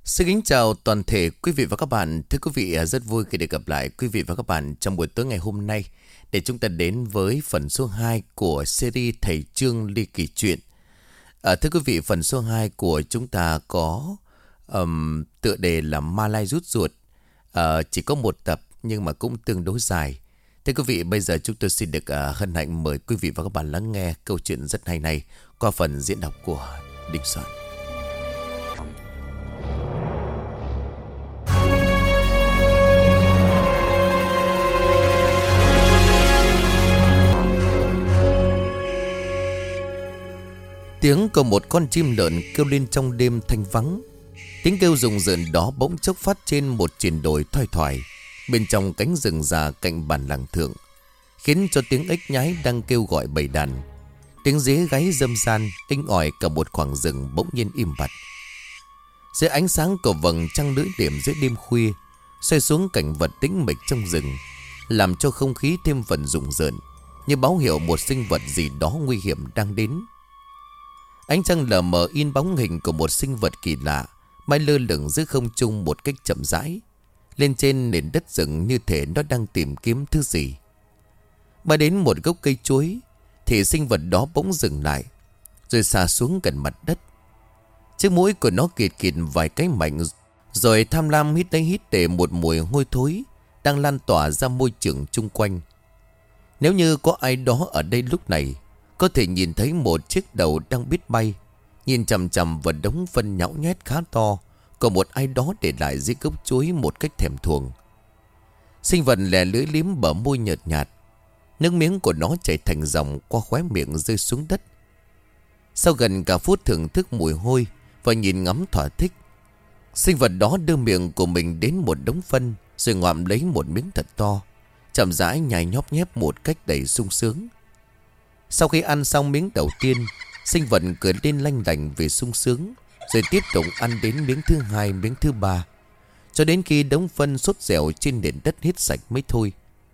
Xin kính chào toàn thể quý vị và các bạn. Thưa quý vị, rất vui khi được gặp lại quý vị và các bạn trong buổi tối ngày hôm nay để chúng ta đến với phần số 2 của series Thầy Chương Ly Kỳ Chuyện. Thưa quý vị, phần số 2 của chúng ta có tựa đề là Ma Lai Rút Ruột. Chỉ có một tập nhưng mà cũng tương đối dài. Thưa quý vị, bây giờ chúng tôi xin được hân hạnh mời quý vị và các bạn lắng nghe câu chuyện rất hay này qua phần diễn đọc của Đình Soạn. Tiếng của một con chim lợn kêu lên trong đêm thanh vắng. Tiếng kêu rùng rợn đó bỗng chốc phát trên một triền đồi thoai thoải bên trong cánh rừng già cạnh bản làng thượng, khiến cho tiếng ếch nhái đang kêu gọi bầy đàn, tiếng dế gáy râm ran inh ỏi cả một khoảng rừng bỗng nhiên im bặt. Dưới ánh sáng của vầng trăng lưỡi liềm giữa đêm khuya xoay xuống cảnh vật tĩnh mịch trong rừng, làm cho không khí thêm phần rùng rợn, như báo hiệu một sinh vật gì đó nguy hiểm đang đến. Ánh trăng lờ mờ in bóng hình của một sinh vật kỳ lạ bay lơ lửng giữa không trung một cách chậm rãi lên trên nền đất rừng, như thể nó đang tìm kiếm thứ gì. Bay đến một gốc cây chuối thì sinh vật đó bỗng dừng lại, rồi xà xuống gần mặt đất. Chiếc mũi của nó kịt kịt vài cái mạnh, rồi tham lam hít lấy hít để một mùi hôi thối đang lan tỏa ra môi trường chung quanh. Nếu như có ai đó ở đây lúc này có thể nhìn thấy một chiếc đầu đang biết bay, nhìn chằm chằm vào đống phân nhão nhét khá to của một ai đó để lại dưới gốc chuối một cách thèm thuồng. Sinh vật lè lưỡi liếm bờ môi nhợt nhạt, nước miếng của nó chảy thành dòng qua khóe miệng rơi xuống đất. Sau gần cả phút thưởng thức mùi hôi và nhìn ngắm thỏa thích, sinh vật đó đưa miệng của mình đến một đống phân, rồi ngoạm lấy một miếng thật to, chậm rãi nhai nhóp nhép một cách đầy sung sướng. Sau khi ăn xong miếng đầu tiên, sinh vật cười lên lanh lành vì sung sướng, rồi tiếp tục ăn đến miếng thứ hai, miếng thứ ba, cho đến khi đống phân sốt dẻo trên nền đất hết sạch mới thôi.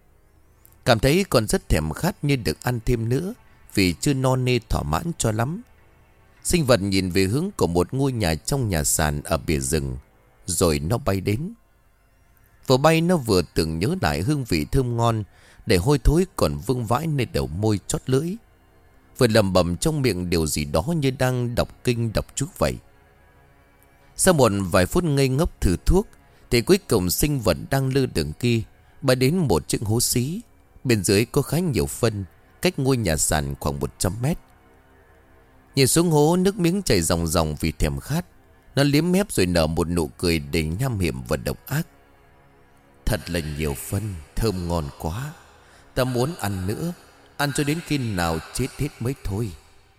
Cảm thấy còn rất thèm khát như được ăn thêm nữa, vì chưa no nê thỏa mãn cho lắm. Sinh vật nhìn về hướng của một ngôi nhà trong nhà sàn ở bìa rừng, rồi nó bay đến. Vừa bay nó vừa tưởng nhớ lại hương vị thơm ngon để hôi thối còn vương vãi nơi đầu môi chót lưỡi, vừa lẩm bẩm trong miệng điều gì đó như đang đọc kinh đọc chú vậy. Sau một vài phút ngây ngốc thử thuốc thì cuối cùng sinh vật đang lơ lửng kia bay đến một chiếc hố xí. Bên dưới có khá nhiều phân, cách ngôi nhà sàn khoảng 100 mét. Nhìn xuống hố, nước miếng chảy ròng ròng vì thèm khát. Nó liếm mép rồi nở một nụ cười đầy nham hiểm và độc ác. Thật là nhiều phân, thơm ngon quá. Ta muốn ăn nữa, ăn cho đến khi nào chết hết mới thôi.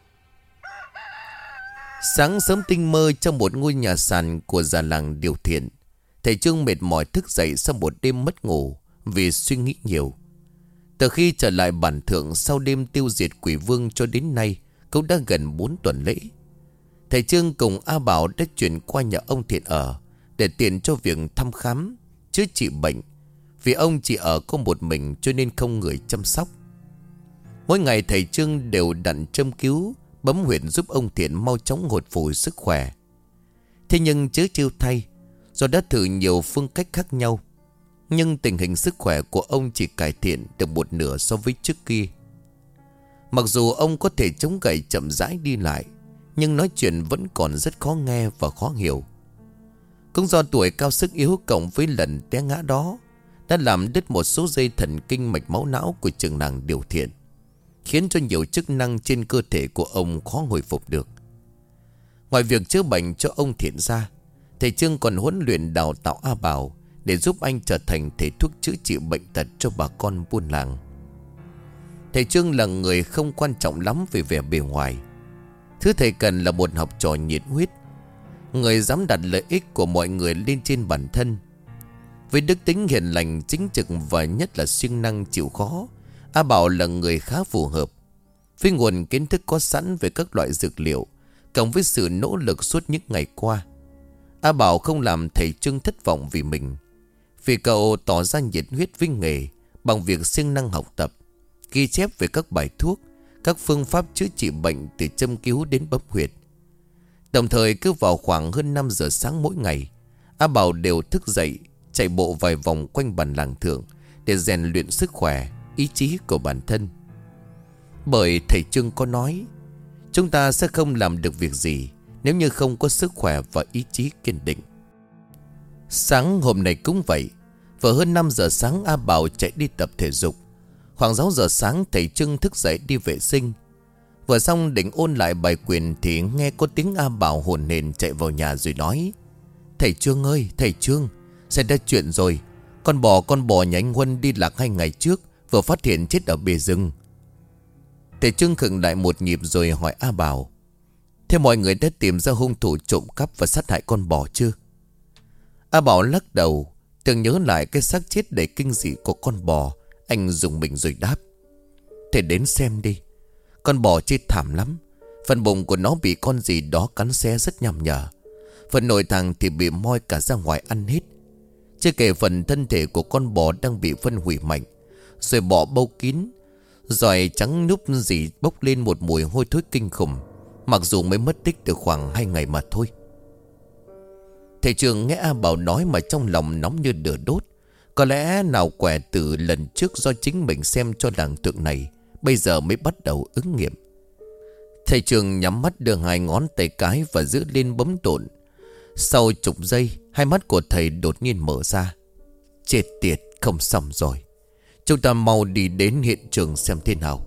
Sáng sớm tinh mơ trong một ngôi nhà sàn của già làng Điều Thiện, thầy Trương mệt mỏi thức dậy sau một đêm mất ngủ vì suy nghĩ nhiều. Từ khi trở lại bản thượng sau đêm tiêu diệt quỷ vương cho đến nay cũng đã gần 4 tuần lễ. Thầy Trương cùng A Bảo đã chuyển qua nhà ông Thiện ở để tiện cho việc thăm khám, chữa trị bệnh, vì ông chỉ ở có một mình cho nên không người chăm sóc. Mỗi ngày thầy Trương đều đặn châm cứu, bấm huyệt giúp ông Thiện mau chóng hồi phục sức khỏe. Thế nhưng chớ trêu thay, do đã thử nhiều phương cách khác nhau, nhưng tình hình sức khỏe của ông chỉ cải thiện được một nửa so với trước kia. Mặc dù ông có thể chống gậy chậm rãi đi lại, nhưng nói chuyện vẫn còn rất khó nghe và khó hiểu. Cũng do tuổi cao sức yếu cộng với lần té ngã đó đã làm đứt một số dây thần kinh mạch máu não của trường làng Điều Thiện, khiến cho nhiều chức năng trên cơ thể của ông khó hồi phục được. Ngoài việc chữa bệnh cho ông Thiện ra, thầy Trương còn huấn luyện đào tạo A Bảo để giúp anh trở thành thầy thuốc chữa trị bệnh tật cho bà con buôn làng. Thầy Trương là người không quan trọng lắm về vẻ bề ngoài. Thứ thầy cần là một học trò nhiệt huyết, người dám đặt lợi ích của mọi người lên trên bản thân. Với đức tính hiền lành, chính trực và nhất là siêng năng chịu khó, A Bảo là người khá phù hợp. Với nguồn kiến thức có sẵn về các loại dược liệu, cộng với sự nỗ lực suốt những ngày qua, A Bảo không làm thầy Trương thất vọng vì mình. Vì cậu tỏ ra nhiệt huyết với nghề bằng việc siêng năng học tập, ghi chép về các bài thuốc, các phương pháp chữa trị bệnh từ châm cứu đến bấm huyệt. Đồng thời cứ vào khoảng hơn 5 giờ sáng mỗi ngày, A Bảo đều thức dậy, chạy bộ vài vòng quanh bản làng thượng để rèn luyện sức khỏe, ý chí của bản thân. Bởi thầy Trương có nói, chúng ta sẽ không làm được việc gì nếu như không có sức khỏe và ý chí kiên định. Sáng hôm nay cũng vậy. Vừa hơn 5 giờ sáng A Bảo chạy đi tập thể dục. Khoảng 6 giờ sáng thầy Trương thức dậy đi vệ sinh. Vừa xong định ôn lại bài quyền thì nghe có tiếng A Bảo hồn hển chạy vào nhà rồi nói: Thầy Trương ơi, thầy Trương, xảy ra chuyện rồi. Con bò nhà anh Huân đi lạc 2 ngày trước vừa phát hiện chết ở bìa rừng. Thầy Trương khựng lại một nhịp rồi hỏi A Bảo: Thế mọi người đã tìm ra hung thủ trộm cắp và sát hại con bò chưa? A Bảo lắc đầu, tưởng nhớ lại cái xác chết đầy kinh dị của con bò. Anh dùng mình rồi đáp: Thầy đến xem đi. Con bò chết thảm lắm. Phần bụng của nó bị con gì đó cắn xé rất nham nhở. Phần nội tạng thì bị moi cả ra ngoài ăn hết. Chưa kể phần thân thể của con bò đang bị phân hủy mạnh, rồi bọ bâu kín, giòi trắng núp gì bốc lên một mùi hôi thối kinh khủng. Mặc dù mới mất tích được khoảng 2 ngày mà thôi. Thầy Trương nghe A Bảo nói mà trong lòng nóng như lửa đốt. Có lẽ nào quẻ từ lần trước do chính mình xem cho làng tượng này bây giờ mới bắt đầu ứng nghiệm. Thầy Trương nhắm mắt đưa 2 ngón tay cái và giữ lên bấm độn. Sau chục giây, 2 mắt của thầy đột nhiên mở ra. Chết tiệt, không xong rồi. Chúng ta mau đi đến hiện trường xem thế nào.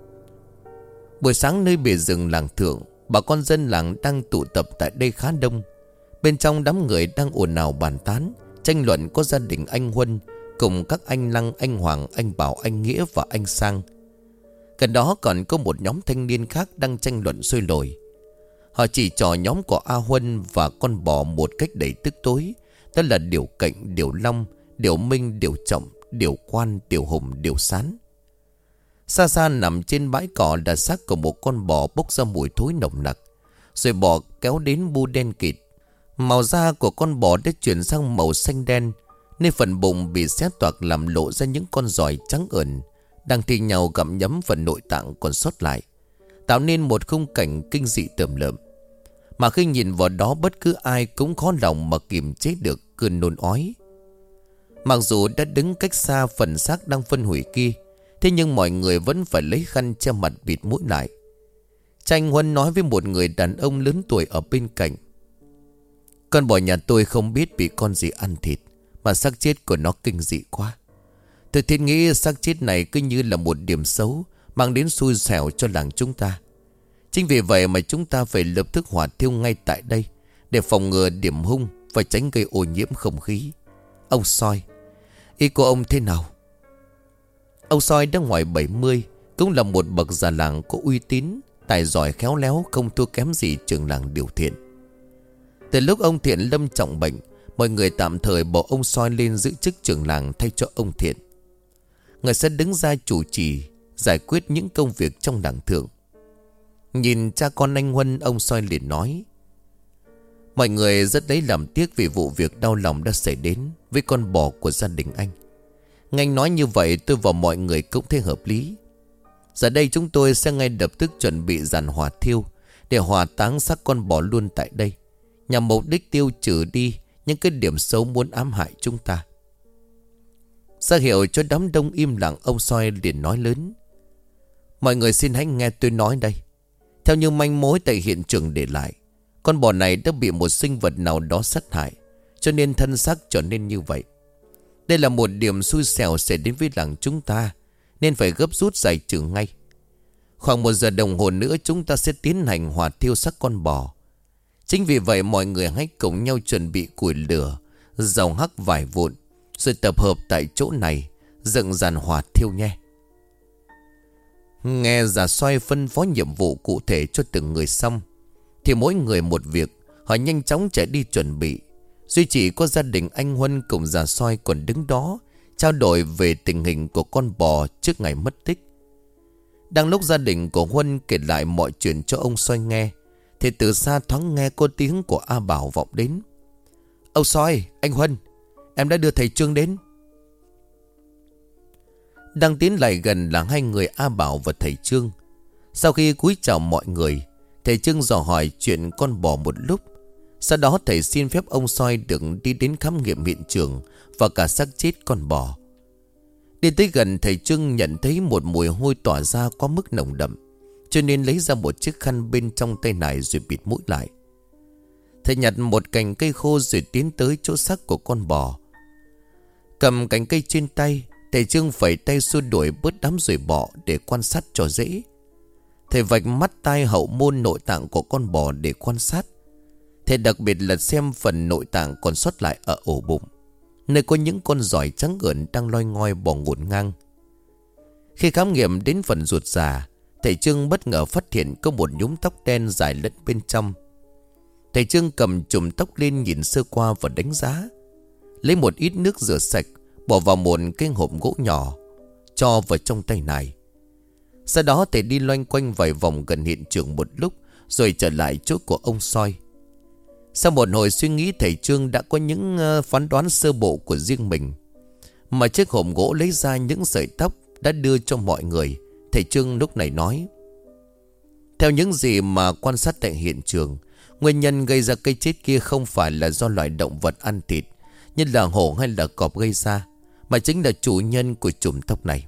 Buổi sáng nơi bìa rừng làng thượng, bà con dân làng đang tụ tập tại đây khá đông. Bên trong đám người đang ồn ào bàn tán, tranh luận có gia đình anh Huân cùng các anh Lăng, anh Hoàng, anh Bảo, anh Nghĩa và anh Sang. Gần đó còn có một nhóm thanh niên khác đang tranh luận sôi nổi. Họ chỉ trò nhóm của A Huân và con bò một cách đầy tức tối. Đó là Điểu Cạnh, Điểu Long, Điểu Minh, Điểu Trọng, Điểu Quan, Điểu Hùng, Điểu Sán. Xa xa nằm trên bãi cỏ là xác của một con bò bốc ra mùi thối nồng nặc. Rồi bò kéo đến bu đen kịt. Màu da của con bò đã chuyển sang màu xanh đen, nên phần bụng bị xé toạc làm lộ ra những con giòi trắng ẩn đang thi nhau gặm nhấm phần nội tạng còn sót lại, tạo nên một khung cảnh kinh dị tởm lợm. Mà khi nhìn vào đó, bất cứ ai cũng khó lòng mà kiềm chế được cơn nôn ói. Mặc dù đã đứng cách xa phần xác đang phân hủy kia, thế nhưng mọi người vẫn phải lấy khăn che mặt bịt mũi lại. Tranh Huân nói với một người đàn ông lớn tuổi ở bên cạnh: Con bò nhà tôi không biết bị con gì ăn thịt, mà xác chết của nó kinh dị quá. Tôi thiết nghĩ xác chết này cứ như là một điểm xấu, mang đến xui xẻo cho làng chúng ta. Chính vì vậy mà chúng ta phải lập tức hỏa thiêu ngay tại đây, để phòng ngừa điểm hung và tránh gây ô nhiễm không khí. Ông Soi, ý của ông thế nào? Ông Soi đã ngoài 70, cũng là một bậc già làng có uy tín, tài giỏi khéo léo, không thua kém gì trưởng làng Điều Thiện. Từ lúc ông Thiện lâm trọng bệnh, mọi người tạm thời bỏ ông Soi lên giữ chức trưởng làng thay cho ông Thiện. Người sẽ đứng ra chủ trì, giải quyết những công việc trong làng thượng. Nhìn cha con anh Huân, ông Soi liền nói: Mọi người rất lấy làm tiếc vì vụ việc đau lòng đã xảy đến với con bò của gia đình anh. Nghe anh nói như vậy, tôi và mọi người cũng thấy hợp lý. Giờ đây chúng tôi sẽ ngay lập tức chuẩn bị dàn hỏa thiêu để hỏa táng xác con bò luôn tại đây, nhằm mục đích tiêu trừ đi những cái điểm xấu muốn ám hại chúng ta. Ra hiệu cho đám đông im lặng, ông Soi liền nói lớn: Mọi người xin hãy nghe tôi nói đây. Theo như manh mối tại hiện trường để lại, con bò này đã bị một sinh vật nào đó sát hại, cho nên thân xác trở nên như vậy. Đây là một điểm xui xẻo xảy đến với làng chúng ta, nên phải gấp rút giải trừ ngay. Khoảng 1 giờ đồng hồ nữa chúng ta sẽ tiến hành hỏa thiêu xác con bò. Chính vì vậy mọi người hãy cùng nhau chuẩn bị củi lửa, dầu hắc vải vụn, rồi tập hợp tại chỗ này dựng dàn hỏa thiêu nhé. Nghe Già Soi phân phó nhiệm vụ cụ thể cho từng người xong, thì mỗi người một việc. Họ nhanh chóng chạy đi chuẩn bị. Duy chỉ có gia đình anh Huân cùng Già Soi còn đứng đó trao đổi về tình hình của con bò trước ngày mất tích. Đang lúc gia đình của Huân kể lại mọi chuyện cho ông Soi nghe, thì từ xa thoáng nghe có tiếng của A Bảo vọng đến: Ông Soi, anh Huân, em đã đưa thầy Trương đến. Đang tiến lại gần là 2 người A Bảo và thầy Trương. Sau khi cúi chào mọi người, thầy Trương dò hỏi chuyện con bò một lúc, Sau đó thầy xin phép ông soi được đi đến khám nghiệm hiện trường và cả xác chết con bò. Đi tới gần, thầy Trương nhận thấy một mùi hôi tỏa ra quá mức nồng đậm, cho nên lấy ra một chiếc khăn bên trong tay này rồi bịt mũi lại. Thầy nhặt một cành cây khô rồi tiến tới chỗ xác của con bò. Cầm cành cây trên tay, thầy Trương phẩy tay xua đuổi bớt đám ruồi bọ để quan sát cho dễ. Thầy vạch mắt tai hậu môn nội tạng của con bò để quan sát. Thầy đặc biệt lật xem phần nội tạng còn sót lại ở ổ bụng, nơi có những con giỏi trắng ợn đang loi ngoi bò ngổn ngang. Khi khám nghiệm đến phần ruột già, thầy Trương bất ngờ phát hiện có một nhúm tóc đen dài lẫn bên trong. Thầy Trương cầm chùm tóc lên nhìn sơ qua và đánh giá. Lấy một ít nước rửa sạch, bỏ vào một cái hộp gỗ nhỏ, cho vào trong tay này. Sau đó thầy đi loanh quanh vài vòng gần hiện trường một lúc, rồi trở lại chỗ của ông soi. Sau một hồi suy nghĩ, thầy Trương đã có những phán đoán sơ bộ của riêng mình. Mà chiếc hộp gỗ lấy ra những sợi tóc đã đưa cho mọi người. Thầy Trương lúc này nói: theo những gì mà quan sát tại hiện trường, nguyên nhân gây ra cái chết kia không phải là do loài động vật ăn thịt như là hổ hay là cọp gây ra, mà chính là chủ nhân của chùm tóc này.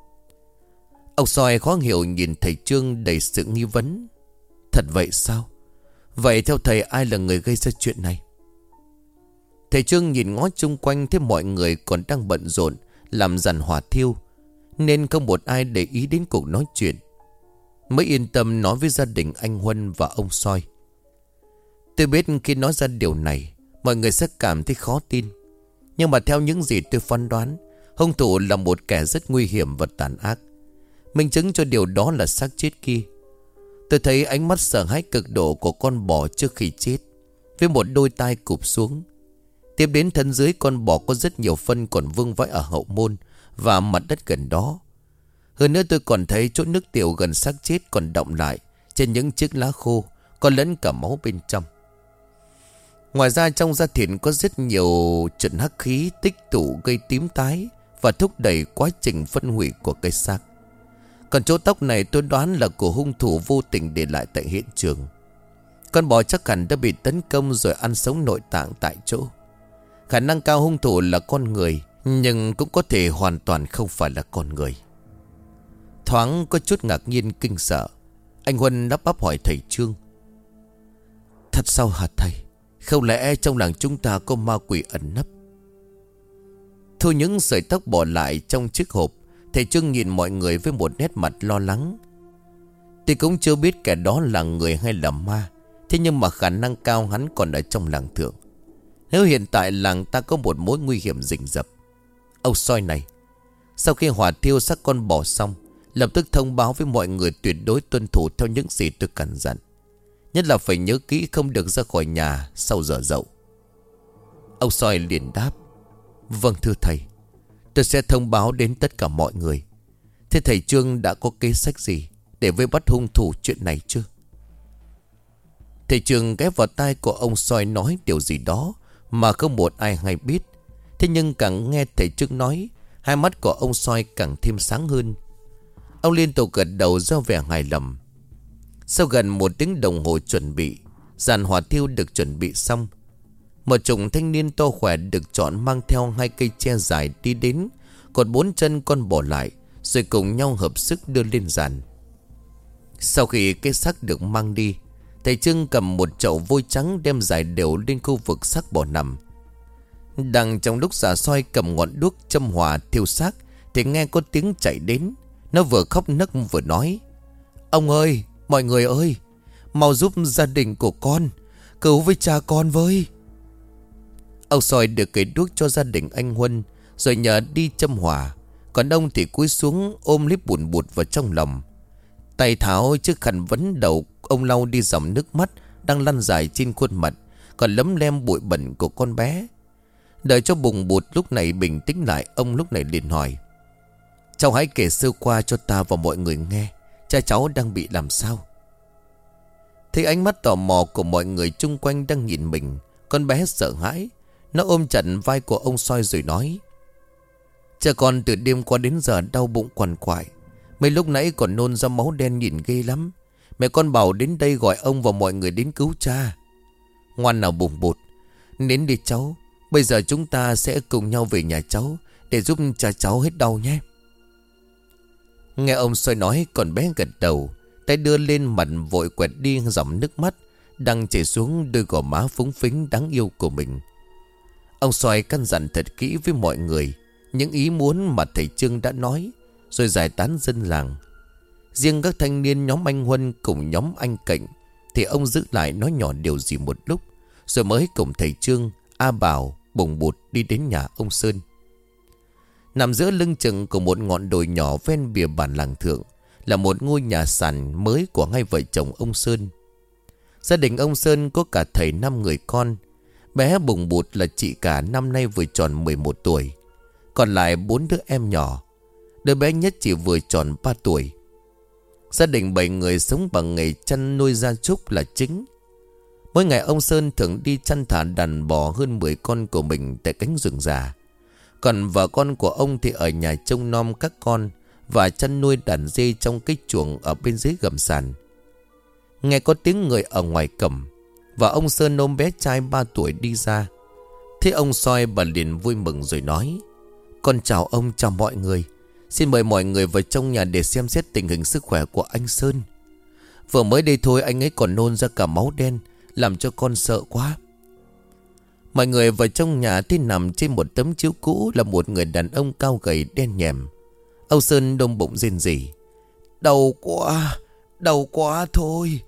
Ông soi khó hiểu nhìn thầy Trương đầy sự nghi vấn. Thật vậy sao? Vậy theo thầy, ai là người gây ra chuyện này? Thầy Trương nhìn ngó chung quanh thấy mọi người còn đang bận rộn làm giàn hỏa thiêu, nên không một ai để ý đến cuộc nói chuyện. Mới yên tâm nói với gia đình anh Huân và ông soi. Tôi biết khi nói ra điều này, mọi người sẽ cảm thấy khó tin. Nhưng mà theo những gì tôi phán đoán, hung thủ là một kẻ rất nguy hiểm và tàn ác. Minh chứng cho điều đó là xác chết kia. Tôi thấy ánh mắt sợ hãi cực độ của con bò trước khi chết, với một đôi tai cụp xuống. Tiếp đến thân dưới con bò có rất nhiều phân còn vương vãi ở hậu môn và mặt đất gần đó. Hơn nữa tôi còn thấy chỗ nước tiểu gần xác chết còn đọng lại trên những chiếc lá khô, có lẫn cả máu bên trong. Ngoài ra trong da thịt có rất nhiều trận hắc khí tích tụ gây tím tái và thúc đẩy quá trình phân hủy của cây xác. Còn chỗ tóc này tôi đoán là của hung thủ vô tình để lại tại hiện trường. Con bò chắc hẳn đã bị tấn công rồi ăn sống nội tạng tại chỗ. Khả năng cao hung thủ là con người, nhưng cũng có thể hoàn toàn không phải là con người. Thoáng có chút ngạc nhiên kinh sợ, anh Huân lắp bắp hỏi thầy Trương: thật sao hả thầy? Không lẽ trong làng chúng ta có ma quỷ ẩn nấp? Thu những sợi tóc bỏ lại trong chiếc hộp, thầy Trương nhìn mọi người với một nét mặt lo lắng. Tôi cũng chưa biết kẻ đó là người hay là ma, thế nhưng mà khả năng cao hắn còn ở trong làng thượng. Nếu hiện tại làng ta có một mối nguy hiểm rình rập. Ông soi này, sau khi hỏa thiêu xác con bò xong, lập tức thông báo với mọi người tuyệt đối tuân thủ theo những gì tôi căn dặn. Nhất là phải nhớ kỹ không được ra khỏi nhà sau giờ dậu. Ông soi liền đáp: vâng thưa thầy, tôi sẽ thông báo đến tất cả mọi người. Thế thầy Trương đã có kế sách gì để vây bắt hung thủ chuyện này chưa? Thầy Trương ghé vào tai của ông soi nói điều gì đó mà không một ai hay biết. Thế nhưng càng nghe thầy Trương nói, hai mắt của ông soi càng thêm sáng hơn. Ông liên tục gật đầu do vẻ hài lòng. Sau gần 1 tiếng đồng hồ chuẩn bị, giàn hỏa thiêu được chuẩn bị xong. Một chủng thanh niên to khỏe được chọn mang theo 2 cây tre dài đi đến, còn 4 chân con bò lại, rồi cùng nhau hợp sức đưa lên giàn. Sau khi cái xác được mang đi, thầy Trương cầm một chậu vôi trắng đem dài đều lên khu vực xác bò nằm. Đang trong lúc giả soi cầm ngọn đuốc châm hỏa thiêu xác, thì nghe có tiếng chạy đến. Nó vừa khóc nấc vừa nói: ông ơi, mọi người ơi, mau giúp gia đình của con, cứu với cha con với. Ông soi được cây đuốc cho gia đình anh Huân, rồi nhờ đi châm hỏa. Còn ông thì cúi xuống ôm lấy bùn bụt vào trong lòng. Tay tháo chiếc khăn vấn đầu, ông lau đi dòng nước mắt đang lăn dài trên khuôn mặt, còn lấm lem bụi bẩn của con bé. Đợi cho bùn bụt lúc này bình tĩnh lại, ông lúc này liền hỏi: cháu hãy kể sơ qua cho ta và mọi người nghe, cha cháu đang bị làm sao? Thấy ánh mắt tò mò của mọi người chung quanh đang nhìn mình, con bé sợ hãi. Nó ôm chặt vai của ông soi rồi nói: cha con từ đêm qua đến giờ đau bụng quằn quại, mấy lúc nãy còn nôn ra máu đen nhìn ghê lắm. Mẹ con bảo đến đây gọi ông và mọi người đến cứu cha. Ngoan nào Bùng Bụt. Nín đi cháu. Bây giờ chúng ta sẽ cùng nhau về nhà cháu để giúp cha cháu hết đau nhé. Nghe ông Soi nói, con bé gật đầu, tay đưa lên mặt vội quẹt đi dòng nước mắt đang chảy xuống đôi gò má phúng phính đáng yêu của mình. Ông Soi căn dặn thật kỹ với mọi người những ý muốn mà thầy Trương đã nói, rồi giải tán dân làng. Riêng các thanh niên nhóm anh Huân cùng nhóm anh Cạnh thì ông giữ lại nói nhỏ điều gì một lúc, rồi mới cùng thầy Trương, A Bảo, Bùng Bụt đi đến nhà ông Sơn. Nằm giữa lưng chừng của một ngọn đồi nhỏ ven bìa bản làng thượng là một ngôi nhà sàn mới của hai vợ chồng ông Sơn. Gia đình ông Sơn có cả thầy 5 người con. Bé Bùng Bụt là chị cả, năm nay vừa tròn 11 tuổi. Còn lại 4 đứa em nhỏ. Đứa bé nhất chỉ vừa tròn 3 tuổi. Gia đình 7 người sống bằng nghề chăn nuôi gia súc là chính. Mỗi ngày ông Sơn thường đi chăn thả đàn bò hơn 10 con của mình tại cánh rừng già. Còn vợ con của ông thì ở nhà trông nom các con và chăn nuôi đàn dê trong cái chuồng ở bên dưới gầm sàn. Nghe có tiếng người ở ngoài cổng, và ông Sơn ôm bé trai 3 tuổi đi ra. Thế ông Soi bà liền vui mừng rồi nói: Con chào ông, chào mọi người. Xin mời mọi người vào trong nhà để xem xét tình hình sức khỏe của anh Sơn. Vừa mới đây thôi anh ấy còn nôn ra cả máu đen, làm cho con sợ quá. Mọi người vào trong nhà thấy nằm trên một tấm chiếu cũ là một người đàn ông cao gầy đen nhèm. Ông Sơn đôm bụng rên rỉ: Đau quá thôi.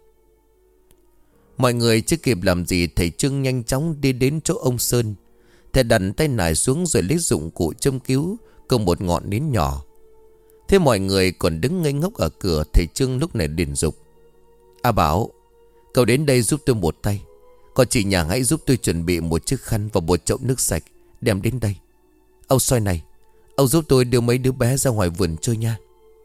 Mọi người chưa kịp làm gì, thầy Trương nhanh chóng đi đến chỗ ông Sơn. Thầy đặt tay nải xuống rồi lấy dụng cụ châm cứu cùng một ngọn nến nhỏ. Thế mọi người còn đứng ngây ngốc ở cửa. Thầy Trương lúc này điền dục: A Bảo, cậu đến đây giúp tôi một tay. Còn chị nhà hãy giúp tôi chuẩn bị một chiếc khăn và một chậu nước sạch đem đến đây. Ông Soi này, ông giúp tôi đưa mấy đứa bé ra ngoài vườn chơi nha.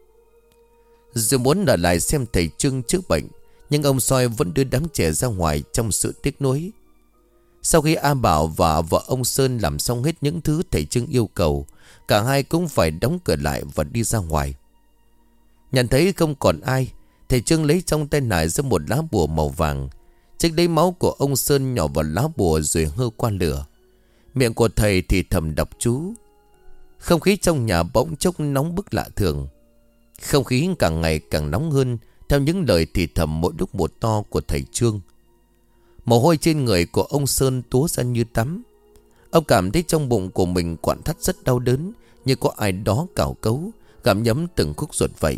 Dù muốn ở lại xem thầy Trương chữa bệnh, nhưng ông Soi vẫn đưa đám trẻ ra ngoài trong sự tiếc nuối. Sau khi A Bảo và vợ ông Sơn làm xong hết những thứ thầy Trương yêu cầu, cả hai cũng phải đóng cửa lại và đi ra ngoài. Nhận thấy không còn ai, thầy Trương lấy trong tay nải ra một lá bùa màu vàng. Trích lấy máu của ông Sơn nhỏ vào lá bùa rồi hơ qua lửa. Miệng của thầy thì thầm đọc chú. Không khí trong nhà bỗng chốc nóng bức lạ thường. Không khí càng ngày càng nóng hơn theo những lời thì thầm mỗi lúc một to của thầy Trương. Mồ hôi trên người của ông Sơn túa ra như tắm. Ông cảm thấy trong bụng của mình quặn thắt rất đau đớn, như có ai đó cào cấu, gặm nhấm từng khúc ruột vậy.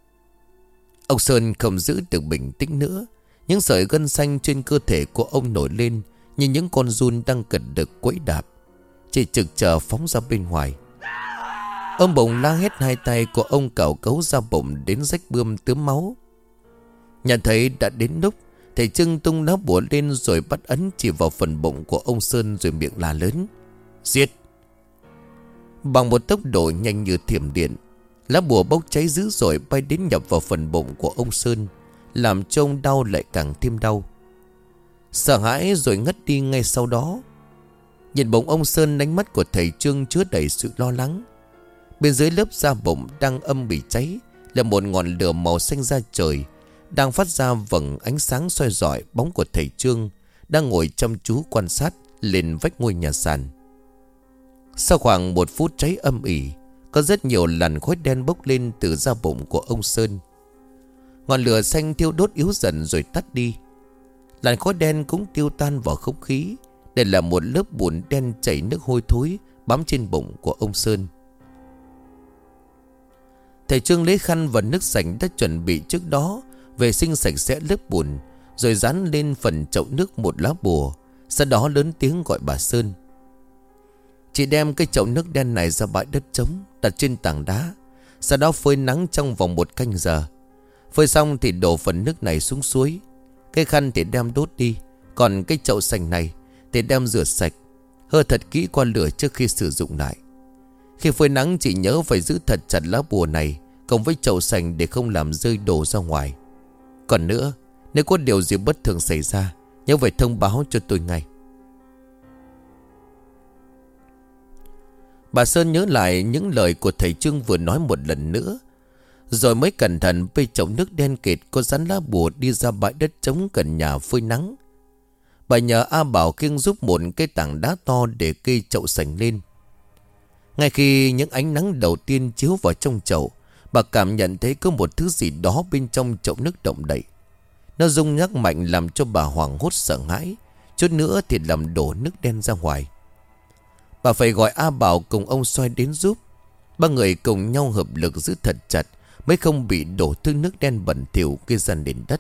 Ông Sơn không giữ được bình tĩnh nữa. Những sợi gân xanh trên cơ thể của ông nổi lên như những con giun đang cần được quẫy đạp, chỉ trực chờ phóng ra bên ngoài. Ông bỗng la hét, hai tay của ông cào cấu ra bụng đến rách bươm tướm máu. Nhận thấy đã đến lúc, thầy Trương tung lá bùa lên rồi bắt ấn chỉ vào phần bụng của ông Sơn rồi miệng la lớn: Giết! Bằng một tốc độ nhanh như thiểm điện, lá bùa bốc cháy dữ dội bay đến nhập vào phần bụng của ông Sơn, làm cho ông đau lại càng thêm đau. Sợ hãi rồi ngất đi ngay sau đó. Nhìn bụng ông Sơn, ánh mắt của thầy Trương chứa đầy sự lo lắng. Bên dưới lớp da bụng đang âm bị cháy là một ngọn lửa màu xanh da trời, đang phát ra vầng ánh sáng soi rọi bóng của thầy Trương đang ngồi chăm chú quan sát lên vách ngôi nhà sàn. Sau khoảng 1 phút cháy âm ỉ, có rất nhiều làn khói đen bốc lên từ da bụng của ông Sơn. Ngọn lửa xanh thiêu đốt yếu dần rồi tắt đi. Làn khói đen cũng tiêu tan vào không khí, để là một lớp bùn đen chảy nước hôi thối bám trên bụng của ông Sơn. Thầy Trương lấy khăn và nước sạch đã chuẩn bị trước đó, vệ sinh sạch sẽ lớp bùn, rồi dán lên phần chậu nước một lá bùa. Sau đó lớn tiếng gọi bà Sơn. Chị đem cái chậu nước đen này ra bãi đất trống, đặt trên tảng đá. Sau đó phơi nắng trong vòng 1 canh giờ. Phơi xong thì đổ phần nước này xuống suối. Cái khăn thì đem đốt đi, còn cái chậu sành này thì đem rửa sạch, hơ thật kỹ qua lửa trước khi sử dụng lại. Khi phơi nắng chị nhớ phải giữ thật chặt lá bùa này cùng với chậu sành để không làm rơi đồ ra ngoài. Còn nữa, nếu có điều gì bất thường xảy ra, nhớ phải thông báo cho tôi ngay. Bà Sơn nhớ lại những lời của thầy Trương vừa nói một lần nữa, rồi mới cẩn thận bê chậu nước đen kịt có dán lá bùa đi ra bãi đất trống gần nhà phơi nắng. Bà nhờ A Bảo khiêng giúp một cái tảng đá to để cây chậu sành lên. Ngay khi những ánh nắng đầu tiên chiếu vào trong chậu, bà cảm nhận thấy có một thứ gì đó bên trong chậu nước động đậy. Nó rung nhắc mạnh làm cho bà hoảng hốt sợ hãi, chút nữa thì làm đổ nước đen ra ngoài. Bà phải gọi A Bảo cùng ông Soi đến giúp. Ba người cùng nhau hợp lực giữ thật chặt mới không bị đổ thứ nước đen bẩn thỉu kia ra nền đất.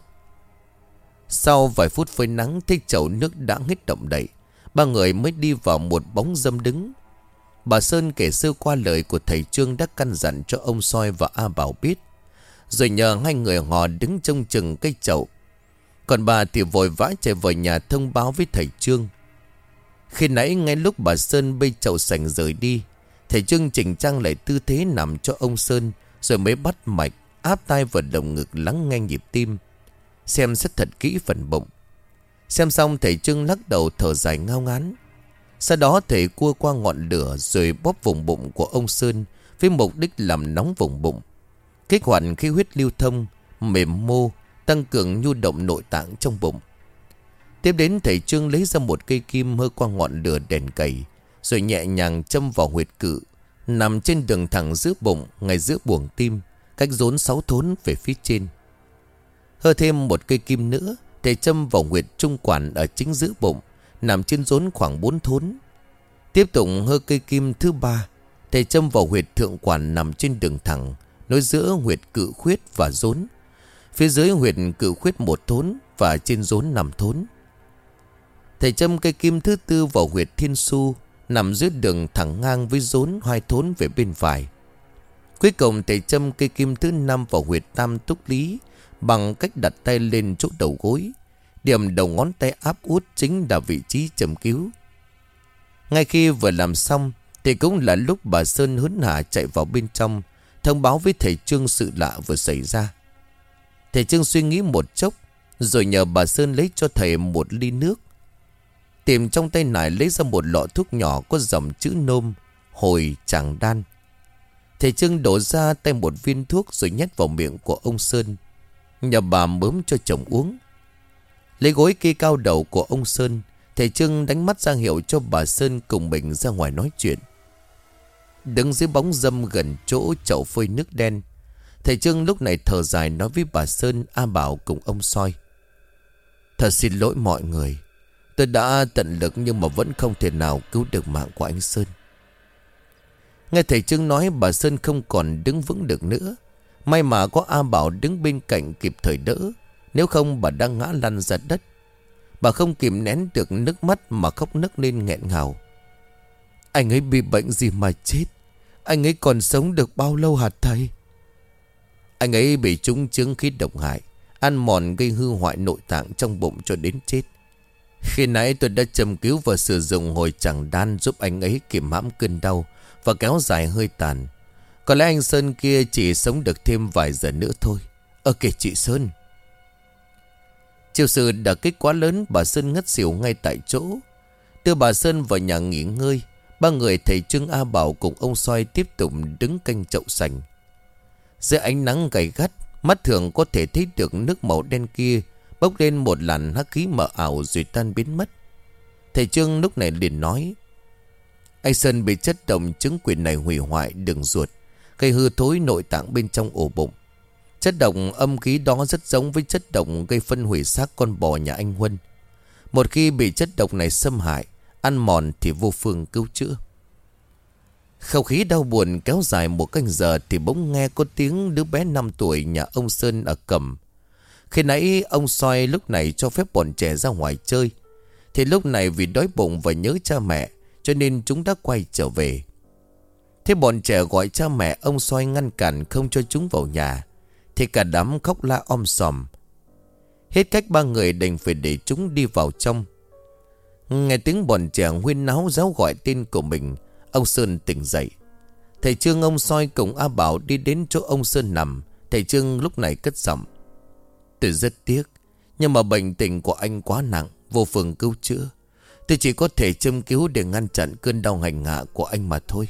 Sau vài phút phơi nắng thấy chậu nước đã hết động đậy, ba người mới đi vào một bóng râm đứng. Bà Sơn kể sơ qua lời của thầy Trương đã căn dặn cho ông Soi và A Bảo biết, rồi nhờ hai người họ đứng trông chừng cây chậu. Còn bà thì vội vã chạy vào nhà thông báo với thầy Trương. Khi nãy ngay lúc bà Sơn bê chậu sành rời đi, thầy Trương chỉnh trang lại tư thế nằm cho ông Sơn, rồi mới bắt mạch, áp tai vào lồng ngực lắng nghe nhịp tim, xem xét thật kỹ phần bụng. Xem xong thầy Trương lắc đầu thở dài ngao ngán. Sau đó thầy cua qua ngọn lửa rồi bóp vùng bụng của ông Sơn với mục đích làm nóng vùng bụng, kích hoạt khí huyết lưu thông, mềm mô, tăng cường nhu động nội tạng trong bụng. Tiếp đến thầy Trương lấy ra một cây kim hơ qua ngọn lửa đèn cầy, rồi nhẹ nhàng châm vào huyệt cự nằm trên đường thẳng giữa bụng, ngay giữa buồng tim, cách rốn 6 thốn về phía trên. Hơ thêm một cây kim nữa, thầy châm vào huyệt trung quản ở chính giữa bụng, nằm trên rốn khoảng 4 thốn. Tiếp tục hơ cây kim thứ 3, thầy châm vào huyệt thượng quản nằm trên đường thẳng, nối giữa huyệt cự khuyết và rốn. Phía dưới huyệt cự khuyết 1 thốn và trên rốn 5 thốn. Thầy châm cây kim thứ 4 vào huyệt thiên su, nằm dưới đường thẳng ngang với rốn 2 thốn về bên phải. Cuối cùng thầy châm cây kim thứ 5 vào huyệt tam túc lý bằng cách đặt tay lên chỗ đầu gối. Điểm đầu ngón tay áp út chính là vị trí châm cứu. Ngay khi vừa làm xong thì cũng là lúc bà Sơn hớn hả chạy vào bên trong, thông báo với thầy Trương sự lạ vừa xảy ra. Thầy Trương suy nghĩ một chốc, rồi nhờ bà Sơn lấy cho thầy một ly nước. Tìm trong tay nải lấy ra một lọ thuốc nhỏ có dòng chữ nôm, hồi, tràng đan. Thầy Trương đổ ra tay một viên thuốc rồi nhét vào miệng của ông Sơn, nhờ bà mớm cho chồng uống. Lấy gối kê cao đầu của ông Sơn, thầy Trương đánh mắt ra hiệu cho bà Sơn cùng mình ra ngoài nói chuyện. Đứng dưới bóng râm gần chỗ chậu phơi nước đen, thầy Trương lúc này thở dài nói với bà Sơn, A Bảo cùng ông Soi. Thật xin lỗi mọi người, tôi đã tận lực nhưng mà vẫn không thể nào cứu được mạng của anh Sơn. Nghe thầy Trương nói, bà Sơn không còn đứng vững được nữa. May mà có A Bảo đứng bên cạnh kịp thời đỡ, nếu không bà đang ngã lăn ra đất. Bà không kìm nén được nước mắt mà khóc nấc lên nghẹn ngào. Anh ấy bị bệnh gì mà chết? Anh ấy còn sống được bao lâu hả thầy? Anh ấy bị trúng chứng khí độc hại, ăn mòn gây hư hoại nội tạng trong bụng cho đến chết. Khi nãy tôi đã châm cứu và sử dụng hồi tràng đan giúp anh ấy kiềm hãm cơn đau và kéo dài hơi tàn. Có lẽ anh Sơn kia chỉ sống được thêm vài giờ nữa thôi. Kìa chị Sơn. Chịu sự đả kích quá lớn, bà Sơn ngất xỉu ngay tại chỗ. Đưa bà Sơn vào nhà nghỉ ngơi, ba người thầy Trương, A Bảo cùng ông Soi tiếp tục đứng canh chậu sành. Dưới ánh nắng gay gắt, mắt thường có thể thấy được nước màu đen kia bốc lên một làn hắc khí mờ ảo rồi tan biến mất. Thầy Trương lúc này liền nói: anh Sơn bị chất độc chứng quyền này hủy hoại đường ruột, gây hư thối nội tạng bên trong ổ bụng. Chất độc âm khí đó rất giống với chất độc gây phân hủy xác con bò nhà anh Huân. Một khi bị chất độc này xâm hại, ăn mòn thì vô phương cứu chữa. Khẩu khí đau buồn kéo dài 1 canh giờ thì bỗng nghe có tiếng đứa bé 5 tuổi nhà ông Sơn ở Cẩm. Khi nãy ông Soi lúc này cho phép bọn trẻ ra ngoài chơi, thì lúc này vì đói bụng và nhớ cha mẹ cho nên chúng đã quay trở về. Thế bọn trẻ gọi cha mẹ, ông Soi ngăn cản không cho chúng vào nhà, thì cả đám khóc la om sòm. Hết cách, ba người đành phải để chúng đi vào trong. Nghe tiếng bọn trẻ huyên náo giáo gọi tên của mình, ông Sơn tỉnh dậy. Thầy Trương, ông Soi cùng A Bảo đi đến chỗ ông Sơn nằm. Thầy Trương lúc này cất giọng: tôi rất tiếc, nhưng mà bệnh tình của anh quá nặng, vô phương cứu chữa. Tôi chỉ có thể châm cứu để ngăn chặn cơn đau hành hạ của anh mà thôi.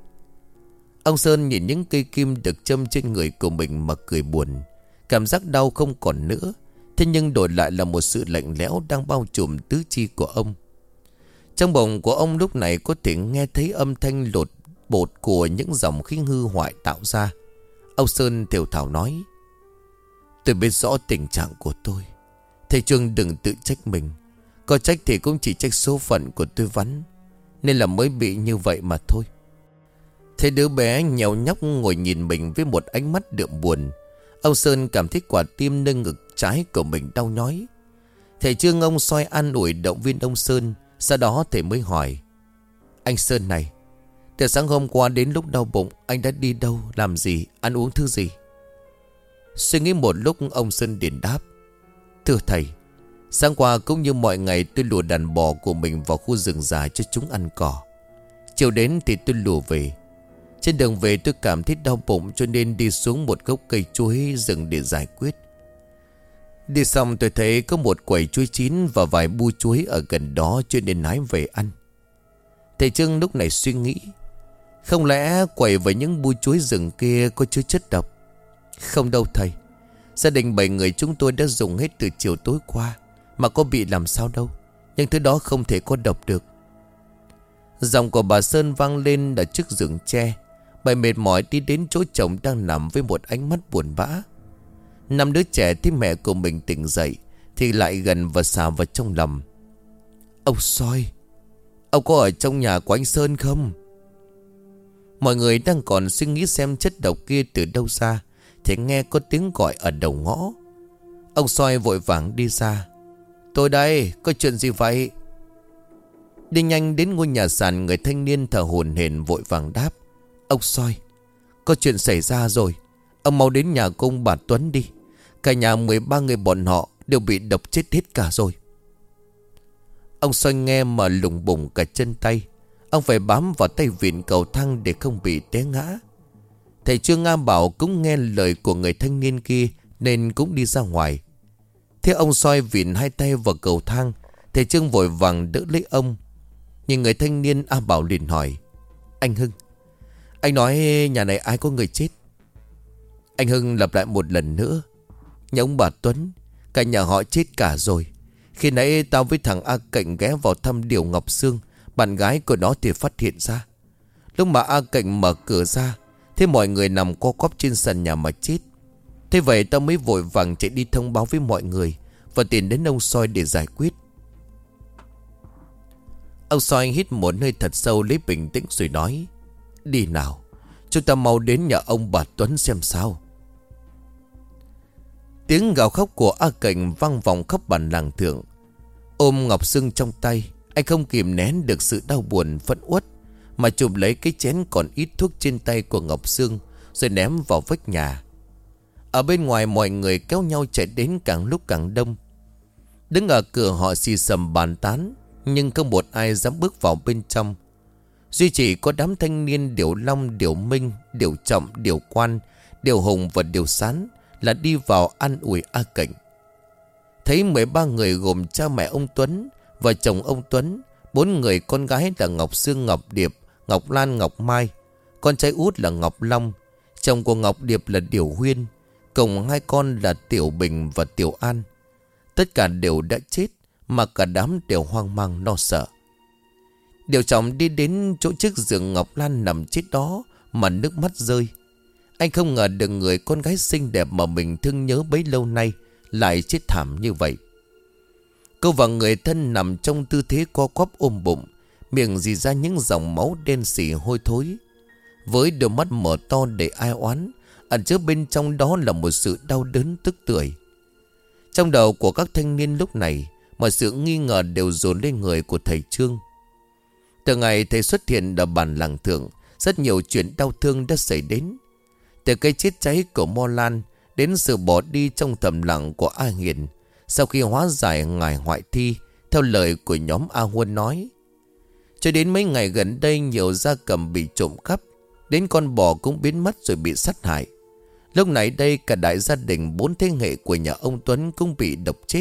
Ông Sơn nhìn những cây kim được châm trên người của mình mà cười buồn. Cảm giác đau không còn nữa, Thế nhưng đổi lại là một sự lạnh lẽo đang bao trùm tứ chi của ông. Trong bụng của ông lúc này có thể nghe thấy âm thanh lột bột của những dòng khí hư hoại tạo ra. Ông Sơn thều thào nói: tôi biết rõ tình trạng của tôi. Thầy Trương đừng tự trách mình. Có trách thì cũng chỉ trách số phận của tôi vắn, nên là mới bị như vậy mà thôi. Thế đứa bé nhèo nhóc ngồi nhìn mình với một ánh mắt đượm buồn. Ông Sơn cảm thấy quả tim nơi ngực trái của mình đau nhói. Thầy Trương ông soi an ủi động viên ông Sơn. Sau đó thầy mới hỏi: anh Sơn này, từ sáng hôm qua đến lúc đau bụng, anh đã đi đâu, làm gì, ăn uống thứ gì? Suy nghĩ một lúc, ông Sơn liền đáp: thưa thầy, sáng qua cũng như mọi ngày tôi lùa đàn bò của mình vào khu rừng già cho chúng ăn cỏ. Chiều đến thì tôi lùa về. Trên đường về tôi cảm thấy đau bụng cho nên đi xuống một gốc cây chuối rừng để giải quyết. Đi xong tôi thấy có một quầy chuối chín và vài bu chuối ở gần đó cho nên hái về ăn. Thầy Trương lúc này suy nghĩ: không lẽ quầy với những bu chuối rừng kia có chứa chất độc? Không đâu thầy. Gia đình 7 người chúng tôi đã dùng hết từ chiều tối qua, mà có bị làm sao đâu. Nhưng thứ đó không thể có độc được. Giọng của bà Sơn vang lên ở trước giường tre. Bà mệt mỏi đi đến chỗ chồng đang nằm với một ánh mắt buồn bã. 5 đứa trẻ thấy mẹ của mình tỉnh dậy thì lại gần và xà vào trong lòng. Ông Soi, ông có ở trong nhà của anh Sơn không? Mọi người đang còn suy nghĩ xem chất độc kia từ đâu ra thì nghe có tiếng gọi ở đầu ngõ. Ông Soi vội vàng đi ra. Tôi đây, có chuyện gì vậy? Đi nhanh đến ngôi nhà sàn, người thanh niên thở hổn hển vội vàng đáp: ông Soi, có chuyện xảy ra rồi. Ông mau đến nhà của ông bà Tuấn đi. Cả nhà 13 người bọn họ đều bị độc chết hết cả rồi. Ông Soi nghe mà lủng bủng cả chân tay. Ông phải bám vào tay vịn cầu thang để không bị té ngã. Thầy Trương Nga Bảo cũng nghe lời của người thanh niên kia nên cũng đi ra ngoài. Thế ông Soi vịn hai tay vào cầu thang. Thầy Trương vội vàng đỡ lấy ông. Nhưng người thanh niên A Bảo liền hỏi: anh Hưng, anh nói nhà này ai có người chết? Anh Hưng lặp lại một lần nữa: nhà ông bà Tuấn, cả nhà họ chết cả rồi. Khi nãy tao với thằng A Cạnh ghé vào thăm Điều Ngọc Sương, bạn gái của nó, thì phát hiện ra. Lúc mà A Cạnh mở cửa ra, thế mọi người nằm co quắp trên sàn nhà mà chết. Thế vậy tao mới vội vàng chạy đi thông báo với mọi người và tìm đến ông Soi để giải quyết. Ông Soi hít một hơi thật sâu lấy bình tĩnh rồi nói: đi nào, chúng ta mau đến nhà ông bà Tuấn xem sao. Tiếng gào khóc của A Cảnh vang vọng khắp bản làng thượng. Ôm Ngọc Sương trong tay, anh không kìm nén được sự đau buồn phẫn uất mà chụp lấy cái chén còn ít thuốc trên tay của Ngọc Sương rồi ném vào vách nhà. Ở bên ngoài mọi người kéo nhau chạy đến càng lúc càng đông. Đứng ở cửa họ xì xầm bàn tán, nhưng không một ai dám bước vào bên trong. Duy chỉ có đám thanh niên Điều Long, Điều Minh, Điều Trọng, Điều Quan, Điều Hùng và Điều Sán là đi vào an ủi A Cảnh. Thấy 13 người gồm cha mẹ ông Tuấn, vợ chồng ông Tuấn, 4 người con gái là Ngọc Sương, Ngọc Điệp, Ngọc Lan, Ngọc Mai, con trai út là Ngọc Long, chồng của Ngọc Điệp là Điều Huyên, cùng 2 con là Tiểu Bình và Tiểu An. Tất cả đều đã chết mà cả đám đều hoang mang lo sợ. Điều Trọng đi đến chỗ trước giường Ngọc Lan nằm chết đó mà nước mắt rơi. Anh không ngờ được người con gái xinh đẹp mà mình thương nhớ bấy lâu nay lại chết thảm như vậy. Cô và người thân nằm trong tư thế co quắp ôm bụng, miệng rỉ ra những dòng máu đen sì hôi thối. Với đôi mắt mở to để ai oán, ẩn chứa bên trong đó là một sự đau đớn tức tưởi. Trong đầu của các thanh niên lúc này, mọi sự nghi ngờ đều dồn lên người của thầy Trương. Từ ngày thầy xuất hiện ở bản làng thượng, rất nhiều chuyện đau thương đã xảy đến. Từ cái chết cháy của Mo Lan đến sự bỏ đi trong thầm lặng của A Hiền sau khi hóa giải ngài hoại thi theo lời của nhóm A Huân nói. Cho đến mấy ngày gần đây, nhiều gia cầm bị trộm cắp, đến con bò cũng biến mất rồi bị sát hại. Lúc này đây cả đại gia đình 4 thế hệ của nhà ông Tuấn cũng bị độc chết.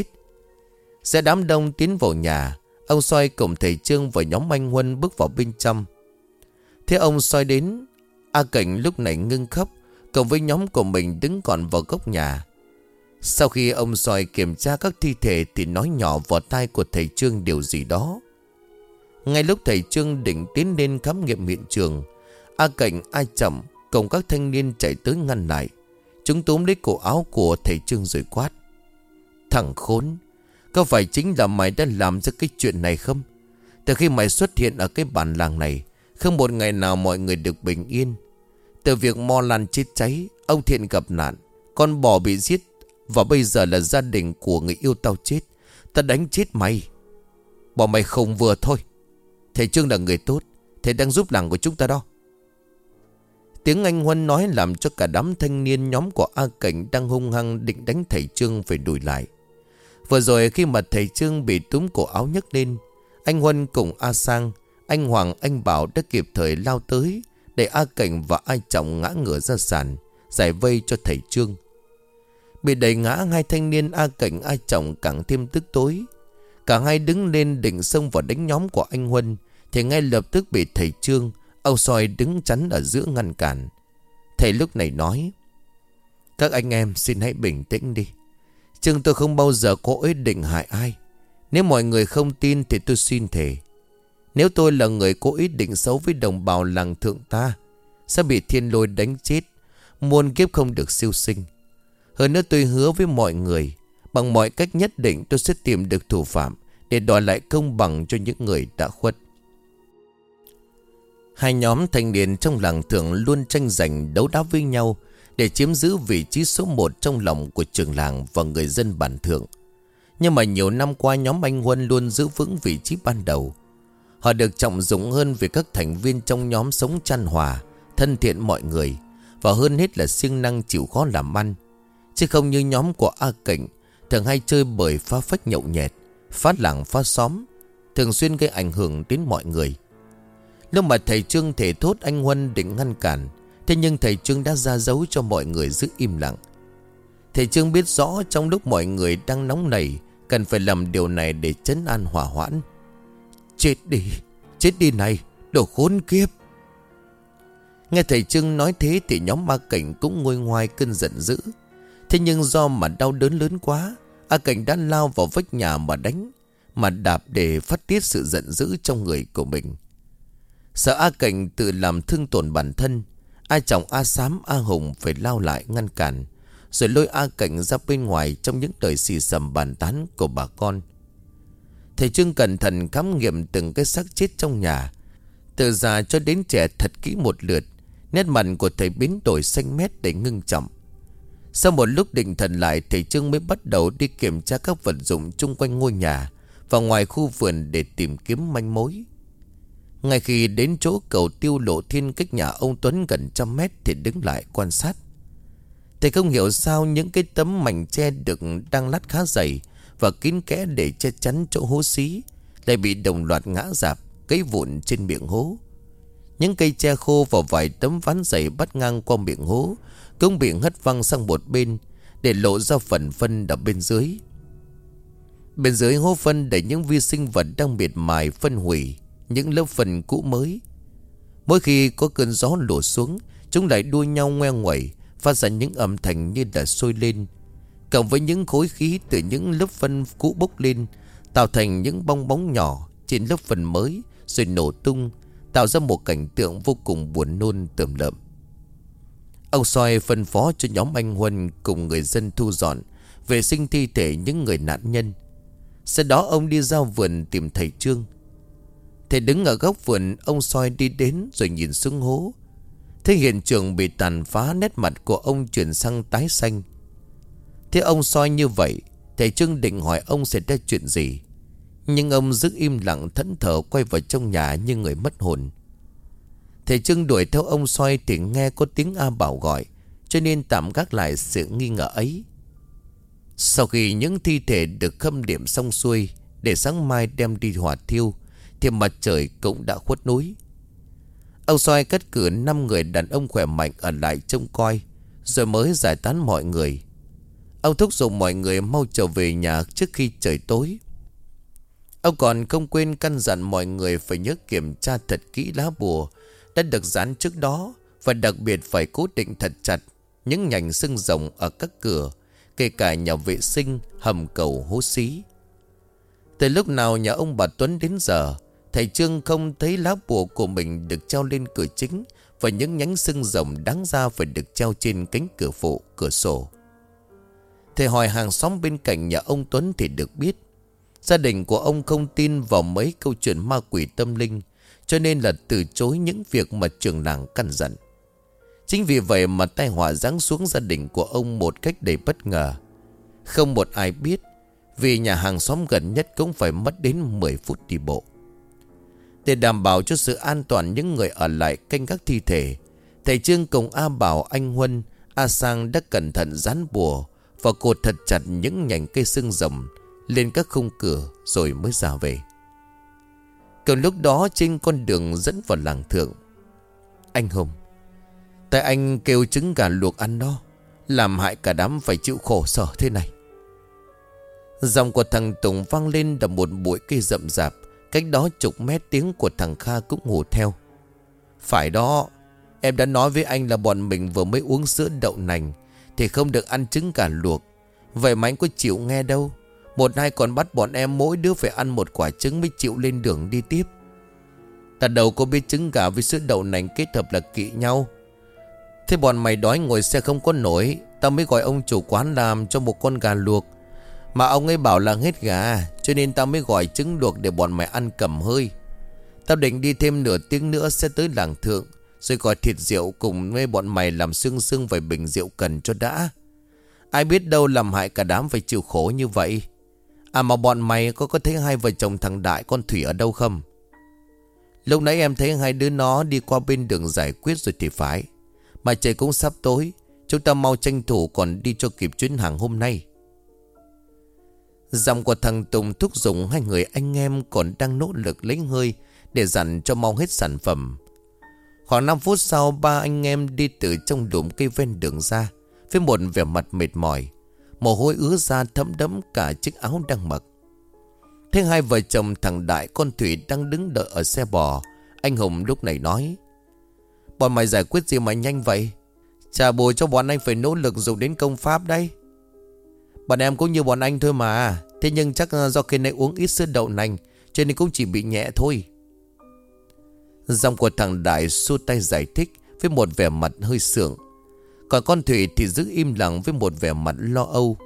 Xe đám đông tiến vào nhà. Ông Soi cùng thầy Trương và nhóm anh Huân bước vào bên trong. Thế ông Soi đến, A Cảnh lúc này ngưng khóc, cùng với nhóm của mình đứng còn vào góc nhà. Sau khi ông soi kiểm tra các thi thể thì nói nhỏ vào tai của thầy Trương điều gì đó. Ngay lúc thầy Trương định tiến lên khám nghiệm hiện trường, A Cảnh, A Trọng cùng các thanh niên chạy tới ngăn lại. Chúng túm lấy cổ áo của thầy Trương rồi quát: "Thằng khốn, có phải chính là mày đã làm ra cái chuyện này không? Từ khi mày xuất hiện ở cái bản làng này, không một ngày nào mọi người được bình yên. Từ việc Mo Lan chết cháy, ông Thiện gặp nạn, con bò bị giết, và bây giờ là gia đình của người yêu tao chết. Ta đánh chết mày. Bỏ mày không vừa thôi. Thầy Trương là người tốt, thầy đang giúp làng của chúng ta đó." Tiếng anh Huân nói làm cho cả đám thanh niên nhóm của A Cảnh đang hung hăng định đánh thầy Trương phải đùi lại. Vừa rồi khi mà thầy Trương bị túm cổ áo nhấc lên, anh Huân cùng A Sang, anh Hoàng, anh Bảo đã kịp thời lao tới để A Cảnh và A Trọng ngã ngửa ra sàn, giải vây cho thầy Trương. Bị đẩy ngã, hai thanh niên A Cảnh, A Trọng càng thêm tức tối. Cả hai đứng lên định xông vào đánh nhóm của anh Huân thì ngay lập tức bị thầy Trương, ông soi đứng chắn ở giữa ngăn cản. Thầy lúc này nói: "Các anh em xin hãy bình tĩnh đi. Trương tôi không bao giờ có ý định hại ai. Nếu mọi người không tin thì tôi xin thề, nếu tôi là người có ý định xấu với đồng bào làng thượng ta, sẽ bị thiên lôi đánh chết, muôn kiếp không được siêu sinh. Hơn nữa tôi hứa với mọi người, bằng mọi cách nhất định tôi sẽ tìm được thủ phạm để đòi lại công bằng cho những người đã khuất." Hai nhóm thanh niên trong làng thượng luôn tranh giành đấu đá với nhau để chiếm giữ vị trí số 1 trong lòng của trường làng và người dân bản thượng. Nhưng mà nhiều năm qua, nhóm anh Huân luôn giữ vững vị trí ban đầu. Họ được trọng dụng hơn vì các thành viên trong nhóm sống chan hòa, thân thiện mọi người, và hơn hết là siêng năng chịu khó làm ăn. Chứ không như nhóm của A Cảnh, thường hay chơi bời phá phách nhậu nhẹt, phá làng phá xóm, thường xuyên gây ảnh hưởng đến mọi người. Lúc mà thầy Trương thể thốt anh Huân định ngăn cản, thế nhưng thầy Trương đã ra dấu cho mọi người giữ im lặng. Thầy Trương biết rõ trong lúc mọi người đang nóng nảy, cần phải làm điều này để trấn an hòa hoãn. Chết đi này, đồ khốn kiếp." Nghe thầy Trương nói thế thì nhóm A Cảnh cũng nguôi ngoai cơn giận dữ. Thế nhưng do mà đau đớn lớn quá, A Cảnh đã lao vào vách nhà mà đánh, mà đạp để phát tiết sự giận dữ trong người của mình. Sợ A Cảnh tự làm thương tổn bản thân, A Trọng, A Xám, A Hùng phải lao lại ngăn cản, rồi lôi A Cảnh ra bên ngoài trong những lời xì xầm bàn tán của bà con. Thầy Trương cẩn thận khám nghiệm từng cái xác chết trong nhà, từ già cho đến trẻ thật kỹ một lượt. Nét mặt của thầy biến đổi xanh mét để ngưng trọng. Sau một lúc định thần lại, thầy Trương mới bắt đầu đi kiểm tra các vật dụng chung quanh ngôi nhà và ngoài khu vườn để tìm kiếm manh mối. Ngay khi đến chỗ cầu tiêu Lộ Thiên cách nhà ông Tuấn gần 100 mét thì đứng lại quan sát. Thầy không hiểu sao những cái tấm mảnh tre được đang lát khá dày và kín kẽ để che chắn chỗ hố xí lại bị đồng loạt ngã rạp, gãy vụn trên miệng hố. Những cây tre khô và vài tấm ván dày bắt ngang qua miệng hố cũng bị hất văng sang một bên để lộ ra phần phân ở bên dưới. Bên dưới hố phân đầy những vi sinh vật đang miệt mài phân hủy những lớp phân cũ mới. Mỗi khi có cơn gió lùa xuống, chúng lại đua nhau ngoe nguẩy, phát ra những âm thanh như là sôi lên, cộng với những khối khí từ những lớp phân cũ bốc lên, tạo thành những bong bóng nhỏ trên lớp phân mới, rồi nổ tung, tạo ra một cảnh tượng vô cùng buồn nôn tởm lợm. Ông soi phân phó cho nhóm anh Huân cùng người dân thu dọn, vệ sinh thi thể những người nạn nhân. Sau đó ông đi ra vườn tìm thầy Trương. Thầy đứng ở góc vườn, ông soi đi đến rồi nhìn xuống hố. Thấy hiện trường bị tàn phá, nét mặt của ông chuyển sang tái xanh. Thế ông soi như vậy, thầy Trương định hỏi ông xảy ra chuyện gì, nhưng ông giữ im lặng thẫn thờ quay vào trong nhà như người mất hồn. Thầy Trương đuổi theo ông soi thì nghe có tiếng A Bảo gọi, cho nên tạm gác lại sự nghi ngờ ấy. Sau khi những thi thể được khâm điểm xong xuôi để sáng mai đem đi hỏa thiêu thì mặt trời cũng đã khuất núi. Ông soi cắt cử 5 người đàn ông khỏe mạnh ở lại trông coi, rồi mới giải tán mọi người. Ông thúc giục mọi người mau trở về nhà trước khi trời tối. Ông còn không quên căn dặn mọi người phải nhớ kiểm tra thật kỹ lá bùa đã được dán trước đó, và đặc biệt phải cố định thật chặt những nhành xương rồng ở các cửa, kể cả nhà vệ sinh, hầm cầu, hố xí. Từ lúc nào nhà ông bà Tuấn đến giờ, thầy Trương không thấy lá bùa của mình được treo lên cửa chính, và những nhánh xương rồng đáng ra phải được treo trên cánh cửa phụ, cửa sổ. Thầy hỏi hàng xóm bên cạnh nhà ông Tuấn thì được biết gia đình của ông không tin vào mấy câu chuyện ma quỷ tâm linh, cho nên là từ chối những việc mà trưởng làng căn dặn. Chính vì vậy mà tai họa giáng xuống gia đình của ông một cách đầy bất ngờ. Không một ai biết, vì nhà hàng xóm gần nhất cũng phải mất đến 10 phút đi bộ. Để đảm bảo cho sự an toàn những người ở lại canh gác thi thể, thầy Trương cùng A Bảo, anh Huân, A Sang đã cẩn thận dán bùa và cột thật chặt những nhành cây xương rồng lên các khung cửa rồi mới ra về. Cùng lúc đó trên con đường dẫn vào làng thượng, anh Hùng, tại anh kêu trứng gà luộc ăn đó, làm hại cả đám phải chịu khổ sở thế này. Giọng của thằng Tùng vang lên đầm một bụi cây rậm rạp, cách đó chục mét. Tiếng của thằng Kha cũng hù theo. Phải đó, em đã nói với anh là bọn mình vừa mới uống sữa đậu nành thì không được ăn trứng gà luộc. Vậy mà anh có chịu nghe đâu. Một hai còn bắt bọn em mỗi đứa phải ăn một quả trứng mới chịu lên đường đi tiếp. Ta đâu có biết trứng gà với sữa đậu nành kết hợp là kỵ nhau. Thế bọn mày đói ngồi xe không có nổi, tao mới gọi ông chủ quán làm cho một con gà luộc. Mà ông ấy bảo là hết gà, cho nên tao mới gọi trứng luộc để bọn mày ăn cầm hơi. Tao định đi thêm nửa tiếng nữa sẽ tới làng thượng, rồi gọi thịt rượu cùng với bọn mày làm sương sương vài bình rượu cần cho đã. Ai biết đâu làm hại cả đám phải chịu khổ như vậy. À mà bọn mày có thấy hai vợ chồng thằng Đại con Thủy ở đâu không? Lúc nãy em thấy hai đứa nó đi qua bên đường giải quyết rồi thì phải. Mà trời cũng sắp tối, chúng ta mau tranh thủ còn đi cho kịp chuyến hàng hôm nay. Giọng của thằng Tùng thúc giục hai người anh em còn đang nỗ lực lấy hơi để dặn cho mau hết sản phẩm. Khoảng 5 phút sau, ba anh em đi từ trong đùm cây ven đường ra với một vẻ mặt mệt mỏi, mồ hôi ứa ra thấm đẫm cả chiếc áo đang mặc. Thế hai vợ chồng thằng Đại con Thủy đang đứng đợi ở xe bò, anh Hùng lúc này nói: Bọn mày giải quyết gì mà nhanh vậy? Trả bù cho bọn anh phải nỗ lực dùng đến công pháp đấy. Bọn em cũng như bọn anh thôi mà. Thế nhưng chắc do khi nãy uống ít sữa đậu nành cho nên cũng chỉ bị nhẹ thôi. Giọng của thằng Đại xua tay giải thích với một vẻ mặt hơi sượng. Còn con Thủy thì giữ im lặng với một vẻ mặt lo âu,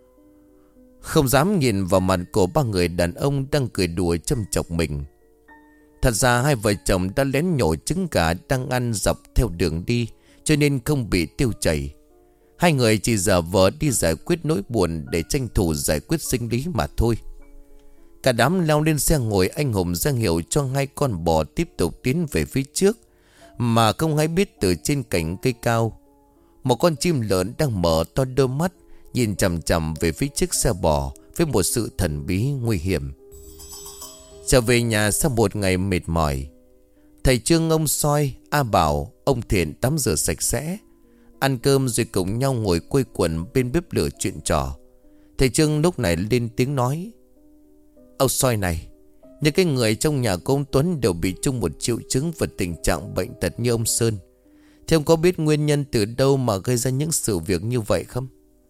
không dám nhìn vào mặt của ba người đàn ông đang cười đùa châm chọc mình. Thật ra hai vợ chồng đã lén nhổ trứng gà đang ăn dọc theo đường đi, cho nên không bị tiêu chảy. Hai người chỉ giả vờ đi giải quyết nỗi buồn để tranh thủ giải quyết sinh lý mà thôi. Cả đám leo lên xe ngồi, anh Hùng ra hiệu cho hai con bò tiếp tục tiến về phía trước, mà không hay biết từ trên cành cây cao, một con chim lợn đang mở to đôi mắt nhìn chằm chằm về phía chiếc xe bò với một sự thần bí nguy hiểm. Trở về nhà sau một ngày mệt mỏi, thầy Trương, ông Soi, A Bảo, ông Thiện tắm rửa sạch sẽ, ăn cơm rồi cùng nhau ngồi quây quần bên bếp lửa chuyện trò. Thầy Trương lúc này lên tiếng nói: Ông Soi này, những cái người trong nhà của ông Tuấn đều bị chung một triệu chứng và tình trạng bệnh tật như ông Sơn. Thế ông có biết nguyên nhân từ đâu mà gây ra những sự việc như vậy không?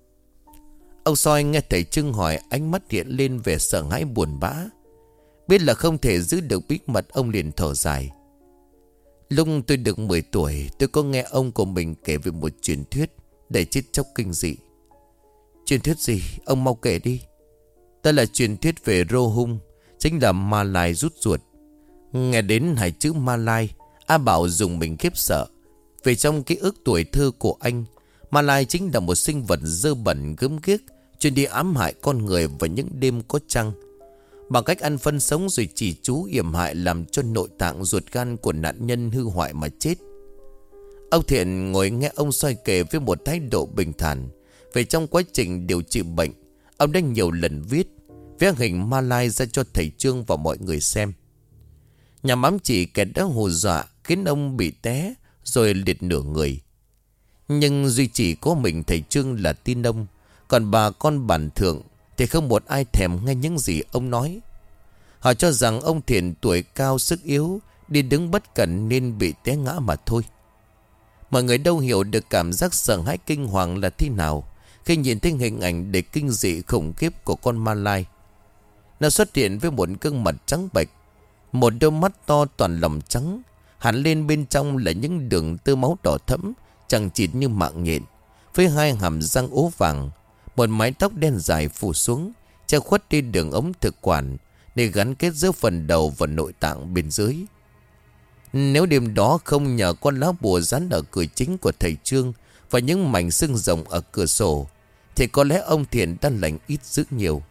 Ông Soi nghe thầy Trương hỏi, ánh mắt hiện lên vẻ sợ hãi buồn bã. Biết là không thể giữ được bí mật, ông liền thở dài: Lúc tôi được 10 tuổi, tôi có nghe ông của mình kể về một truyền thuyết để chết chóc kinh dị. Truyền thuyết gì? Ông mau kể đi. Đó là truyền thuyết về Rô Hung, chính là ma lai rút ruột. Nghe đến hai chữ ma lai, A Bảo dùng mình khiếp sợ. Về trong ký ức tuổi thơ của anh, ma lai chính là một sinh vật dơ bẩn gớm ghiếc, chuyên đi ám hại con người vào những đêm có trăng, bằng cách ăn phân sống rồi chỉ chú yểm hại, làm cho nội tạng ruột gan của nạn nhân hư hoại mà chết. Ông Thiện ngồi nghe ông Soi kể với một thái độ bình thản. Về trong quá trình điều trị bệnh, ông đã nhiều lần viết vẽ hình ma lai ra cho thầy Trương và mọi người xem, nhằm ám chỉ kẻ đã hù dọa khiến ông bị té rồi liệt nửa người. Nhưng duy chỉ có mình thầy Trương là tin ông, còn bà con bản thượng thì không một ai thèm nghe những gì ông nói. Họ cho rằng ông Thiện tuổi cao sức yếu, đi đứng bất cẩn nên bị té ngã mà thôi. Mọi người đâu hiểu được cảm giác sợ hãi kinh hoàng là thế nào khi nhìn thấy hình ảnh đầy kinh dị khủng khiếp của con ma lai. Nó xuất hiện với một gương mặt trắng bệch, một đôi mắt to toàn lòng trắng, hẳn lên bên trong là những đường tơ máu đỏ thẫm, chằng chịt như mạng nhện, với hai hàm răng ố vàng, một mái tóc đen dài phủ xuống, che khuất đi đường ống thực quản, để gắn kết giữa phần đầu và nội tạng bên dưới. Nếu đêm đó không nhờ con lá bùa dán ở cửa chính của thầy Trương và những mảnh xương rồng ở cửa sổ, thì có lẽ ông Thiện đã lành ít dữ nhiều.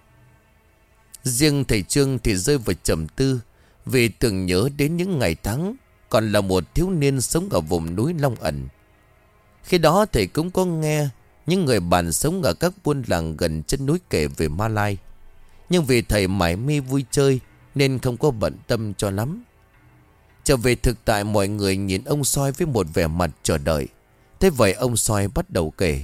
Riêng thầy Trương thì rơi vào trầm tư, vì tưởng nhớ đến những ngày tháng còn là một thiếu niên sống ở vùng núi Long Ẩn. Khi đó thầy cũng có nghe những người bạn sống ở các buôn làng gần chân núi kể về ma lai, nhưng vì thầy mải mê vui chơi nên không có bận tâm cho lắm. Trở về thực tại, mọi người nhìn ông Soi với một vẻ mặt chờ đợi. Thế vậy ông Soi bắt đầu kể.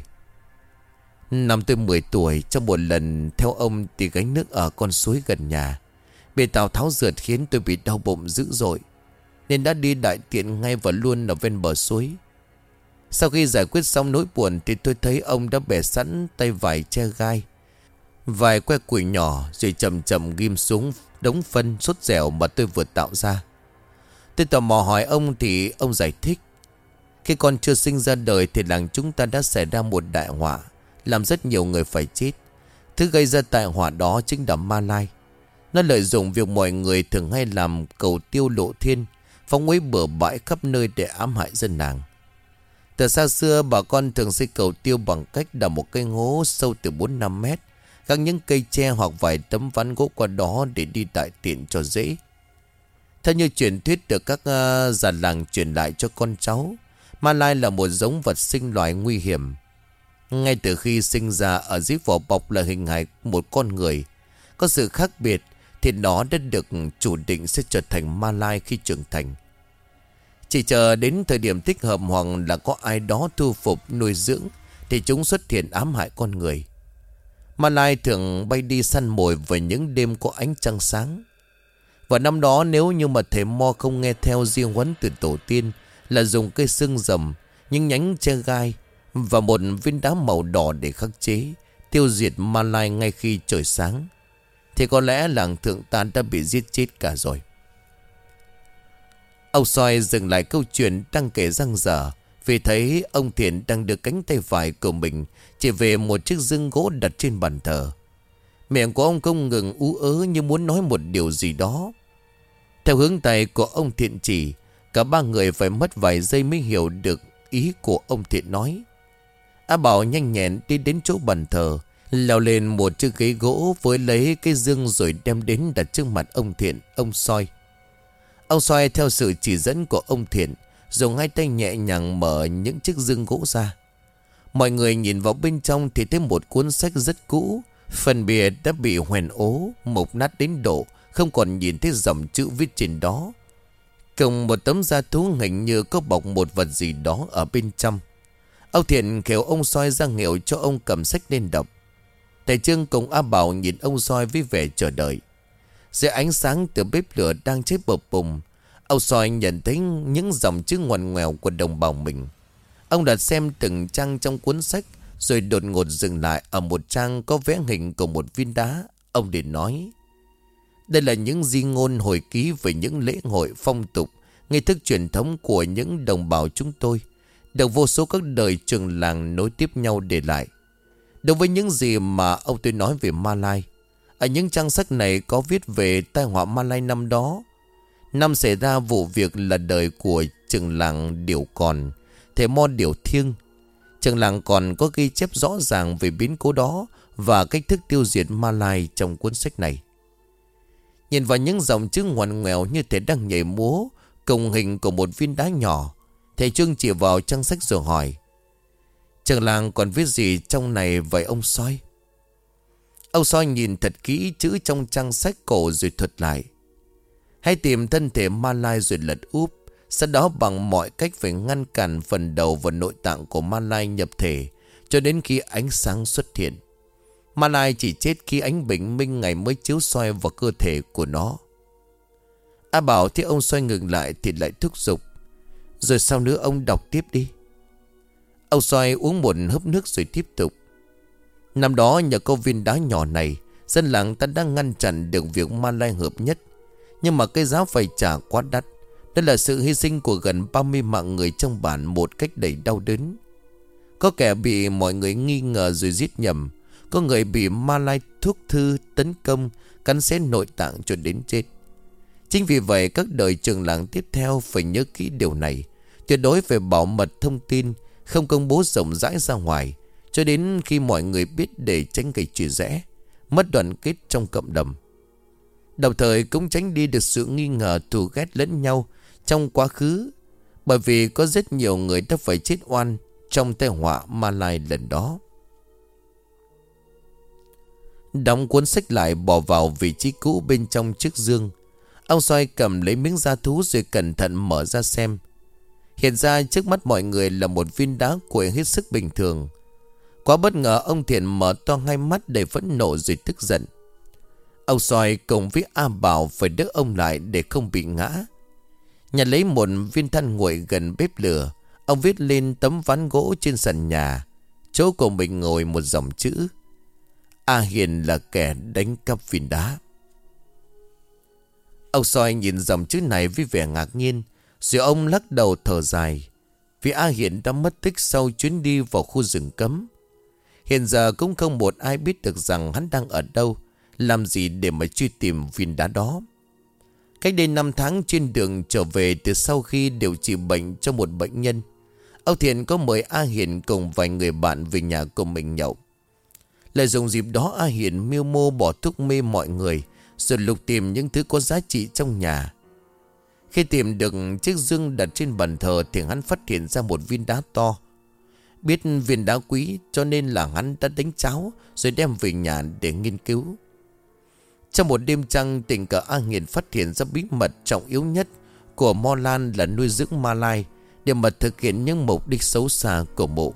Năm tôi 10 tuổi, trong một lần theo ông đi gánh nước ở con suối gần nhà, bị Tào Tháo rượt khiến tôi bị đau bụng dữ dội, nên đã đi đại tiện ngay và luôn ở ven bờ suối. Sau khi giải quyết xong nỗi buồn thì tôi thấy ông đã bẻ sẵn tay vải che gai, vài que củi nhỏ, rồi chậm chậm ghim xuống đống phân sốt dẻo mà tôi vừa tạo ra. Tôi tò mò hỏi ông thì ông giải thích. Khi con chưa sinh ra đời thì làng chúng ta đã xảy ra một đại họa, làm rất nhiều người phải chết. Thứ gây ra tai họa đó chính là ma lai. Nó lợi dụng việc mọi người thường hay làm cầu tiêu lộ thiên, phóng uế bừa bãi khắp nơi để ám hại dân làng. Từ xa xưa, bà con thường xây cầu tiêu bằng cách đào một cái hố sâu từ 4-5 mét, gắn những cây tre hoặc vài tấm ván gỗ qua đó để đi đại tiện cho dễ. Theo như truyền thuyết được các già làng truyền lại cho con cháu, ma lai là một giống vật sinh loài nguy hiểm. Ngay từ khi sinh ra, ở dưới vỏ bọc là hình hài một con người. Có sự khác biệt thì nó đã được chủ định sẽ trở thành ma lai khi trưởng thành. Chỉ chờ đến thời điểm thích hợp hoặc là có ai đó thu phục nuôi dưỡng thì chúng xuất hiện ám hại con người. Ma lai thường bay đi săn mồi vào những đêm có ánh trăng sáng. Và năm đó, nếu như mà thầy Mo không nghe theo di huấn từ tổ tiên là dùng cây xương rầm, những nhánh tre gai và một viên đá màu đỏ để khắc chế, tiêu diệt ma lai ngay khi trời sáng, thì có lẽ làng Thượng Tán đã bị giết chết cả rồi. Ông Soi dừng lại câu chuyện đang kể răng dở, vì thấy ông Thiện đang đưa cánh tay phải của mình chỉ về một chiếc giường gỗ đặt trên bàn thờ. Miệng của ông không ngừng ú ớ như muốn nói một điều gì đó. Theo hướng tay của ông Thiện chỉ, cả ba người phải mất vài giây mới hiểu được ý của ông Thiện nói. A Bảo nhanh nhẹn đi đến chỗ bàn thờ, leo lên một chiếc ghế gỗ với lấy cái dương rồi đem đến đặt trước mặt ông Thiện, ông Soi. Ông Soi theo sự chỉ dẫn của ông Thiện, dùng hai tay nhẹ nhàng mở những chiếc dương gỗ ra. Mọi người nhìn vào bên trong thì thấy một cuốn sách rất cũ, phần bìa đã bị hoen ố, mục nát đến độ không còn nhìn thấy dòng chữ viết trên đó. Cùng một tấm da thú hình như có bọc một vật gì đó ở bên trong. Ông Thiện kêu ông Soi ra hiệu cho ông cầm sách lên đọc. Thầy Trương cùng A Bảo nhìn ông Soi với vẻ chờ đợi. Dưới ánh sáng từ bếp lửa đang cháy bập bùng, ông Soi nhận thấy những dòng chữ ngoằn ngoèo của đồng bào mình. Ông đã xem từng trang trong cuốn sách, rồi đột ngột dừng lại ở một trang có vẽ hình của một viên đá. Ông liền nói: đây là những di ngôn hồi ký về những lễ hội, phong tục, nghi thức truyền thống của những đồng bào chúng tôi, được vô số các đời trường làng nối tiếp nhau để lại. Đối với những gì mà ông tôi nói về ma lai, ở những trang sách này có viết về tai họa ma lai năm đó. Năm xảy ra vụ việc là đời của trường làng Điểu Còn, thầy Mo Điểu Thiêng. Trường làng còn có ghi chép rõ ràng về biến cố đó và cách thức tiêu diệt ma lai trong cuốn sách này. Nhìn vào những dòng chữ ngoằn ngoèo như thể đang nhảy múa cùng hình của một viên đá nhỏ, thầy Trương chỉ vào trang sách rồi hỏi: trường làng còn viết gì trong này vậy ông Soi? Ông Soi nhìn thật kỹ chữ trong trang sách cổ rồi thuật lại: hãy tìm thân thể ma lai rồi lật úp, sau đó bằng mọi cách phải ngăn cản phần đầu và nội tạng của ma lai nhập thể cho đến khi ánh sáng xuất hiện. Ma lai chỉ chết khi ánh bình minh ngày mới chiếu soi vào cơ thể của nó. A Bảo thấy ông Soi ngừng lại thì lại thúc giục: rồi sao nữa ông, đọc tiếp đi. Ông Soi uống một hớp nước rồi tiếp tục: Năm đó nhờ có viên đá nhỏ này, dân làng ta đã ngăn chặn được việc ma lai hợp nhất. Nhưng mà cái giá phải trả quá đắt. Đó là sự hy sinh của gần 30 mạng người trong bản một cách đầy đau đớn. Có kẻ bị mọi người nghi ngờ rồi giết nhầm. Có người bị ma lai thuốc thư tấn công, cắn xé nội tạng cho đến chết. Chính vì vậy các đời trường làng tiếp theo phải nhớ kỹ điều này. Tuyệt đối phải bảo mật thông tin, không công bố rộng rãi ra ngoài, cho đến khi mọi người biết để tránh gây chia rẽ, mất đoàn kết trong cộng đồng. Đồng thời cũng tránh đi được sự nghi ngờ thù ghét lẫn nhau trong quá khứ. Bởi vì có rất nhiều người đã phải chết oan trong tai họa Ma Lai lần đó. Đóng cuốn sách lại bỏ vào vị trí cũ bên trong chiếc dương. Ông Xoay cầm lấy miếng da thú rồi cẩn thận mở ra xem. Hiện ra trước mắt mọi người là một viên đá cuội hết sức bình thường. Quá bất ngờ, ông Thiện mở to hai mắt đầy phẫn nộ rồi tức giận. Ông Xoay cùng với A Bảo phải đỡ ông lại để không bị ngã. Nhặt lấy một viên than nguội gần bếp lửa, ông viết lên tấm ván gỗ trên sàn nhà, chỗ của mình ngồi, một dòng chữ: A Hiền là kẻ đánh cắp viên đá. Ông Xoay nhìn dòng chữ này với vẻ ngạc nhiên, rồi ông lắc đầu thở dài. Vì A Hiền đã mất tích sau chuyến đi vào khu rừng cấm. Hiện giờ cũng không một ai biết được rằng hắn đang ở đâu, làm gì để mà truy tìm viên đá đó. Cách đây 5 tháng trên đường trở về từ sau khi điều trị bệnh cho một bệnh nhân, ông Thiện có mời A Hiền cùng vài người bạn về nhà của mình nhậu. Lợi dụng dịp đó, A Hiền mưu mô bỏ thuốc mê mọi người, rồi lục tìm những thứ có giá trị trong nhà. Khi tìm được chiếc dương đặt trên bàn thờ thì hắn phát hiện ra một viên đá to. Biết viên đá quý cho nên là hắn đã đánh cháo rồi đem về nhà để nghiên cứu. Trong một đêm trăng, tình cờ A Hiền phát hiện ra bí mật trọng yếu nhất của Mo Lan là nuôi dưỡng ma lai để mà thực hiện những mục đích xấu xa của mụ.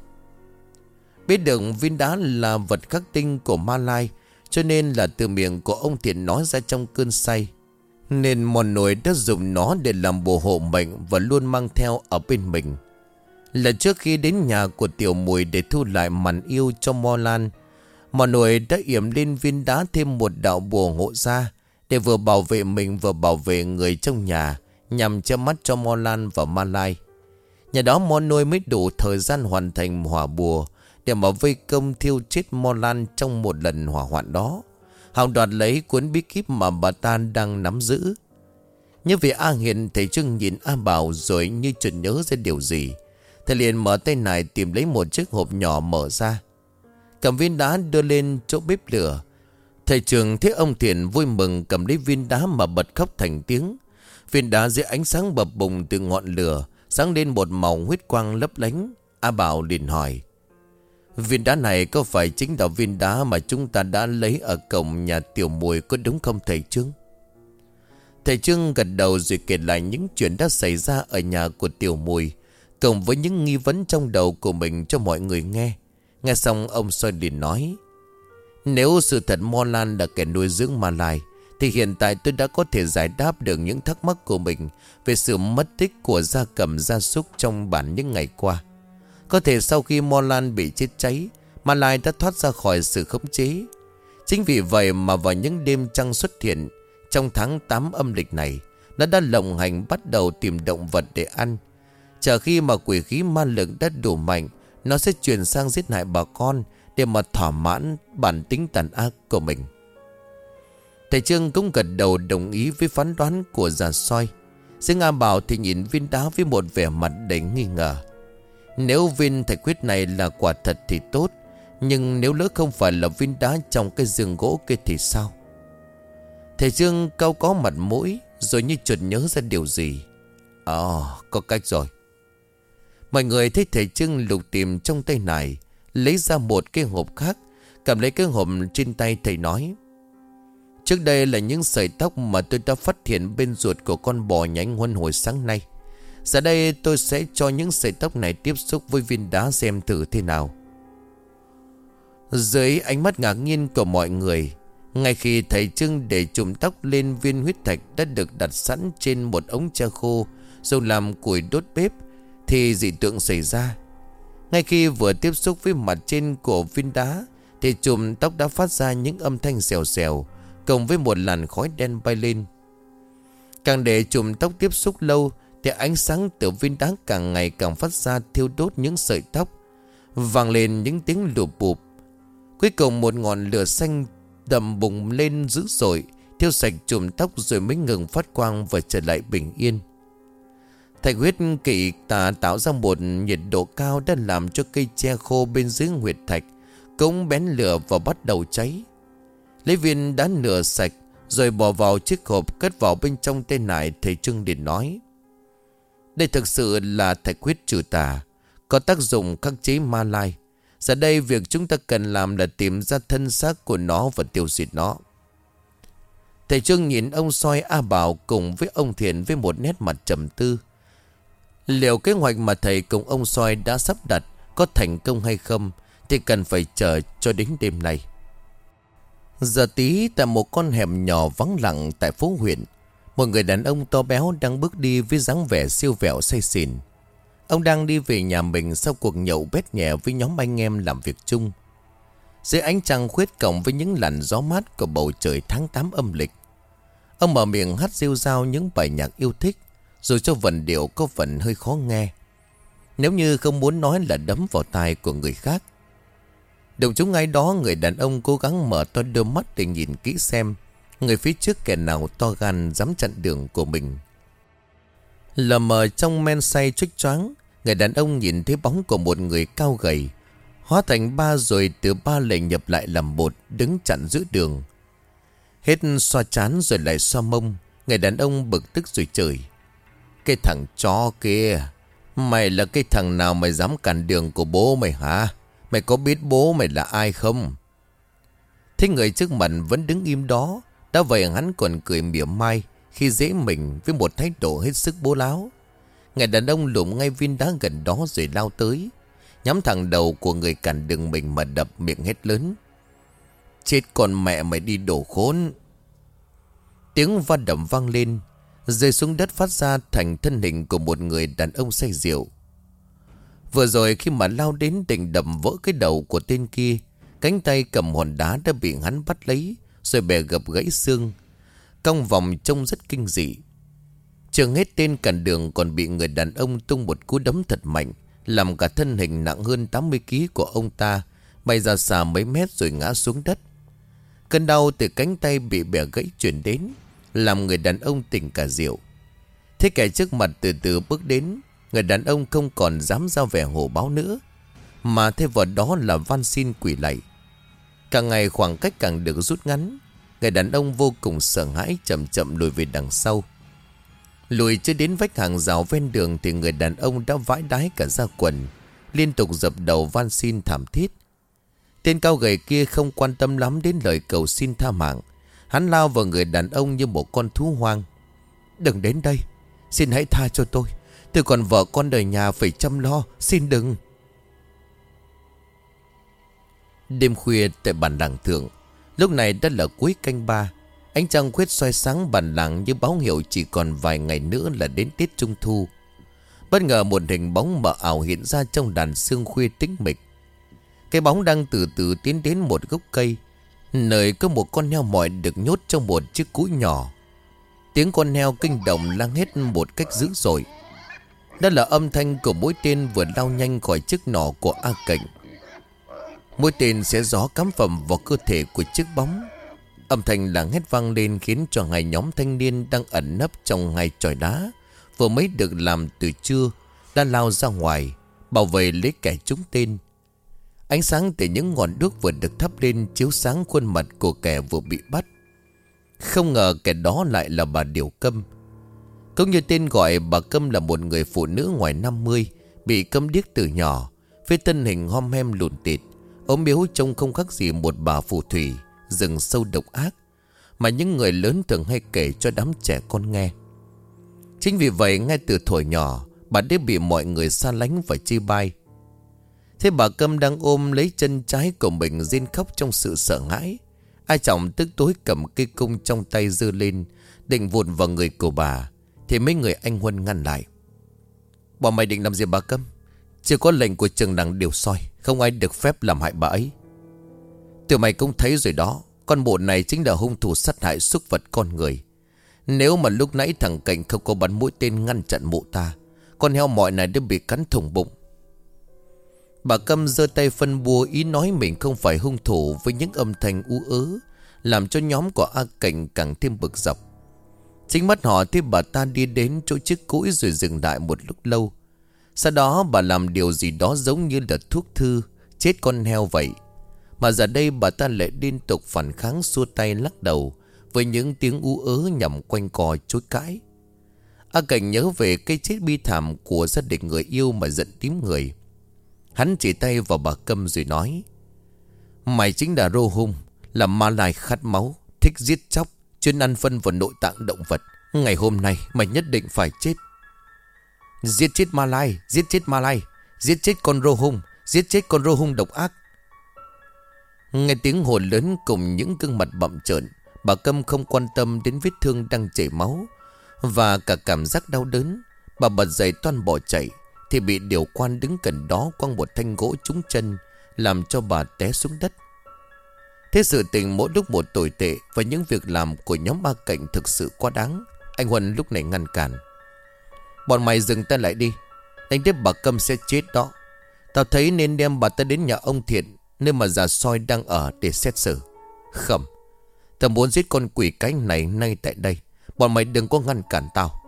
Biết được viên đá là vật khắc tinh của ma lai, cho nên là từ miệng của ông Thiện nói ra trong cơn say, nên mòn nổi đã dùng nó để làm bùa hộ mệnh và luôn mang theo ở bên mình. Là trước khi đến nhà của Tiểu Mùi để thu lại màn yêu cho Mo Lan, mòn nổi đã yểm lên viên đá thêm một đạo bùa hộ gia để vừa bảo vệ mình vừa bảo vệ người trong nhà, nhằm che mắt cho Mo Lan và Ma Lai. Nhà đó Mo Nôi mới đủ thời gian hoàn thành hỏa bùa để mà vây công thiêu chết Mo Lan trong một lần hỏa hoạn đó, hòng đoạt lấy cuốn bí kíp mà bà ta đang nắm giữ. Như vì A Hiền, thầy Trưng nhìn A Bảo rồi như chợt nhớ ra điều gì. Thầy liền mở tay này tìm lấy một chiếc hộp nhỏ mở ra, cầm viên đá đưa lên chỗ bếp lửa. Thầy Trường thấy ông Thiện vui mừng cầm lấy viên đá mà bật khóc thành tiếng. Viên đá dưới ánh sáng bập bùng từ ngọn lửa sáng lên một màu huyết quang lấp lánh. A Bảo liền hỏi: Viên đá này có phải chính là viên đá mà chúng ta đã lấy ở cổng nhà Tiểu Mùi, có đúng không thầy Trương? Thầy Trương gật đầu rồi kể lại những chuyện đã xảy ra ở nhà của Tiểu Mùi, cộng với những nghi vấn trong đầu của mình cho mọi người nghe. Nghe xong ông Soi liền nói: Nếu sự thật Mo Lan là kẻ nuôi dưỡng ma lai, thì hiện tại tôi đã có thể giải đáp được những thắc mắc của mình về sự mất tích của gia cầm gia súc trong bản những ngày qua. Có thể sau khi Mo Lan bị chết cháy, ma lai đã thoát ra khỏi sự khống chế. Chính vì vậy mà vào những đêm trăng xuất hiện trong tháng 8 âm lịch này, nó đã lộng hành bắt đầu tìm động vật để ăn. Chờ khi mà quỷ khí ma lực đã đủ mạnh, nó sẽ chuyển sang giết hại bà con để mà thỏa mãn bản tính tàn ác của mình. Thầy Trương cũng gật đầu đồng ý với phán đoán của già Soi. Riêng A Bảo thì nhìn viên đá với một vẻ mặt đầy nghi ngờ. Nếu viên thạch huyết này là quả thật thì tốt, nhưng nếu lỡ không phải là viên đá trong cái giường gỗ kia thì sao? Thầy Trương cau có mặt mũi rồi như chợt nhớ ra điều gì. Có cách rồi. Mọi người thấy thầy Trương lục tìm trong tay này, lấy ra một cái hộp khác. Cầm lấy cái hộp trên tay, thầy nói: Trước đây là những sợi tóc mà tôi đã phát hiện bên ruột của con bò nhánh huân hồi sáng nay. Giờ đây tôi sẽ cho những sợi tóc này tiếp xúc với viên đá xem thử thế nào. Dưới ánh mắt ngạc nhiên của mọi người, ngay khi thầy Trương để chùm tóc lên viên huyết thạch đã được đặt sẵn trên một ống tre khô dùng làm củi đốt bếp, thì dị tượng xảy ra. Ngay khi vừa tiếp xúc với mặt trên của viên đá thì chùm tóc đã phát ra những âm thanh xèo xèo, cộng với một làn khói đen bay lên. Càng để chùm tóc tiếp xúc lâu thì ánh sáng từ viên đá càng ngày càng phát ra, thiêu đốt những sợi tóc, vang lên những tiếng lụp bụp. Cuối cùng một ngọn lửa xanh đầm bùng lên dữ dội, thiêu sạch chùm tóc rồi mới ngừng phát quang và trở lại bình yên. Thạch huyết kỵ tà tạo ra một nhiệt độ cao đã làm cho cây tre khô bên dưới huyệt thạch cũng bén lửa và bắt đầu cháy. Lấy viên đá nửa sạch rồi bỏ vào chiếc hộp, cất vào bên trong tay nải. Thầy Trương liền nói: đây thực sự là thạch huyết trừ tà, có tác dụng khắc chế ma lai. Giờ đây việc chúng ta cần làm là tìm ra thân xác của nó và tiêu diệt nó. Thầy Trương nhìn ông Soi, A Bảo cùng với ông Thiện với một nét mặt trầm tư. Liệu kế hoạch mà thầy cùng ông Soi đã sắp đặt có thành công hay không thì cần phải chờ cho đến đêm nay. Giờ tí tại một con hẻm nhỏ vắng lặng tại phố huyện, một người đàn ông to béo đang bước đi với dáng vẻ siêu vẹo say xỉn. Ông đang đi về nhà mình sau cuộc nhậu bét nhẹ với nhóm anh em làm việc chung. Dưới ánh trăng khuyết cộng với những làn gió mát của bầu trời tháng 8 âm lịch, ông mở miệng hát rêu rao những bài nhạc yêu thích, dù cho vần điệu có phần hơi khó nghe, nếu như không muốn nói là đấm vào tai của người khác. Đồng chúng ngay đó, người đàn ông cố gắng mở to đôi mắt để nhìn kỹ xem người phía trước kẻ nào to gan dám chặn đường của mình. Lờ mờ trong men say chuếch choáng, người đàn ông nhìn thấy bóng của một người cao gầy hóa thành ba, rồi từ ba lại nhập lại làm một, đứng chặn giữa đường. Hết xoa trán rồi lại xoa mông, người đàn ông bực tức rồi chửi: cái thằng chó kia, mày là cái thằng nào mày dám cản đường của bố mày hả? Mày có biết bố mày là ai không? Thế người trước mặt vẫn đứng im đó. Đã vậy hắn còn cười mỉa mai khi dễ mình với một thái độ hết sức bố láo. Người đàn ông lụm ngay viên đá gần đó rồi lao tới, nhắm thẳng đầu của người cản đường mình mà đập, miệng hét lớn: chết con mẹ mày đi đồ khốn! Tiếng va đập vang lên, rơi xuống đất phát ra thành thân hình của một người đàn ông say rượu. Vừa rồi khi mà lao đến định đập vỡ cái đầu của tên kia, cánh tay cầm hòn đá đã bị hắn bắt lấy rồi bè gập gãy xương, cong vòng trông rất kinh dị. Trường hết, tên cản đường còn bị người đàn ông tung một cú đấm thật mạnh, làm cả thân hình nặng hơn 80 kg của ông ta bay ra xa mấy mét rồi ngã xuống đất. Cơn đau từ cánh tay bị bẻ gãy truyền đến, làm người đàn ông tỉnh cả rượu. Thế kẻ trước mặt từ từ bước đến, người đàn ông không còn dám ra vẻ hổ báo nữa, mà thay vào đó là van xin quỳ lạy. Càng ngày khoảng cách càng được rút ngắn, người đàn ông vô cùng sợ hãi, chậm chậm lùi về đằng sau. Lùi chưa đến vách hàng rào ven đường thì người đàn ông đã vãi đái cả da quần, liên tục dập đầu van xin thảm thiết. Tên cao gầy kia không quan tâm lắm đến lời cầu xin tha mạng. Hắn lao vào người đàn ông như một con thú hoang: đừng đến đây, xin hãy tha cho tôi còn vợ con đời nhà phải chăm lo, xin đừng. Đêm khuya tại bản làng thượng, lúc này đã là cuối canh 3. Ánh trăng khuyết soi sáng bản làng như báo hiệu chỉ còn vài ngày nữa là đến Tết Trung Thu. Bất ngờ một hình bóng mờ ảo hiện ra trong đàn sương khuya tĩnh mịch. Cái bóng đang từ từ tiến đến một gốc cây, nơi có một con heo mỏi được nhốt trong một chiếc cũi nhỏ. Tiếng con heo kinh động lang hết một cách dữ dội. Đó là âm thanh của mũi tên vừa lao nhanh khỏi chiếc nỏ của A Cảnh. Mũi tên xé gió cắm phầm vào cơ thể của chiếc bóng. Âm thanh làng hét vang lên khiến cho hai nhóm thanh niên đang ẩn nấp trong hai chòi đá vừa mới được làm từ trưa đã lao ra ngoài bảo vệ lấy kẻ trúng tên. Ánh sáng từ những ngọn đuốc vừa được thắp lên chiếu sáng khuôn mặt của kẻ vừa bị bắt. Không ngờ kẻ đó lại là bà Điều Câm. Cũng như tên gọi, bà Câm là một người phụ nữ ngoài 50, bị câm điếc từ nhỏ, với thân hình hom hem lùn tịt, ốm yếu trông không khác gì một bà phù thủy rừng sâu độc ác mà những người lớn thường hay kể cho đám trẻ con nghe. Chính vì vậy ngay từ thuở nhỏ bà đã bị mọi người xa lánh và chê bai. Thế bà Câm đang ôm lấy chân trái của mình rên khóc trong sự sợ hãi. Ai Trọng tức tối cầm cây cung trong tay giơ lên định vụt vào người của bà, thì mấy người anh Huân ngăn lại: bọn mày định làm gì bà Câm? Chưa có lệnh của trường làng Điều Soi, không ai được phép làm hại bà ấy. Tụi mày cũng thấy rồi đó, con mụ này chính là hung thủ sát hại súc vật con người. Nếu mà lúc nãy thằng Cảnh không có bắn mũi tên ngăn chặn mụ ta, con heo mọi này đã bị cắn thủng bụng. Bà Câm giơ tay phân bua ý nói mình không phải hung thủ, với những âm thanh ú ớ làm cho nhóm của A Cảnh càng thêm bực dọc. Chính mắt họ thấy bà ta đi đến chỗ chiếc cũi rồi dừng lại một lúc lâu. Sau đó bà làm điều gì đó giống như là thuốc thư chết con heo vậy. Mà giờ đây bà ta lại liên tục phản kháng, xua tay lắc đầu với những tiếng ú ớ nhằm quanh co chối cãi. A Cảnh nhớ về cái chết bi thảm của gia đình người yêu mà giận tím người. Hắn chỉ tay vào bà Câm rồi nói: mày chính là rô hung, là ma lai khát máu, thích giết chóc, chuyên ăn phân vào nội tạng động vật. Ngày hôm nay mày nhất định phải chết. Giết chết ma lai, giết chết ma lai, giết chết con rô hung, giết chết con rô hung độc ác. Nghe tiếng hồn lớn cùng những gương mặt bặm trợn, bà Câm không quan tâm đến vết thương đang chảy máu và cả cảm giác đau đớn. Bà bật dậy toan bỏ chạy thì bị điều quan đứng gần đó quăng một thanh gỗ trúng chân, làm cho bà té xuống đất. Thế sự tình mỗi lúc một tồi tệ, và những việc làm của nhóm A Cảnh thực sự quá đáng. Anh Huân lúc này ngăn cản: bọn mày dừng tay lại đi, đánh tiếp bà Câm sẽ chết đó. Tao thấy nên đem bà ta đến nhà ông Thiện, nơi mà già soi đang ở, để xét xử. Không, tao muốn giết con quỷ cái này ngay tại đây. Bọn mày đừng có ngăn cản tao.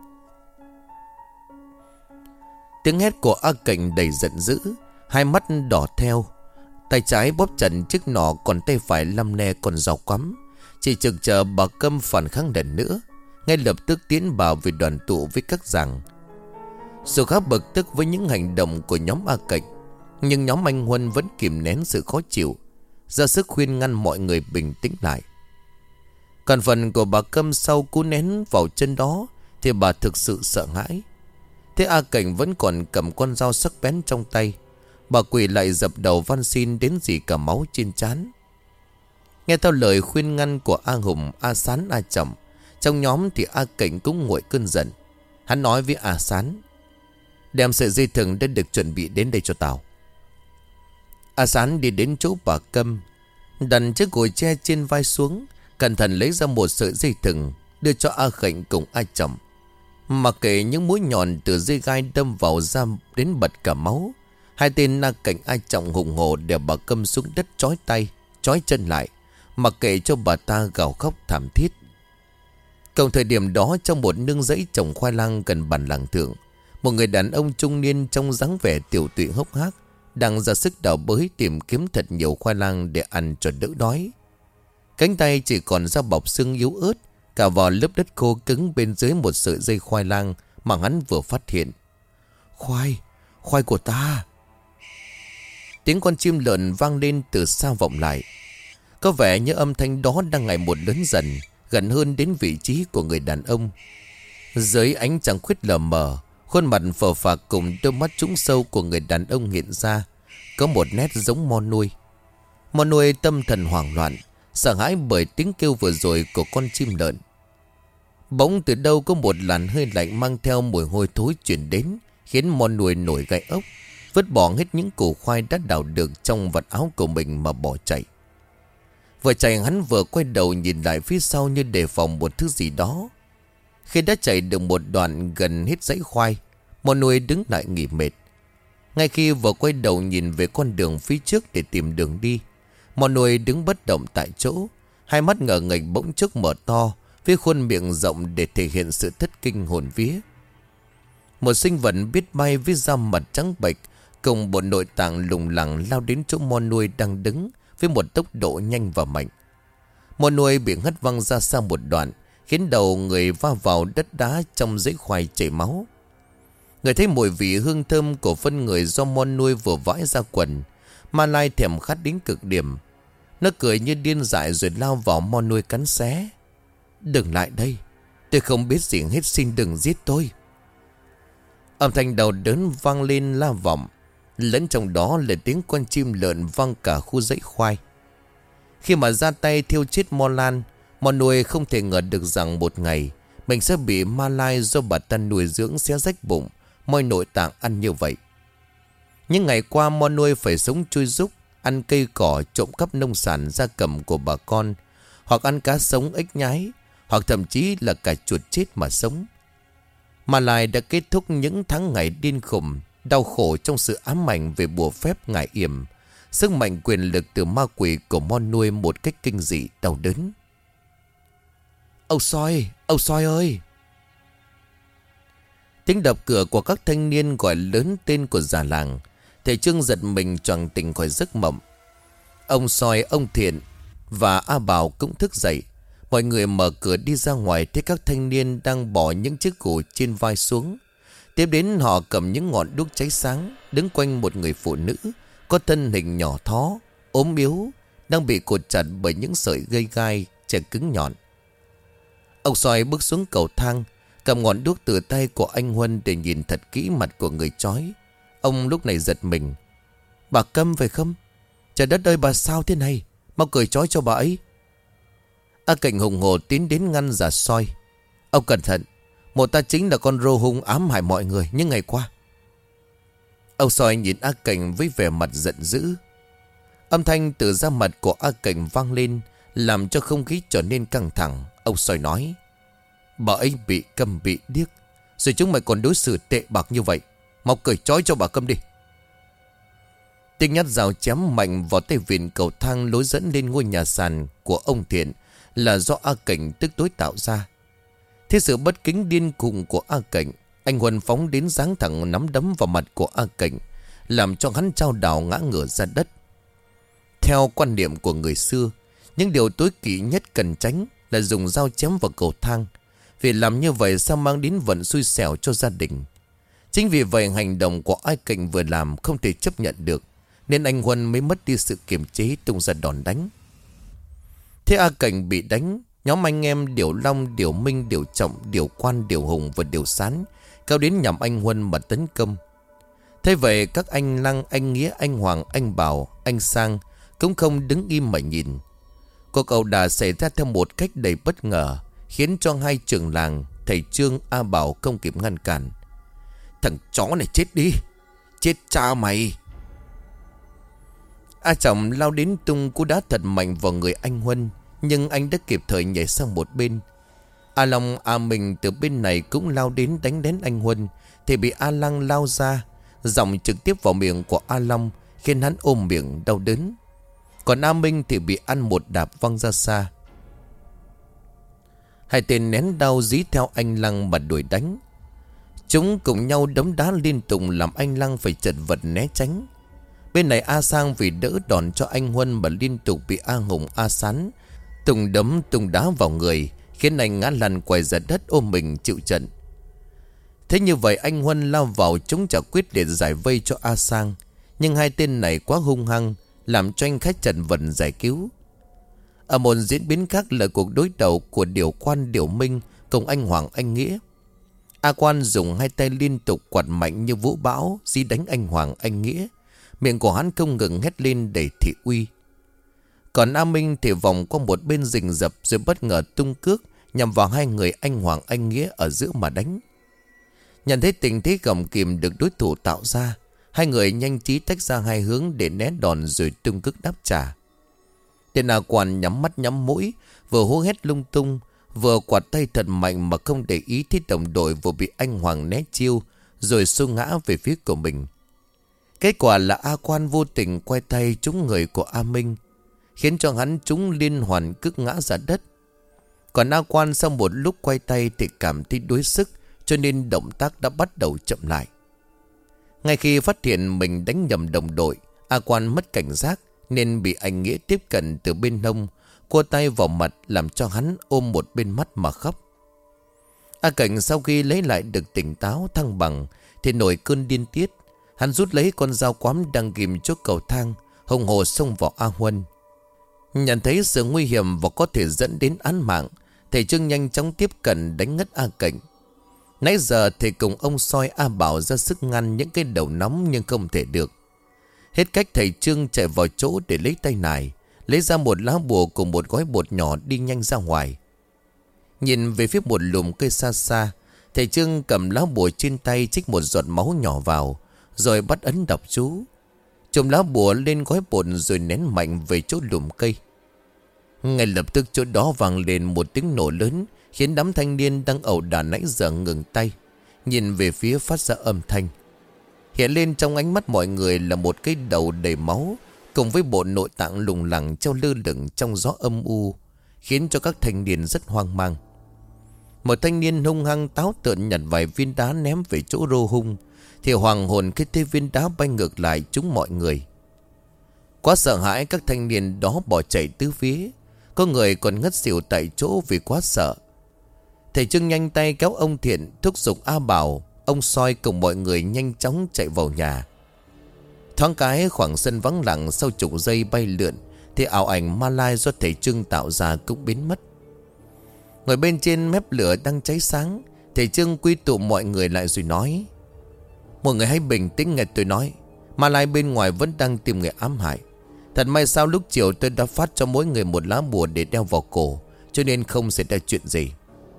Tiếng hét của A Cảnh đầy giận dữ, hai mắt đỏ theo, tay trái bóp chặt chiếc nỏ, còn tay phải lăm le con dao quắm, chỉ chực chờ bà Câm phản kháng lần nữa. Ngay lập tức tiến bà về đoàn tụ với các giàng. Dù khá bực tức với những hành động của nhóm A Cảnh, nhưng nhóm anh Huân vẫn kìm nén sự khó chịu, ra sức khuyên ngăn mọi người bình tĩnh lại. Còn phần của bà Câm sau cú nén vào chân đó thì bà thực sự sợ hãi. Thế A Cảnh vẫn còn cầm con dao sắc bén trong tay, bà quỳ lại dập đầu van xin đến rỉ cả máu trên trán. Nghe theo lời khuyên ngăn của A Hùng, A Sán, A Trọng, trong nhóm thì A Cảnh cũng nguội cơn giận. Hắn nói với A Sán: đem sợi dây thừng đã được chuẩn bị đến đây cho tao. A Sán đi đến chỗ bà Câm, đặt chiếc gối tre trên vai xuống, cẩn thận lấy ra một sợi dây thừng đưa cho A Cảnh cùng A Trọng. Mặc kệ những mũi nhọn từ dây gai đâm vào da đến bật cả máu, hai tên A Cảnh, A Trọng hùng hổ đè bà Câm xuống đất, trói tay trói chân lại, mặc kệ cho bà ta gào khóc thảm thiết. Cùng thời điểm đó, trong một nương rẫy trồng khoai lang gần bản làng thượng, một người đàn ông trung niên trong dáng vẻ tiểu tụy hốc hác đang ra sức đào bới tìm kiếm thật nhiều khoai lang để ăn cho đỡ đói. Cánh tay chỉ còn da bọc xương yếu ớt, cả vào lớp đất khô cứng bên dưới một sợi dây khoai lang mà hắn vừa phát hiện. Khoai của ta! Tiếng con chim lợn vang lên từ xa vọng lại. Có vẻ như âm thanh đó đang ngày một lớn dần, gần hơn đến vị trí của người đàn ông. Dưới ánh trăng khuyết lờ mờ, khuôn mặt phờ phạc cùng đôi mắt trũng sâu của người đàn ông hiện ra, có một nét giống Mo Nuôi. Mo Nuôi tâm thần hoảng loạn, sợ hãi bởi tiếng kêu vừa rồi của con chim lợn. Bỗng từ đâu có một làn hơi lạnh mang theo mùi hôi thối chuyển đến, khiến Mo Nuôi nổi gai ốc, vứt bỏ hết những củ khoai đã đào được trong vật áo của mình mà bỏ chạy. Vừa chạy hắn vừa quay đầu nhìn lại phía sau như đề phòng một thứ gì đó. Khi đã chạy được một đoạn gần hết dãy khoai, Mo Nuôi đứng lại nghỉ mệt. Ngay khi vừa quay đầu nhìn về con đường phía trước để tìm đường đi, Mo Nuôi đứng bất động tại chỗ, hai mắt ngờ nghệch bỗng chốc mở to, với khuôn miệng rộng để thể hiện sự thất kinh hồn vía. Một sinh vật biết bay với da mặt trắng bệch cùng bộ nội tạng lủng lẳng lao đến chỗ Mo Nuôi đang đứng với một tốc độ nhanh và mạnh. Mo Nuôi bị hất văng ra xa một đoạn, khiến đầu người va vào đất đá trong dãy khoai chảy máu. Người thấy mùi vị hương thơm của phân người do Mo Nuôi vừa vãi ra quần, Ma Lai thèm khát đến cực điểm. Nó cười như điên dại rồi lao vào Mo Nuôi cắn xé. Đừng lại đây, tôi không biết gì hết, xin đừng giết tôi. Âm thanh đau đớn vang lên la vọng, lẫn trong đó là tiếng con chim lợn vang cả khu dãy khoai. Khi mà ra tay thiêu chết Mo Lan, Mo Nuôi không thể ngờ được rằng một ngày mình sẽ bị Ma Lai do bà ta nuôi dưỡng xé rách bụng, moi nội tạng ăn như vậy. Những ngày qua Mo Nuôi phải sống chui rúc, ăn cây cỏ, trộm cắp nông sản gia cầm của bà con, hoặc ăn cá sống ếch nhái, hoặc thậm chí là cả chuột chết mà sống. Mà lại đã kết thúc những tháng ngày điên khùng, đau khổ trong sự ám ảnh về bùa phép ngải yểm, sức mạnh quyền lực từ ma quỷ của Mon nuôi một cách kinh dị đau đớn. Ông soi ơi! Tiếng đập cửa của các thanh niên gọi lớn tên của già làng. Thầy Trương giật mình choàng tỉnh khỏi giấc mộng. Ông Soi, ông Thiện và A Bảo cũng thức dậy. Mọi người mở cửa đi ra ngoài, thấy các thanh niên đang bỏ những chiếc gỗ trên vai xuống. Tiếp đến họ cầm những ngọn đuốc cháy sáng, đứng quanh một người phụ nữ có thân hình nhỏ thó, ốm yếu, đang bị cột chặt bởi những sợi dây gai chẻ cứng nhọn. Ông Soi bước xuống cầu thang, cầm ngọn đuốc từ tay của anh Huân để nhìn thật kỹ mặt của người trói. Ông lúc này giật mình. Bà Câm phải không? Trời đất ơi, bà sao thế này? Mau cởi trói cho bà ấy. A Cảnh hùng hổ tiến đến ngăn già Soi. Ông cẩn thận, một ta chính là con rô hung ám hại mọi người những ngày qua. Ông Soi nhìn A Cảnh với vẻ mặt giận dữ. Âm thanh từ da mặt của A Cảnh vang lên, làm cho không khí trở nên căng thẳng. Ông Soi nói: Bà ấy bị Câm bị điếc, rồi chúng mày còn đối xử tệ bạc như vậy. Mau cởi trói cho bà Câm đi. Tiếng nhát dao chém mạnh vào tay vịn cầu thang lối dẫn lên ngôi nhà sàn của ông Thiện là do A Cảnh tức tối tạo ra. Thế sự bất kính điên khùng của A Cảnh, anh Huân phóng đến giáng thẳng nắm đấm vào mặt của A Cảnh, làm cho hắn chao đảo ngã ngửa ra đất. Theo quan niệm của người xưa, những điều tối kỵ nhất cần tránh là dùng dao chém vào cầu thang, vì làm như vậy sao mang đến vận xui xẻo cho gia đình. Chính vì vậy hành động của A Cảnh vừa làm không thể chấp nhận được, nên anh Huân mới mất đi sự kiềm chế, tung ra đòn đánh. Thế A Cảnh bị đánh, nhóm anh em Điểu Long, Điểu Minh, Điểu Trọng, Điểu Quan, Điểu Hùng và Điểu Sán kéo đến nhằm anh Huân mà tấn công. Thế vậy các anh Lăng, anh Nghĩa, anh Hoàng, anh Bảo, anh Sang cũng không đứng im mà nhìn. Cuộc ẩu đả xảy ra theo một cách đầy bất ngờ, khiến cho hai trưởng làng thầy Trương, A Bảo không kịp ngăn cản. Thằng chó này chết đi, chết cha mày! A Trọng lao đến tung cú đá thật mạnh vào người anh Huân, nhưng anh đã kịp thời nhảy sang một bên. A Long, A Minh từ bên này cũng lao đến đánh đến anh Huân, thì bị A Lăng lao ra, giọng trực tiếp vào miệng của A Long, khiến hắn ôm miệng đau đớn. Còn A Minh thì bị ăn một đạp văng ra xa. Hai tên nén đau dí theo anh Lăng mà đuổi đánh. Chúng cùng nhau đấm đá liên tục làm anh Lăng phải chật vật né tránh. Bên này A Sang vì đỡ đòn cho anh Huân mà liên tục bị A Hùng, A Sán tung đấm tung đá vào người, khiến anh ngã lăn quay ra đất ôm mình chịu trận. Thế như vậy anh Huân lao vào chống trả quyết để giải vây cho A Sang, nhưng hai tên này quá hung hăng, làm cho anh khách trần vật giải cứu. Ở một diễn biến khác là cuộc đối đầu của Điểu Quan, Điểu Minh cùng anh Hoàng, anh Nghĩa. A Quan dùng hai tay liên tục quạt mạnh như vũ bão dí đánh anh Hoàng, anh Nghĩa. Miệng của hắn không ngừng hét lên đầy thị uy. Còn A Minh thì vòng qua một bên rình rập, rồi bất ngờ tung cước nhằm vào hai người anh Hoàng, anh Nghĩa ở giữa mà đánh. Nhận thấy tình thế gầm kìm được đối thủ tạo ra, hai người nhanh trí tách ra hai hướng để né đòn rồi tung cước đáp trả. Tên A Quan nhắm mắt nhắm mũi, vừa hô hét lung tung, vừa quạt tay thật mạnh mà không để ý thấy đồng đội vừa bị anh Hoàng né chiêu rồi xô ngã về phía của mình. Kết quả là A Quan vô tình quay tay trúng người của A Minh, khiến cho hắn trúng liên hoàn cước ngã ra đất. Còn A Quan sau một lúc quay tay thì cảm thấy đuối sức, cho nên động tác đã bắt đầu chậm lại. Ngay khi phát hiện mình đánh nhầm đồng đội, A Quan mất cảnh giác nên bị anh Nghĩa tiếp cận từ bên hông, cua tay vào mặt làm cho hắn ôm một bên mắt mà khóc. A Cảnh sau khi lấy lại được tỉnh táo thăng bằng thì nổi cơn điên tiết. Hắn rút lấy con dao quắm đang ghim chốt cầu thang, hùng hồ xông vào A Huân. Nhận thấy sự nguy hiểm và có thể dẫn đến án mạng, thầy Trương nhanh chóng tiếp cận đánh ngất A Cảnh. Nãy giờ thầy cùng ông Soi, A Bảo ra sức ngăn những cái đầu nóng nhưng không thể được. Hết cách thầy Trương chạy vào chỗ để lấy tay nải, lấy ra một lá bùa cùng một gói bột nhỏ đi nhanh ra ngoài. Nhìn về phía một lùm cây xa xa, thầy Trương cầm lá bùa trên tay trích một giọt máu nhỏ vào, rồi bắt ấn đọc chú. Chùm lá bùa lên gói bột rồi ném mạnh về chỗ lùm cây. Ngay lập tức chỗ đó vang lên một tiếng nổ lớn, khiến đám thanh niên đang ẩu đả nãy giờ ngừng tay, nhìn về phía phát ra âm thanh. Hiện lên trong ánh mắt mọi người là một cái đầu đầy máu, cùng với bộ nội tạng lủng lẳng treo lơ lửng trong gió âm u, khiến cho các thanh niên rất hoang mang. Một thanh niên hung hăng táo tợn nhặt vài viên đá ném về chỗ rô hung, thì hoàng hồn khi thấy viên đá bay ngược lại trúng mọi người. Quá sợ hãi, các thanh niên đó bỏ chạy tứ phía, có người còn ngất xỉu tại chỗ vì quá sợ. Thầy Trương nhanh tay kéo ông Thiện, thúc giục A Bảo, ông Soi cùng mọi người nhanh chóng chạy vào nhà. Thoáng cái khoảng sân vắng lặng sau chục giây bay lượn, thì ảo ảnh ma lai do thầy Trương tạo ra cũng biến mất. Ngồi bên trên mép lửa đang cháy sáng, thầy Trương quy tụ mọi người lại rồi nói: mọi người hãy bình tĩnh nghe tôi nói. Ma lai bên ngoài vẫn đang tìm người ám hại. Thật may sao lúc chiều tôi đã phát cho mỗi người một lá bùa để đeo vào cổ, cho nên không xảy ra chuyện gì.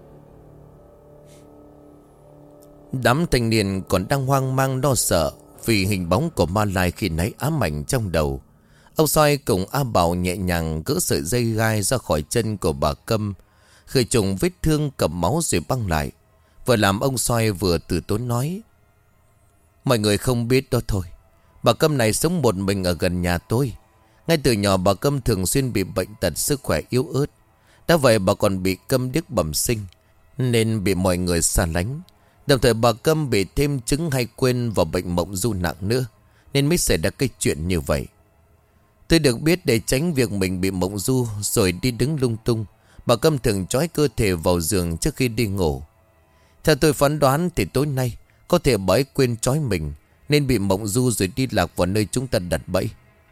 Đám thanh niên còn đang hoang mang lo sợ vì hình bóng của ma lai khi nãy ám ảnh trong đầu. Ông Soi cùng A Bảo nhẹ nhàng gỡ sợi dây gai ra khỏi chân của bà Câm, khởi trùng vết thương cầm máu rồi băng lại. Vừa làm ông Soi vừa từ tốn nói: mọi người không biết đó thôi, bà Câm này sống một mình ở gần nhà tôi. Ngay từ nhỏ bà Câm thường xuyên bị bệnh tật, sức khỏe yếu ớt. Đã vậy bà còn bị câm điếc bẩm sinh, nên bị mọi người xa lánh. Đồng thời bà Câm bị thêm chứng hay quên và bệnh mộng du nặng nữa, nên mới xảy ra cái chuyện như vậy. Tôi được biết để tránh việc mình bị mộng du rồi đi đứng lung tung, bà Câm thường trói cơ thể vào giường trước khi đi ngủ. Theo tôi phán đoán thì tối nay có thể bà ấy quên trói mình, nên bị mộng du rồi đi lạc vào nơi chúng ta đặt bẫy.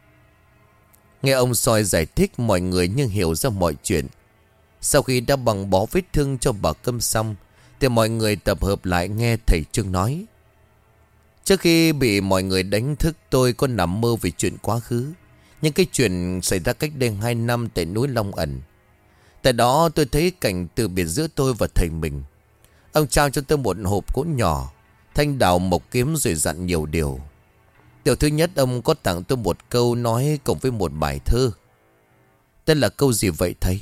Nghe ông Soi giải thích, mọi người như hiểu ra mọi chuyện. Sau khi đã băng bó vết thương cho bà Câm xong, thì mọi người tập hợp lại nghe thầy Trương nói: trước khi bị mọi người đánh thức, tôi có nằm mơ về chuyện quá khứ. Nhưng cái chuyện xảy ra cách đây 2 năm tại núi Long Ẩn. Tại đó tôi thấy cảnh từ biệt giữa tôi và thầy mình. Ông trao cho tôi một hộp gỗ nhỏ, thanh đào mộc kiếm, rồi dặn nhiều điều. Điều thứ nhất, ông có tặng tôi một câu nói cùng với một bài thơ. Tên là câu gì vậy thầy?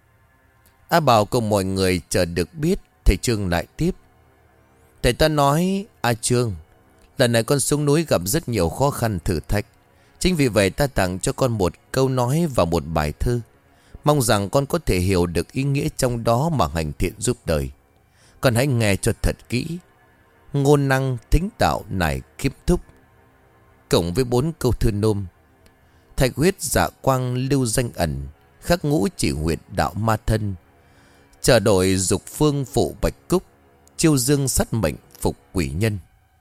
A Bảo cùng mọi người chờ được biết. Thầy Trương lại tiếp: thầy ta nói: A Trương, lần này con xuống núi gặp rất nhiều khó khăn thử thách. Chính vì vậy ta tặng cho con một câu nói và một bài thơ. Mong rằng con có thể hiểu được ý nghĩa trong đó mà hành thiện giúp đời. Con hãy nghe cho thật kỹ. Ngôn năng thính tạo nải kiếp thúc, cộng với 4 câu thơ nôm: thạch huyết dạ quang lưu danh ẩn, khắc ngũ chỉ huyệt đạo ma thân, chờ đổi dục phương phụ bạch cúc, chiêu dương sắt mệnh phục quỷ nhân.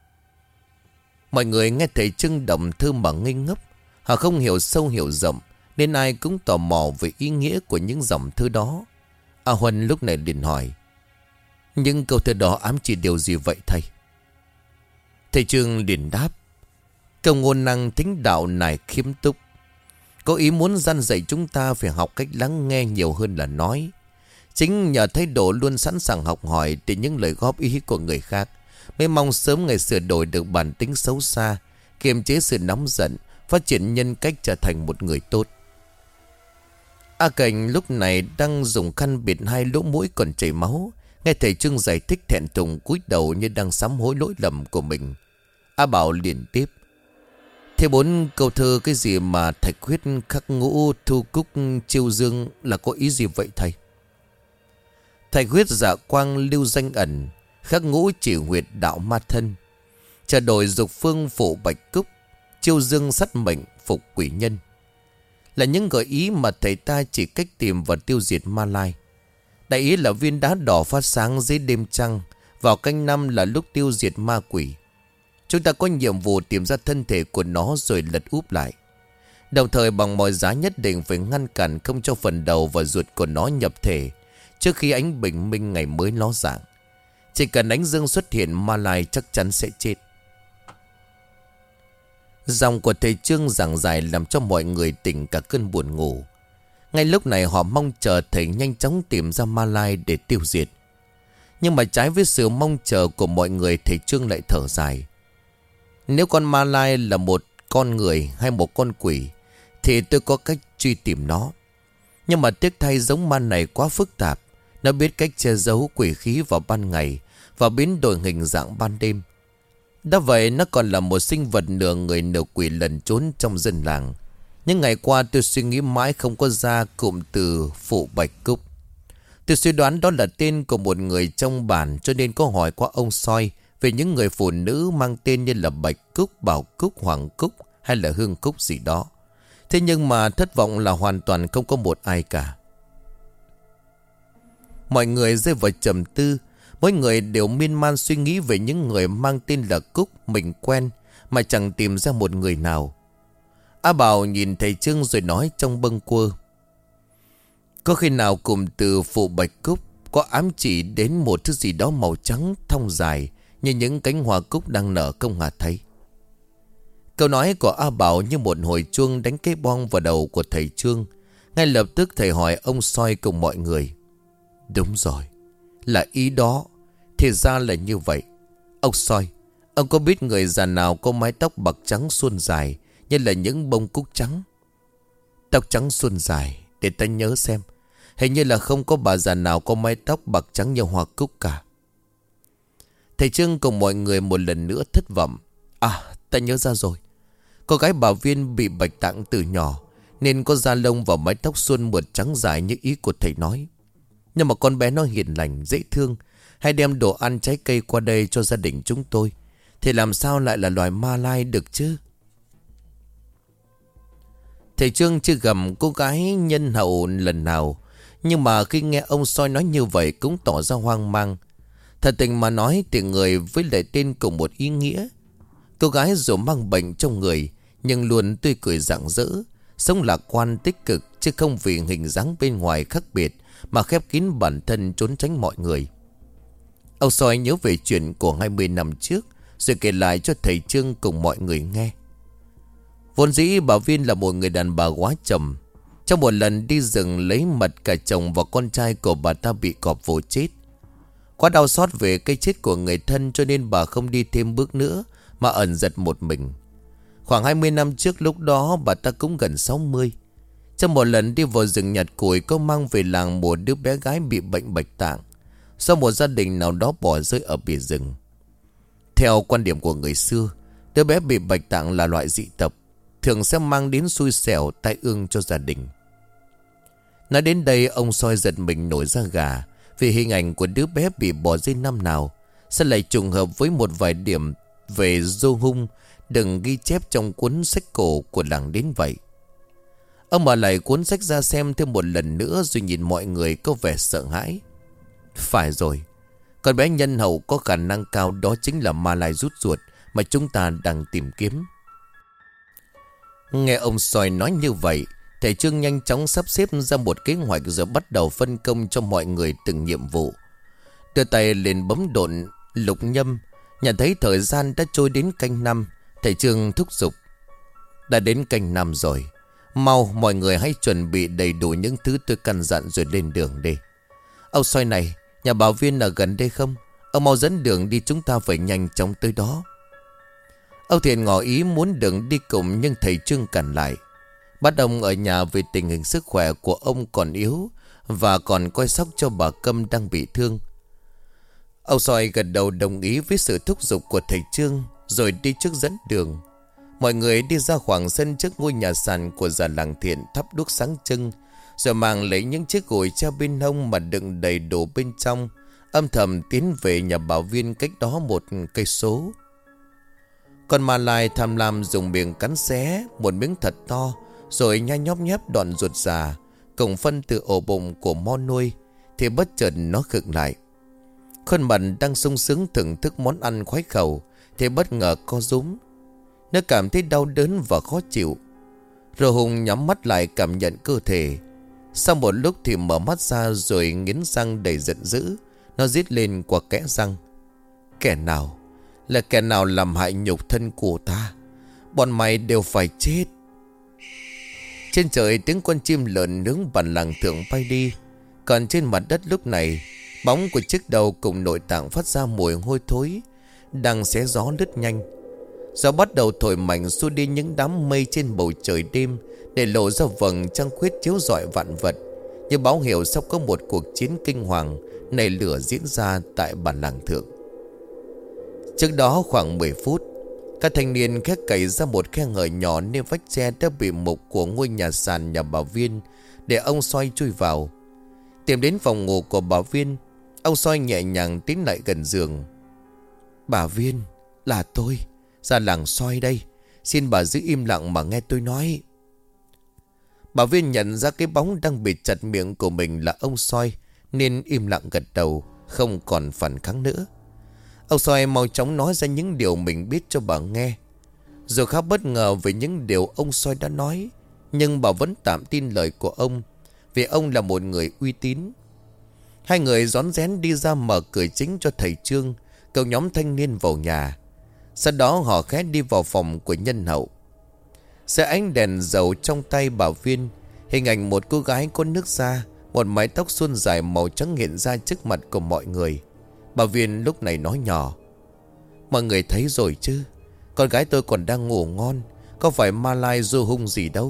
Mọi người nghe thầy Trương đọc thơ mà ngây ngốc. Họ không hiểu sâu hiểu rộng, nên ai cũng tò mò về ý nghĩa của những dòng thơ đó. A Huân lúc này liền hỏi: những câu thơ đó ám chỉ điều gì vậy thầy? Thầy Trương liền đáp: câu ngôn năng thính đạo nải khiếm túc có ý muốn răn dạy chúng ta phải học cách lắng nghe nhiều hơn là nói. Chính nhờ thái độ luôn sẵn sàng học hỏi từ những lời góp ý của người khác, mới mong sớm ngày sửa đổi được bản tính xấu xa, kiềm chế sự nóng giận, phát triển nhân cách trở thành một người tốt. A Cảnh lúc này đang dùng khăn bịt 2 lỗ mũi còn chảy máu. Nghe thầy Trương giải thích thẹn thùng cúi đầu như đang sám hối lỗi lầm của mình. A Bảo liền tiếp: thế 4 câu thơ cái gì mà thạch huyết khắc ngũ thu cúc chiêu dương là có ý gì vậy thầy? Thạch huyết dạ quang lưu danh ẩn, khắc ngũ chỉ huyệt đạo ma thân, chờ đổi dục phương phụ bạch cúc, chiêu dương sắt mệnh phục quỷ nhân, là những gợi ý mà thầy ta chỉ cách tìm và tiêu diệt ma lai. Đại ý là viên đá đỏ phát sáng dưới đêm trăng, vào canh 5 là lúc tiêu diệt ma quỷ. Chúng ta có nhiệm vụ tìm ra thân thể của nó rồi lật úp lại. Đồng thời bằng mọi giá nhất định phải ngăn cản không cho phần đầu và ruột của nó nhập thể trước khi ánh bình minh ngày mới ló dạng. Chỉ cần ánh dương xuất hiện, ma lai chắc chắn sẽ chết. Dòng của thầy Trương giảng giải làm cho mọi người tỉnh cả cơn buồn ngủ. Ngay lúc này họ mong chờ thầy nhanh chóng tìm ra ma lai để tiêu diệt. Nhưng mà trái với sự mong chờ của mọi người, thầy Trương lại thở dài. Nếu con ma lai là một con người hay một con quỷ thì tôi có cách truy tìm nó. Nhưng mà tiếc thay giống ma này quá phức tạp. Nó biết cách che giấu quỷ khí vào ban ngày và biến đổi hình dạng ban đêm. Đã vậy nó còn là một sinh vật nửa người nửa quỷ lẩn trốn trong dân làng. Những ngày qua tôi suy nghĩ mãi không có ra cụm từ phụ bạch cúc. Tôi suy đoán đó là tên của một người trong bản, cho nên có hỏi qua ông soi về những người phụ nữ mang tên như là Bạch Cúc, Bảo Cúc, Hoàng Cúc hay là Hương Cúc gì đó. Thế nhưng mà thất vọng là hoàn toàn không có một ai cả. Mọi người rơi vào trầm tư. Mỗi người đều miên man suy nghĩ về những người mang tên là Cúc mình quen mà chẳng tìm ra một người nào. A Bảo nhìn thầy Trương rồi nói trong bâng quơ: có khi nào cụm từ phụ bạch cúc có ám chỉ đến một thứ gì đó màu trắng thong dài như những cánh hoa cúc đang nở không hả thầy? Câu nói của A Bảo như một hồi chuông đánh cái bong vào đầu của thầy Trương. Ngay lập tức thầy hỏi ông soi cùng mọi người: đúng rồi, là ý đó. Thì ra là như vậy. Ông soi, ông có biết người già nào có mái tóc bạc trắng suôn dài như là những bông cúc trắng? Tóc trắng suôn dài, để ta nhớ xem. Hình như là không có bà già nào có mái tóc bạc trắng như hoa cúc cả. Thầy Trương cùng mọi người một lần nữa thất vọng. À, ta nhớ ra rồi. Cô gái bà Viên bị bạch tạng từ nhỏ nên có da lông và mái tóc suôn mượt trắng dài như ý của thầy nói. Nhưng mà con bé nó hiền lành, dễ thương, hay đem đồ ăn trái cây qua đây cho gia đình chúng tôi, thì làm sao lại là loài ma lai được chứ? Thầy Trương chưa gặp cô gái nhân hậu lần nào, nhưng mà khi nghe ông soi nói như vậy cũng tỏ ra hoang mang. Thật tình mà nói thì người với lại tên cùng một ý nghĩa. Cô gái dù mang bệnh trong người nhưng luôn tươi cười rạng rỡ, sống lạc quan tích cực, chứ không vì hình dáng bên ngoài khác biệt mà khép kín bản thân trốn tránh mọi người. Ông soi nhớ về chuyện của 20 năm trước rồi kể lại cho thầy Trương cùng mọi người nghe. Vốn dĩ bà Viên là một người đàn bà quá trầm. Trong một lần đi rừng lấy mật, cả chồng và con trai của bà ta bị cọp vồ chết. Quá đau xót về cái chết của người thân cho nên bà không đi thêm bước nữa mà ẩn giật một mình. Khoảng 20 năm trước, lúc đó bà ta cũng gần 60. Trong một lần đi vào rừng nhặt củi, có mang về làng một đứa bé gái bị bệnh bạch tạng do một gia đình nào đó bỏ rơi ở bìa rừng. Theo quan điểm của người xưa, đứa bé bị bạch tạng là loại dị tộc, thường sẽ mang đến xui xẻo tai ương cho gia đình. Nói đến đây, ông soi giật mình nổi da gà, vì hình ảnh của đứa bé bị bỏ rơi năm nào sẽ lại trùng hợp với một vài điểm về dô hung đừng ghi chép trong cuốn sách cổ của làng đến vậy. Ông mở lại cuốn sách ra xem thêm một lần nữa rồi nhìn mọi người có vẻ sợ hãi. Phải rồi, con bé nhân hậu có khả năng cao đó chính là ma lai rút ruột mà chúng ta đang tìm kiếm. Nghe ông soi nói như vậy, thầy Trương nhanh chóng sắp xếp ra một kế hoạch rồi bắt đầu phân công cho mọi người từng nhiệm vụ. Đưa tay lên bấm độn lục nhâm. Nhận thấy thời gian đã trôi đến canh 5, thầy Trương thúc giục: đã đến canh 5 rồi, mau mọi người hãy chuẩn bị đầy đủ những thứ tôi căn dặn rồi lên đường đi. Ông soi này, nhà bảo Viên ở gần đây không? Ông mau dẫn đường đi, chúng ta phải nhanh chóng tới đó. Ông Thiện ngỏ ý muốn đường đi cùng, nhưng thầy Trương cản lại, bắt ông ở nhà vì tình hình sức khỏe của ông còn yếu và còn coi sóc cho bà Câm đang bị thương. Ông soi gật đầu đồng ý với sự thúc giục của thầy Trương rồi đi trước dẫn đường. Mọi người đi ra khoảng sân trước ngôi nhà sàn của già làng Thiện, thắp đuốc sáng trưng, rồi mang lấy những chiếc gối treo bên hông mà đựng đầy đồ bên trong, âm thầm tiến về nhà bảo Viên cách đó 1 cây số. Con ma lai tham lam dùng miệng cắn xé một miếng thật to, rồi nhai nhóp nhép đoạn ruột già cùng phân từ ổ bụng của mo nuôi, thì bất chợt nó khựng lại. Khuôn mặt đang sung sướng thưởng thức món ăn khoái khẩu thì bất ngờ co rúm. Nó cảm thấy đau đớn và khó chịu. Rồi Hùng nhắm mắt lại cảm nhận cơ thể. Sau một lúc thì mở mắt ra rồi nghiến răng đầy giận dữ. Nó rít lên qua kẽ răng: kẻ nào, là kẻ nào làm hại nhục thân của ta? Bọn mày đều phải chết. Trên trời tiếng con chim lợn nướng bản làng thượng bay đi. Còn trên mặt đất lúc này, bóng của chiếc đầu cùng nội tạng phát ra mùi hôi thối đang xé gió lướt nhanh. Gió bắt đầu thổi mạnh xua đi những đám mây trên bầu trời đêm, để lộ ra vầng trăng khuyết chiếu rọi vạn vật, như báo hiệu sắp có một cuộc chiến kinh hoàng nảy lửa diễn ra tại bản làng thượng. Trước đó khoảng 10 phút, các thanh niên khét cày ra một khe hở nhỏ nên vách tre đã bị mục của ngôi nhà sàn nhà bà Viên, để ông Soi chui vào. Tìm đến phòng ngủ của bà Viên, ông Soi nhẹ nhàng tiến lại gần giường. Bà Viên, là tôi, Già làng Soi đây. Xin bà giữ im lặng mà nghe tôi nói. Bà Viên nhận ra cái bóng đang bịt chặt miệng của mình là ông Soi, nên im lặng gật đầu, không còn phản kháng nữa. Ông Soi mau chóng nói ra những điều mình biết cho bà nghe. Dù khá bất ngờ về những điều ông Soi đã nói, nhưng bà vẫn tạm tin lời của ông, vì ông là một người uy tín. Hai người rón rén đi ra mở cửa chính cho thầy Trương, cậu nhóm thanh niên vào nhà. Sau đó họ khẽ đi vào phòng của nhân hậu. Dưới ánh đèn dầu trong tay bà Viên, hình ảnh một cô gái có nước da, một mái tóc suôn dài màu trắng hiện ra trước mặt của mọi người. Bà Viên lúc này nói nhỏ: Mọi người thấy rồi chứ, con gái tôi còn đang ngủ ngon, có phải ma lai du hung gì đâu.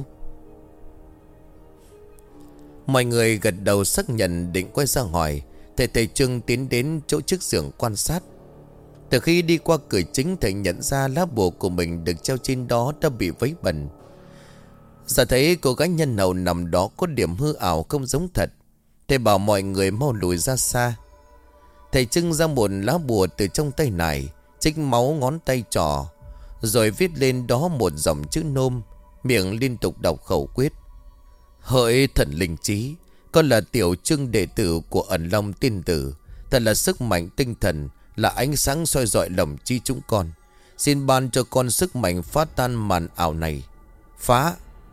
Mọi người gật đầu xác nhận, định quay ra hỏi. Thầy Trương tiến đến chỗ trước giường quan sát. Từ khi đi qua cửa chính, thầy nhận ra lá bùa của mình được treo trên đó đã bị vấy bẩn. Giờ thấy cô gái nhân hậu nằm đó có điểm hư ảo không giống thật, thầy bảo mọi người mau lùi ra xa. Thầy trưng ra một lá bùa từ trong tay này, chích máu ngón tay trỏ, rồi viết lên đó một dòng chữ nôm, miệng liên tục đọc khẩu quyết. Hỡi thần linh trí, con là Tiểu Trưng đệ tử của Ẩn Long Tiên Tử. Thật là sức mạnh tinh thần, là ánh sáng soi rọi lòng trí chúng con. Xin ban cho con sức mạnh phá tan màn ảo này. Phá.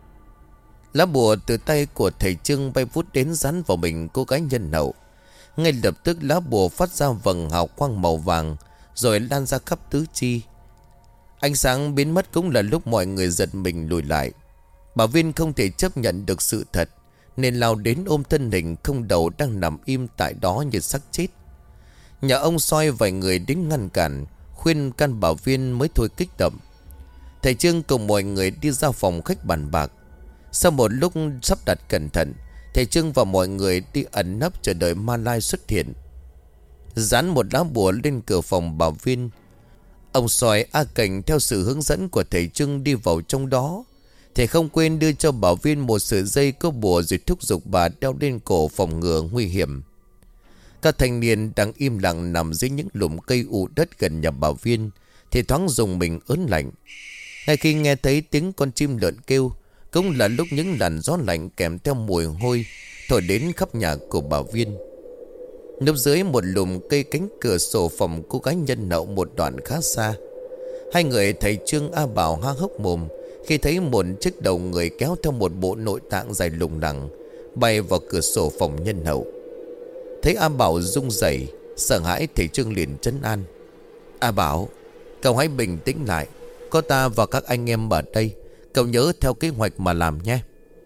Lá bùa từ tay của thầy Trương bay vút đến dán vào mình cô gái nhân hậu. Ngay lập tức lá bùa phát ra vầng hào quang màu vàng, rồi lan ra khắp tứ chi. Ánh sáng biến mất cũng là lúc mọi người giật mình lùi lại. Bà Viên không thể chấp nhận được sự thật, nên lao đến ôm thân hình không đầu đang nằm im tại đó như xác chết. Nhà ông Soi vài người đến ngăn cản, khuyên can bà Viên mới thôi kích động. Thầy Trương cùng mọi người đi ra phòng khách bàn bạc. Sau một lúc sắp đặt cẩn thận, thầy Trương và mọi người đi ẩn nấp chờ đợi ma lai xuất hiện. Dán một lá bùa lên cửa phòng bà Viên. Ông Soi, A Cảnh theo sự hướng dẫn của thầy Trương đi vào trong đó. Thầy không quên đưa cho bà Viên một sợi dây có bùa, rồi thúc giục bà đeo lên cổ phòng ngừa nguy hiểm. Các thanh niên đang im lặng nằm dưới những lùm cây ụ đất gần nhà bà Viên thì thoáng dùng mình ớn lạnh. Ngay khi nghe thấy tiếng con chim lợn kêu, cũng là lúc những làn gió lạnh kèm theo mùi hôi thổi đến khắp nhà của bà Viên. Núp dưới một lùm cây cánh cửa sổ phòng cô gái nhân hậu một đoạn khá xa, hai người thầy Trương, A Bảo há hốc mồm khi thấy một chiếc đầu người kéo theo một bộ nội tạng dài lủng lẳng bay vào cửa sổ phòng nhân hậu. Thấy A Bảo rung rẩy, sợ hãi, thầy Trương liền trấn an: A Bảo, cậu hãy bình tĩnh lại, có ta và các anh em ở đây, cậu nhớ theo kế hoạch mà làm nhé.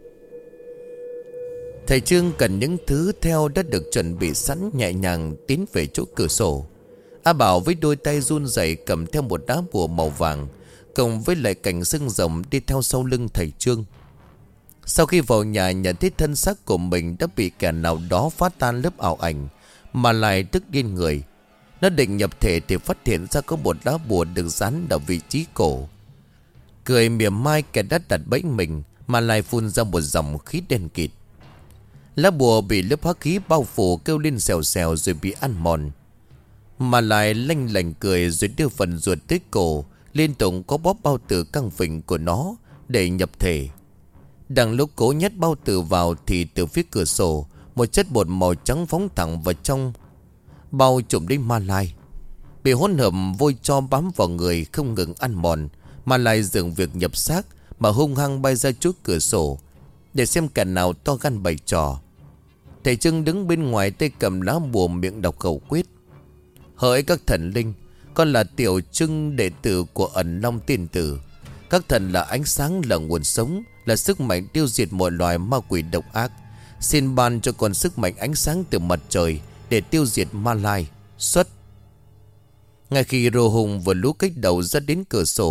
Thầy Trương cần những thứ theo đã được chuẩn bị sẵn, nhẹ nhàng tiến về chỗ cửa sổ. A Bảo với đôi tay run rẩy cầm theo một đá bùa màu vàng, cùng với lại cành xương rồng đi theo sau lưng thầy Trương. Sau khi vào nhà, nhận thấy thân xác của mình đã bị kẻ nào đó phá tan lớp ảo ảnh, mà lại tức điên người. Nó định nhập thể thì phát hiện ra có một lá bùa được dán ở vị trí cổ. Cười mỉa mai kẻ đã đặt bẫy mình, mà lại phun ra một dòng khí đen kịt. Lá bùa bị lớp hắc khí bao phủ, kêu lên xèo xèo rồi bị ăn mòn. Mà lại lanh lành cười rồi đưa phần ruột tới cổ, liên tục có bóp bao tử căng phình của nó để nhập thể. Đang lúc cố nhét bao tử vào thì từ phía cửa sổ, một chất bột màu trắng phóng thẳng vào trong bao trùm đến ma lai. Bị hỗn hợp vôi cho bám vào người không ngừng ăn mòn, mà lại dừng việc nhập xác mà hung hăng bay ra trước cửa sổ để xem kẻ nào to gan bày trò. Thầy Trương đứng bên ngoài, tay cầm lá bùa, miệng đọc khẩu quyết: Hỡi các thần linh, con là Tiểu Trưng đệ tử của Ẩn Long Tiên Tử. Các thần là ánh sáng, là nguồn sống, là sức mạnh tiêu diệt mọi loài ma quỷ độc ác. Xin ban cho con sức mạnh ánh sáng từ mặt trời để tiêu diệt ma lai. Xuất. Ngay khi Rô Hùng vừa lú cách đầu ra đến cửa sổ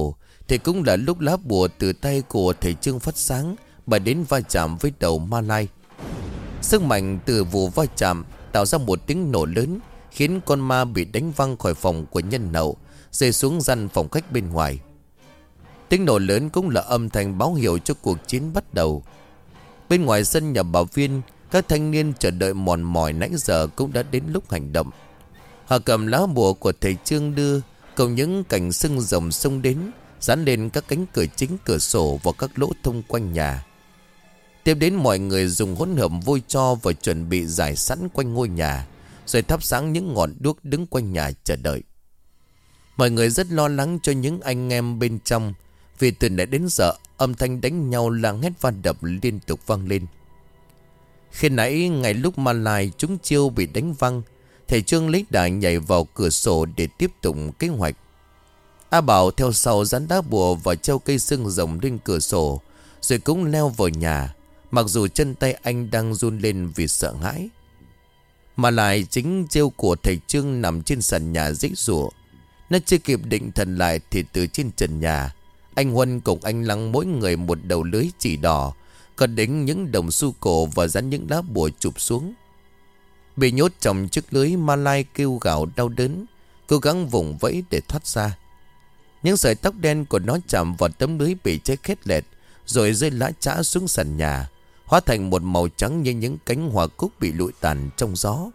Thì cũng là lúc lá bùa từ tay của thầy Trương phát sáng, và đến va chạm với đầu ma lai. Sức mạnh từ vụ va chạm tạo ra một tiếng nổ lớn, khiến con ma bị đánh văng khỏi phòng của nhân hậu, rơi xuống gian phòng khách bên ngoài. Tiếng nổ lớn cũng là âm thanh báo hiệu cho cuộc chiến bắt đầu. Bên ngoài sân nhà bà Viên, các thanh niên chờ đợi mòn mỏi nãy giờ cũng đã đến lúc hành động. Họ cầm lá bùa của thầy Trương đưa, cùng những cành sưng rồng xông đến, dán lên các cánh cửa chính, cửa sổ và các lỗ thông quanh nhà. Tiếp đến mọi người dùng hỗn hợp vôi tro và chuẩn bị rải sẵn quanh ngôi nhà, rồi thắp sáng những ngọn đuốc đứng quanh nhà chờ đợi. Mọi người rất lo lắng cho những anh em bên trong, vì từ nãy đến giờ âm thanh đánh nhau, làng hét va đập liên tục vang lên. Khi nãy ngay lúc ma lai chúng chiêu bị đánh văng, thầy Trương lấy đà nhảy vào cửa sổ để tiếp tục kế hoạch. A Bảo theo sau dán đá bùa và treo cây sưng rồng lên cửa sổ, rồi cũng leo vào nhà, mặc dù chân tay anh đang run lên vì sợ hãi. Mà lại chính treo của thầy Trương nằm trên sàn nhà giãy giụa. Nó chưa kịp định thần lại thì từ trên trần nhà, anh Huân cùng anh Lăng mỗi người một đầu lưới chỉ đỏ, còn đánh những đồng xu cổ và dán những lá bùa chụp xuống. Bị nhốt trong chiếc lưới, ma lai kêu gào đau đớn, cố gắng vùng vẫy để thoát ra. Những sợi tóc đen của nó chạm vào tấm lưới bị cháy khét lẹt, rồi rơi lã chã xuống sàn nhà, hóa thành một màu trắng như những cánh hoa cúc bị lụi tàn trong gió.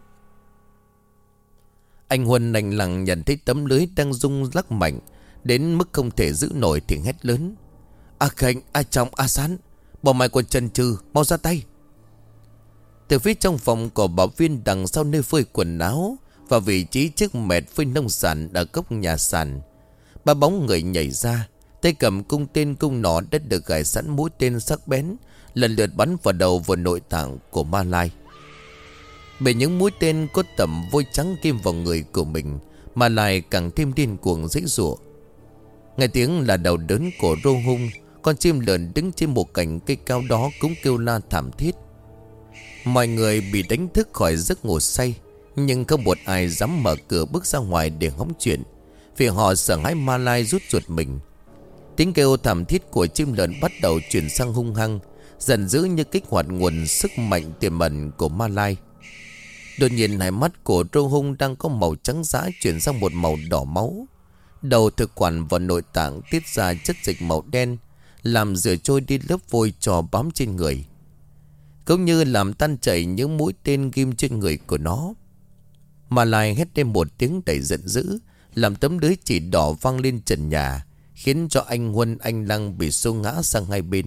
Anh Huân lành lặng nhận thấy tấm lưới đang rung lắc mạnh đến mức không thể giữ nổi thì hét lớn: A Khánh, A Trọng, A Sán, bọn mày còn chần chừ, mau ra tay. Từ phía trong phòng của bảo Viên, đằng sau nơi phơi quần áo và vị trí chiếc mẹt phơi nông sản ở góc nhà sàn, ba bóng người nhảy ra, tay cầm cung tên cung nỏ đã được gài sẵn mũi tên sắc bén, lần lượt bắn vào đầu và nội tạng của ma lai. Bởi những mũi tên có tầm vôi trắng kim vào người của mình, mà lại càng thêm điên cuồng giãy giụa. Nghe tiếng là đầu đớn của Rô Hung, con chim lợn đứng trên một cành cây cao đó cũng kêu la thảm thiết. Mọi người bị đánh thức khỏi giấc ngủ say, nhưng không một ai dám mở cửa bước ra ngoài để hóng chuyện, vì họ sợ hãi ma lai rút ruột mình. Tiếng kêu thảm thiết của chim lợn bắt đầu chuyển sang hung hăng, dần dữ như kích hoạt nguồn sức mạnh tiềm ẩn của ma lai. Đột nhiên hai mắt của Rô Hung đang có màu trắng dã chuyển sang một màu đỏ máu. Đầu thực quản và nội tạng tiết ra chất dịch màu đen, làm rửa trôi đi lớp vôi trò bám trên người, cũng như làm tan chảy những mũi tên ghim trên người của nó. Mà lại hét lên một tiếng đầy giận dữ, làm tấm lưới chỉ đỏ văng lên trần nhà, khiến cho anh Huân, anh Lăng bị xô ngã sang hai bên.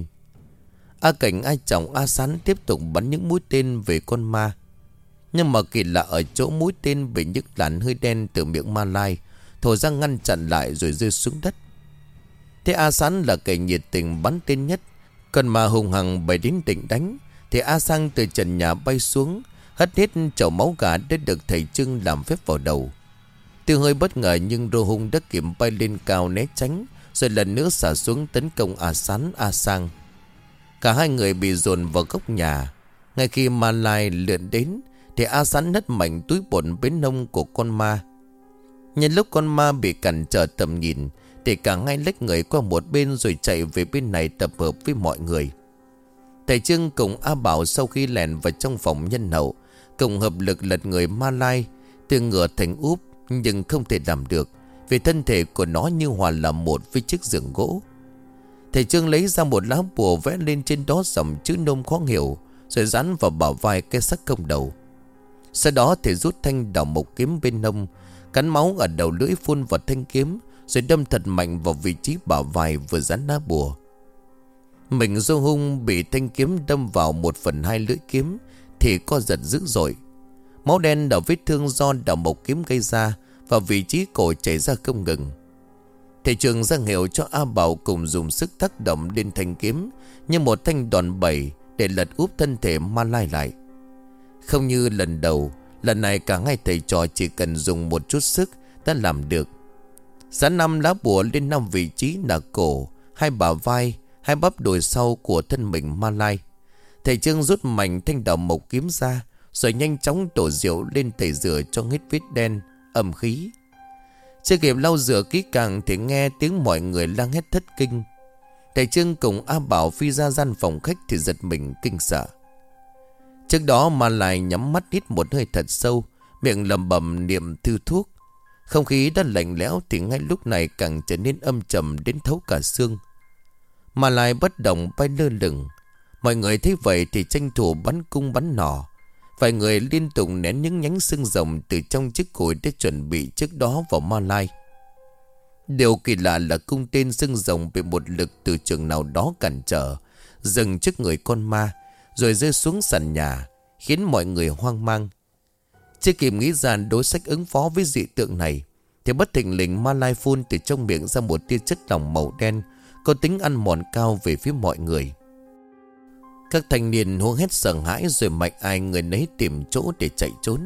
A Cảnh, A Trọng, A Sán tiếp tục bắn những mũi tên về con ma. Nhưng mà kỳ lạ ở chỗ mũi tên bị những làn hơi đen từ miệng ma lai thổi ra ngăn chặn lại rồi rơi xuống đất. Thế A Sán là kẻ nhiệt tình bắn tên nhất, còn mà hùng hằng bày đến định đánh, thì A Sang từ trần nhà bay xuống, hất hết chậu máu gà đã được thầy Trương làm phép vào đầu. Tuy hơi bất ngờ nhưng Rô Hung đã kịp bay lên cao né tránh, rồi lần nữa xả xuống tấn công A Sán, A Sang. Cả hai người bị dồn vào góc nhà. Ngay khi ma lai lượn đến thì A Sán hất mạnh túi bột bên hông của con ma. Nhân lúc con ma bị cản trở tầm nhìn thì cả hai lách người qua một bên rồi chạy về bên này tập hợp với mọi người. Thầy Trương cùng A Bảo sau khi lèn vào trong phòng nhân hậu, cùng hợp lực lật người ma lai từ ngửa thành úp, nhưng không thể làm được vì thân thể của nó như hòa làm một với chiếc giường gỗ. Thầy Trương lấy ra một lá bùa vẽ lên trên đó dòng chữ nôm khó hiểu, rồi dán vào bả vai cái xác không đầu. Sau đó thầy rút thanh đào mộc kiếm bên hông, cắn máu ở đầu lưỡi phun vào thanh kiếm, rồi đâm thật mạnh vào vị trí bả vai vừa dán lá bùa. Mình Rô Hung bị thanh kiếm đâm vào 1/2 lưỡi kiếm thì co giật dữ dội. Máu đen ở vết thương do đào mộc kiếm gây ra và vị trí cổ chảy ra không ngừng. Thầy Trường ra hiệu cho A Bảo cùng dùng sức tác động lên thanh kiếm như một thanh đòn bẩy để lật úp thân thể ma lai lại. Không như lần đầu, lần này cả hai thầy trò chỉ cần dùng một chút sức đã làm được. Dán 5 lá bùa lên 5 vị trí là cổ, 2 bả vai, 2 bắp đùi sau của thân mình ma lai. Thầy Trương rút mạnh thanh đào mộc kiếm ra, rồi nhanh chóng đổ rượu lên tẩy rửa cho hết vết đen, âm khí. Chưa kịp lau rửa kỹ càng thì nghe tiếng mọi người la hét thất kinh. Thầy Trương cùng A Bảo phi ra gian phòng khách thì giật mình kinh sợ. Trước đó Ma Lai nhắm mắt hít một hơi thật sâu, miệng lẩm bẩm niệm thư thuốc. Không khí đã lạnh lẽo thì ngay lúc này càng trở nên âm trầm đến thấu cả xương. Ma Lai bất động bay lơ lửng. Mọi người thấy vậy thì tranh thủ bắn cung bắn nỏ. Vài người liên tục ném những nhánh xương rồng từ trong chiếc cối để chuẩn bị trước đó vào Ma Lai. Điều kỳ lạ là cung tên xương rồng bị một lực từ trường nào đó cản trở, dừng trước người con ma, rồi rơi xuống sàn nhà, khiến mọi người hoang mang. Chưa kịp nghĩ ra đối sách ứng phó với dị tượng này, thì bất thình lình Ma Lai phun từ trong miệng ra một tia chất lỏng màu đen, có tính ăn mòn cao về phía mọi người. Các thanh niên hô hét sợ hãi rồi mạnh ai người nấy tìm chỗ để chạy trốn.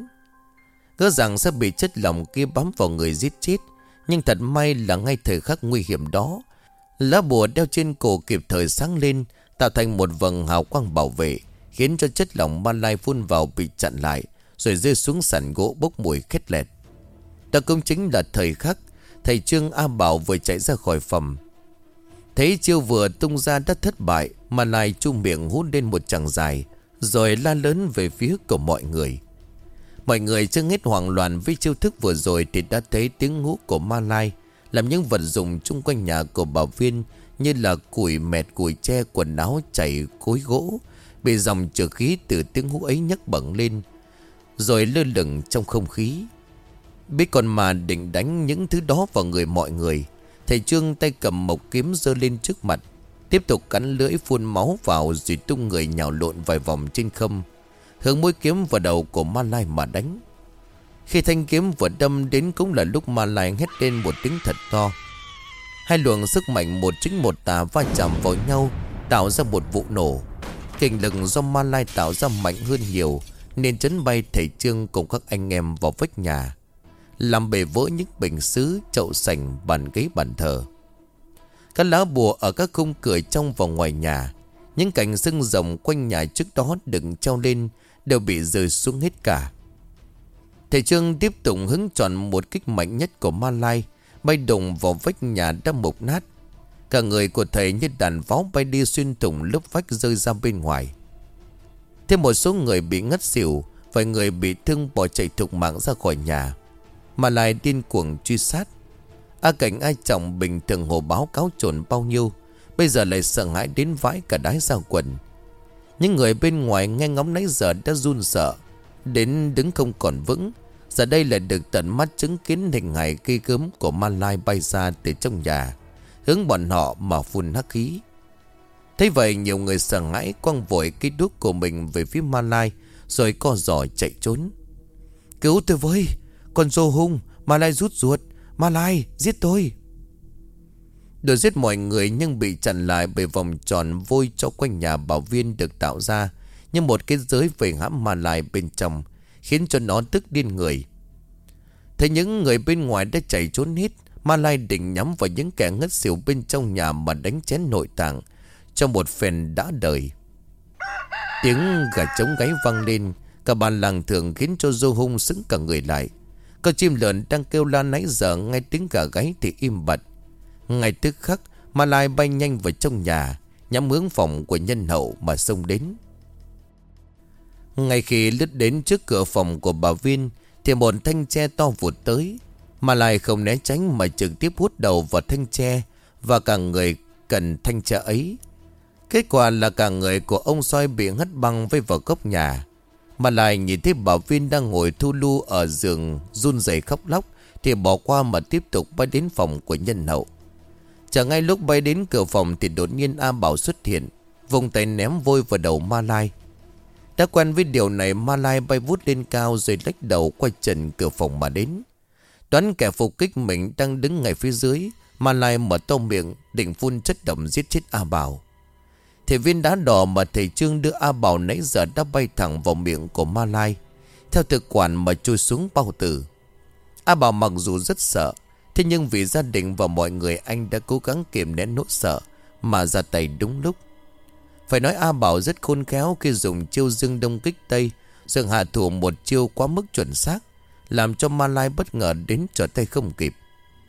Ngỡ rằng sẽ bị chất lỏng kia bám vào người giết chết, nhưng thật may là ngay thời khắc nguy hiểm đó, lá bùa đeo trên cổ kịp thời sáng lên, tạo thành một vầng hào quang bảo vệ, khiến cho chất lỏng Ma Lai phun vào bị chặn lại, rồi rơi xuống sàn gỗ bốc mùi khét lẹt. Đó cũng chính là thời khắc thầy Trương A Bảo vừa chạy ra khỏi phòng. Thấy chiêu vừa tung ra đã thất bại, Ma Lai chu miệng hút lên một tràng dài, rồi la lớn về phía của mọi người. Mọi người chưa hết hoảng loạn với chiêu thức vừa rồi thì đã thấy tiếng hú của Ma Lai làm những vật dụng chung quanh nhà của bà Viên như là củi mẹt, củi tre, quần áo chảy, cối gỗ bị dòng trừ khí từ tiếng hú ấy nhấc bẩn lên, rồi lơ lửng trong không khí. Biết con ma định đánh những thứ đó vào người mọi người, thầy Trương tay cầm mộc kiếm giơ lên trước mặt, tiếp tục cắn lưỡi phun máu vào rồi tung người nhào lộn vài vòng trên không, hướng mũi kiếm vào đầu của Ma Lai mà đánh. Khi thanh kiếm vừa đâm đến cũng là lúc Ma Lai hét lên một tiếng thật to. Hai luồng sức mạnh một chính một tà va chạm vào nhau, tạo ra một vụ nổ. Kình lực do Ma Lai tạo ra mạnh hơn nhiều, nên chấn bay thầy Trương cùng các anh em vào vách nhà, làm bể vỡ những bình sứ, chậu sành, bàn ghế, bàn thờ. Các lá bùa ở các khung cửa trong và ngoài nhà, những cành xương rồng quanh nhà trước đó đừng treo lên, đều bị rơi xuống hết cả. Thầy Trương tiếp tục hứng chọn một kích mạnh nhất của Ma Lai, bay đụng vào vách nhà đã mục nát. Cả người của thầy như đàn pháo bay đi xuyên thủng lớp vách rơi ra bên ngoài. Thêm một số người bị ngất xỉu, vài người bị thương bỏ chạy thục mạng ra khỏi nhà. Ma Lai điên cuồng truy sát. A Cảnh, A Trọng bình thường hồ báo cáo trồn bao nhiêu, bây giờ lại sợ hãi đến vãi cả đái ra quần. Những người bên ngoài nghe ngóng nãy giờ đã run sợ đến đứng không còn vững, giờ đây lại được tận mắt chứng kiến hình hài ghê gớm của Ma Lai bay ra từ trong nhà, hướng bọn họ mà phun hắc khí. Thấy vậy nhiều người sợ hãi quăng vội cây đuốc của mình về phía Ma Lai, rồi co giò chạy trốn. Cứu tôi với, con rô hung, Ma Lai rút ruột, Ma Lai giết tôi. Đuổi giết mọi người nhưng bị chặn lại bởi vòng tròn vôi cho quanh nhà bảo Viên được tạo ra như một cái giới vây hãm Ma Lai bên trong, khiến cho nó tức điên người. Thấy những người bên ngoài đã chạy trốn hết, Ma Lai định nhắm vào những kẻ ngất xỉu bên trong nhà mà đánh chén nội tạng trong một phen đã đời. Tiếng gà trống gáy vang lên, cả bàn làng thường khiến cho Dô Hung sững cả người lại. Con chim lợn đang kêu la nãy giờ nghe tiếng gà gáy thì im bặt. Ngay tức khắc, Ma Lai bay nhanh vào trong nhà, nhắm hướng phòng của nhân hậu mà xông đến. Ngay khi lướt đến trước cửa phòng của bà Viên thì một thanh tre to vụt tới. Ma Lai không né tránh mà trực tiếp hút đầu vào thanh tre và cả người cần thanh tre ấy. Kết quả là cả người của ông Soi bị hất băng vây vào góc nhà. Ma Lai nhìn thấy bà Viên đang ngồi thu lu ở giường run rẩy khóc lóc thì bỏ qua mà tiếp tục bay đến phòng của nhân hậu. Chẳng ngay lúc bay đến cửa phòng thì đột nhiên A Bảo xuất hiện, vùng tay ném vôi vào đầu Ma Lai. Đã quen với điều này, Ma Lai bay vút lên cao rồi lách đầu quay trần cửa phòng mà đến. Đoán kẻ phục kích mình đang đứng ngay phía dưới, Ma Lai mở to miệng định phun chất độc giết chết A Bảo. Thì viên đá đỏ mà thầy Trương đưa A Bảo nãy giờ đã bay thẳng vào miệng của Ma Lai, theo thực quản mà trôi xuống bao tử. A Bảo mặc dù rất sợ, thế nhưng vì gia đình và mọi người anh đã cố gắng kiềm nén nỗi sợ mà ra tay đúng lúc. Phải nói A Bảo rất khôn khéo khi dùng chiêu dương đông kích tây, rồi hạ thủ một chiêu quá mức chuẩn xác, làm cho Ma Lai bất ngờ đến trở tay không kịp.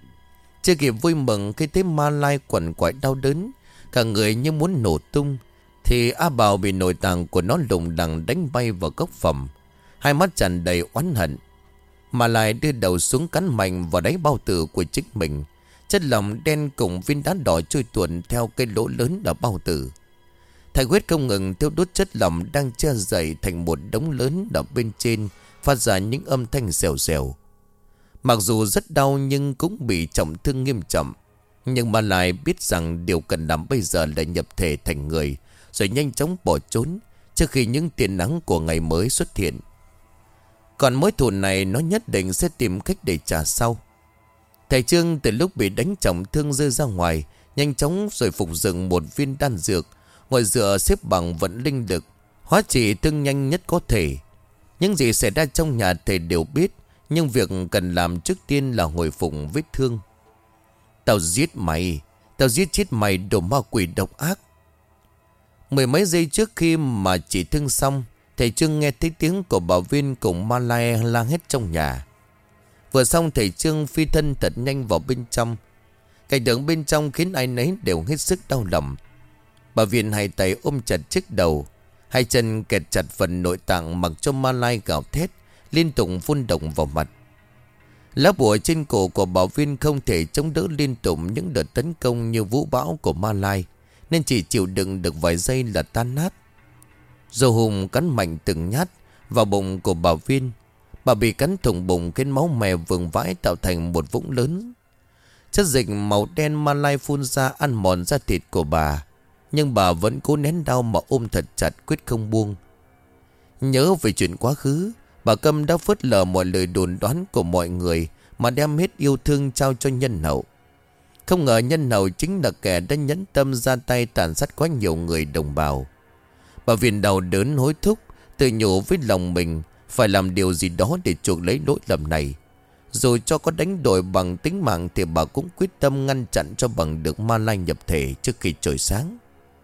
Chưa kịp vui mừng khi thấy Ma Lai quằn quại đau đớn, cả người như muốn nổ tung, thì A Bảo bị nội tạng của nó lùng đằng đánh bay vào góc phòng. Hai mắt tràn đầy oán hận. Ma Lai đưa đầu xuống cắn mạnh vào đáy bao tử của chính mình. Chất lỏng đen cùng viên đá đỏ trôi tuồn theo cái lỗ lớn ở bao tử. Thầy huyết không ngừng tiêu đốt chất lỏng đang che dậy thành một đống lớn ở bên trên, phát ra những âm thanh xèo xèo. Mặc dù rất đau nhưng cũng bị trọng thương nghiêm trọng. Nhưng mà lại biết rằng điều cần làm bây giờ là nhập thể thành người, rồi nhanh chóng bỏ trốn trước khi những tia nắng của ngày mới xuất hiện. Còn mối thù này nó nhất định sẽ tìm cách để trả sau. Thầy Trương từ lúc bị đánh trọng thương rơi ra ngoài, nhanh chóng rồi phục dựng một viên đan dược, ngồi dựa xếp bằng vận linh lực, hóa trị thương nhanh nhất có thể. Những gì xảy ra trong nhà thầy đều biết, nhưng việc cần làm trước tiên là hồi phục vết thương. Tao giết mày, tao giết chết mày đồ ma quỷ độc ác. Mười mấy giây trước khi mà chỉ thương xong, thầy Trương nghe thấy tiếng của bảo viên cùng Ma Lai la hét trong nhà. Vừa xong thầy Trương phi thân thật nhanh vào bên trong. Cảnh tượng bên trong khiến ai nấy đều hết sức đau lòng. Bảo viên hai tay ôm chặt chiếc đầu, hai chân kẹt chặt phần nội tạng, mặc cho Ma Lai gào thét liên tục phun độc vào mặt. Lá bùa trên cổ của bảo viên không thể chống đỡ liên tục những đợt tấn công như vũ bão của Ma Lai, nên chỉ chịu đựng được vài giây là tan nát. Dô Hùng cắn mạnh từng nhát vào bụng của bảo viên. Bà bị cắn thủng bụng khiến máu mè vương vãi tạo thành một vũng lớn. Chất dịch màu đen Ma Lai phun ra ăn mòn da thịt của bà, nhưng bà vẫn cố nén đau mà ôm thật chặt quyết không buông. Nhớ về chuyện quá khứ, bà Câm đã phớt lờ mọi lời đồn đoán của mọi người mà đem hết yêu thương trao cho Nhân Hậu. Không ngờ Nhân Hậu chính là kẻ đã nhẫn tâm ra tay tàn sát quá nhiều người đồng bào. Bà Viên đau đớn hối thúc, tự nhủ với lòng mình phải làm điều gì đó để chuộc lấy lỗi lầm này. Rồi cho có đánh đổi bằng tính mạng thì bà cũng quyết tâm ngăn chặn cho bằng được Ma Lai nhập thể trước khi trời sáng.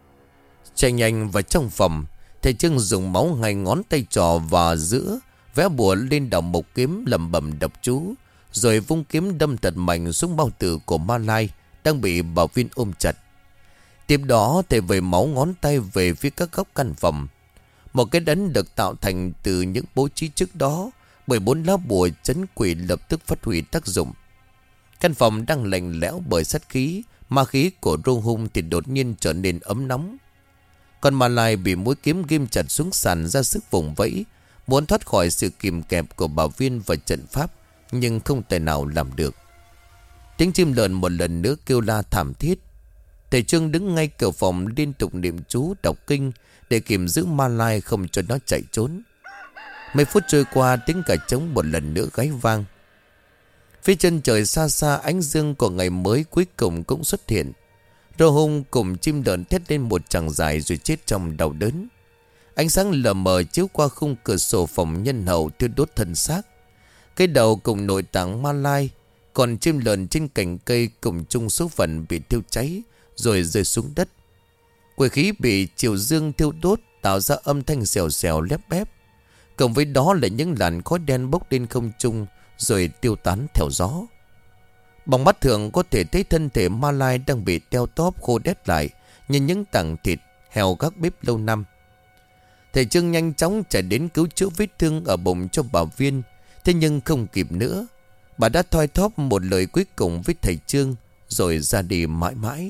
Chạy nhanh vào trong phòng, thầy Trương dùng máu ngay ngón tay trò và giữa vẽ bùa lên đầu một kiếm lẩm bẩm đọc chú, rồi vung kiếm đâm thật mạnh xuống bao tử của Ma Lai đang bị bảo viên ôm chặt. Tiếp đó thầy vẩy máu ngón tay về phía các góc căn phòng. Một cái đấn được tạo thành từ những bố trí trước đó bởi 4 lá bùa trấn quỷ lập tức phát huy tác dụng. Căn phòng đang lạnh lẽo bởi sát khí, ma khí của Rô Hung thì đột nhiên trở nên ấm nóng. Còn Ma Lai bị mũi kiếm ghim chặt xuống sàn ra sức vùng vẫy, muốn thoát khỏi sự kìm kẹp của bảo viên và trận pháp, nhưng không thể nào làm được. Tiếng chim lợn một lần nữa kêu la thảm thiết. Thầy Trương đứng ngay cửa phòng liên tục niệm chú đọc kinh để kiềm giữ Ma Lai không cho nó chạy trốn. Mấy phút trôi qua, tiếng cà trống một lần nữa gáy vang. Phía chân trời xa xa, ánh dương của ngày mới cuối cùng cũng xuất hiện. Rô Hung cùng chim lợn thét lên một tràng dài rồi chết trong đau đớn. Ánh sáng lờ mờ chiếu qua khung cửa sổ phòng Nhân Hậu thiêu đốt thân xác. Cái đầu cùng nội tạng Ma Lai, còn chim lợn trên cành cây cùng chung số phận bị thiêu cháy rồi rơi xuống đất. Quỷ khí bị chiều dương thiêu đốt tạo ra âm thanh xèo xèo lép bép. Cộng với đó là những làn khói đen bốc lên không trung rồi tiêu tán theo gió. Bằng mắt thường có thể thấy thân thể Ma Lai đang bị teo tóp khô đét lại như những tảng thịt heo các bếp lâu năm. Thầy Trương nhanh chóng chạy đến cứu chữa vết thương ở bụng cho bà Viên. Thế nhưng không kịp nữa, bà đã thoi thóp một lời cuối cùng với thầy Trương rồi ra đi mãi mãi.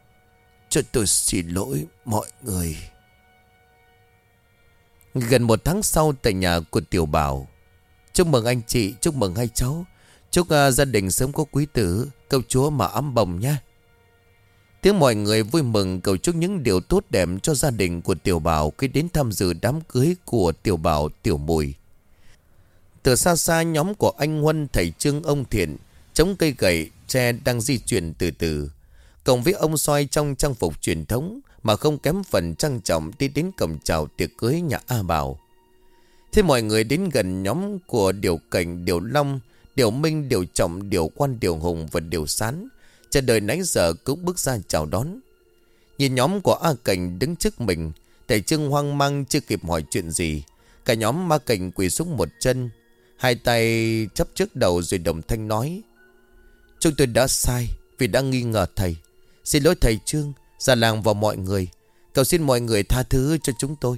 Cho tôi xin lỗi mọi người. Gần 1 tháng sau, tại nhà của Tiểu Bảo. Chúc mừng anh chị, chúc mừng hai cháu. Chúc gia đình sớm có quý tử, cầu Chúa mà ấm bồng nha. Tiếng mọi người vui mừng cầu chúc những điều tốt đẹp cho gia đình của Tiểu Bảo khi đến tham dự đám cưới của Tiểu Bảo Tiểu Mùi. Từ xa xa, nhóm của anh Huân, thầy Trương, ông Thiện chống cây gậy tre đang di chuyển từ từ, cộng với ông Xoay trong trang phục truyền thống mà không kém phần trang trọng đi đến cổng chào tiệc cưới nhà A Bảo. Thế mọi người đến gần nhóm của Điều Cảnh, Điều Long, Điều Minh, Điều Trọng, Điều Quan, Điều Hùng và Điều Sán chờ đợi nãy giờ cũng bước ra chào đón. Nhìn nhóm của A Cảnh đứng trước mình, thầy Trương hoang mang chưa kịp hỏi chuyện gì. Cả nhóm Ma Cảnh quỳ xuống một chân, hai tay chắp trước đầu rồi đồng thanh nói: Chúng tôi đã sai vì đã nghi ngờ thầy. Xin lỗi thầy Trương, già làng và mọi người. Cầu xin mọi người tha thứ cho chúng tôi.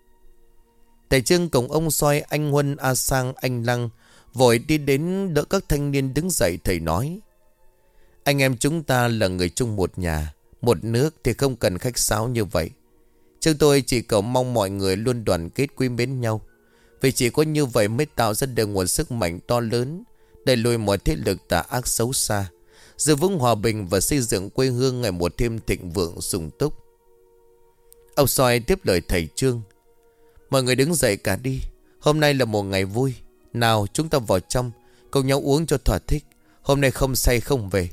Thầy Trương cùng ông Soi, anh Huân, A Sang, anh Lăng vội đi đến đỡ các thanh niên đứng dậy. Thầy nói: anh em chúng ta là người chung một nhà, một nước thì không cần khách sáo như vậy. Chúng tôi chỉ cầu mong mọi người luôn đoàn kết quý mến nhau. Vì chỉ có như vậy mới tạo ra được nguồn sức mạnh to lớn, đẩy lùi mọi thế lực tà ác xấu xa, giữ vững hòa bình và xây dựng quê hương ngày một thêm thịnh vượng sung túc. Ông Soi tiếp lời thầy Trương: mọi người đứng dậy cả đi. Hôm nay là một ngày vui. Nào chúng ta vào trong cùng nhau uống cho thỏa thích. Hôm nay không say không về.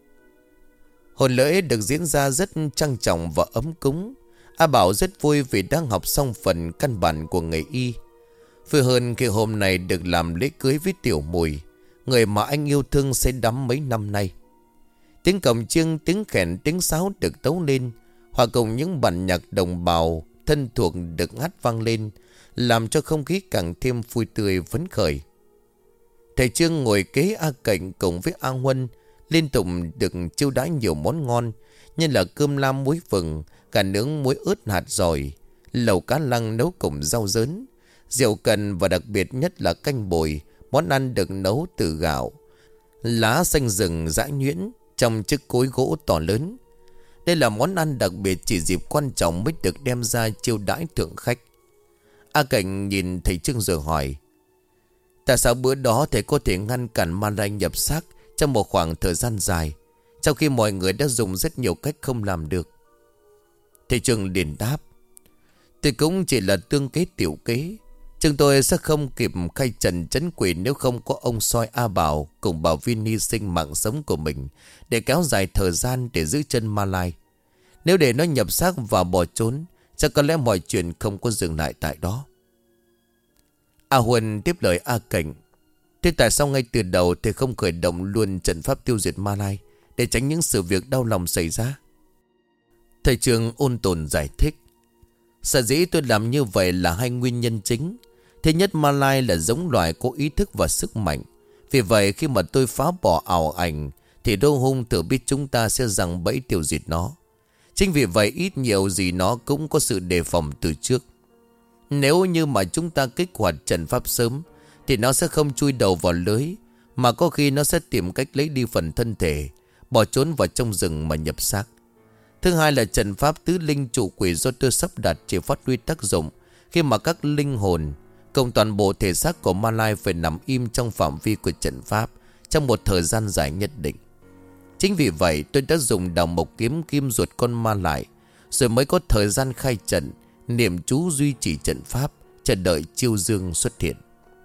Hôn lễ được diễn ra rất trang trọng và ấm cúng. A Bảo rất vui vì đang học xong phần căn bản của nghề y. Vui hơn khi hôm nay được làm lễ cưới với Tiểu Mùi, người mà anh yêu thương say đắm mấy năm nay. Tiếng cồng chiêng, tiếng khèn, tiếng sáo được tấu lên, hòa cùng những bản nhạc đồng bào thân thuộc được hát vang lên, làm cho không khí càng thêm vui tươi phấn khởi. Thầy Trương ngồi kế A Cạnh cùng với A Huân liên tục được chiêu đãi nhiều món ngon, như là cơm lam muối vừng, cả nướng muối ớt hạt dòi, lẩu cá lăng nấu cùng rau dớn, rượu cần và đặc biệt nhất là canh bồi, món ăn được nấu từ gạo, lá xanh rừng giã nhuyễn trong chiếc cối gỗ to lớn. Đây là món ăn đặc biệt chỉ dịp quan trọng mới được đem ra chiêu đãi thượng khách. A Cảnh nhìn thầy Trương rồi hỏi: tại sao bữa đó thầy có thể ngăn cản ma lai nhập xác trong một khoảng thời gian dài, trong khi mọi người đã dùng rất nhiều cách không làm được? Thầy Trương liền đáp: tôi cũng chỉ là tương kế tiểu kế. Chúng tôi sẽ không kịp khai trần trấn quỷ nếu không có ông Soi, A Bảo cùng Bảo Viên hy sinh mạng sống của mình để kéo dài thời gian để giữ chân ma lai. Nếu để nó nhập xác và bỏ trốn, chắc có lẽ mọi chuyện không có dừng lại tại đó. A Huân tiếp lời A Cảnh: thế tại sao ngay từ đầu thầy không khởi động luôn trận pháp tiêu diệt ma lai để tránh những sự việc đau lòng xảy ra? Thầy Trương ôn tồn giải thích: sở dĩ tôi làm như vậy là hai nguyên nhân chính. Thứ nhất, ma lai là giống loài có ý thức và sức mạnh. Vì vậy khi mà tôi phá bỏ ảo ảnh thì đô hung tự biết chúng ta sẽ giằng bẫy tiêu diệt nó. Chính vì vậy ít nhiều gì nó cũng có sự đề phòng từ trước. Nếu như mà chúng ta kích hoạt trận pháp sớm thì nó sẽ không chui đầu vào lưới, mà có khi nó sẽ tìm cách lấy đi phần thân thể, bỏ trốn vào trong rừng mà nhập xác. Thứ hai là trận pháp tứ linh trụ quỷ do tôi sắp đặt chỉ phát huy tác dụng khi mà các linh hồn cùng toàn bộ thể xác của ma lai phải nằm im trong phạm vi của trận pháp trong một thời gian dài nhất định. Chính vì vậy tôi đã dùng đào mộc kiếm kim ruột con ma lại, rồi mới có thời gian khai trận, niệm chú duy trì trận pháp, chờ đợi chiêu dương xuất hiện.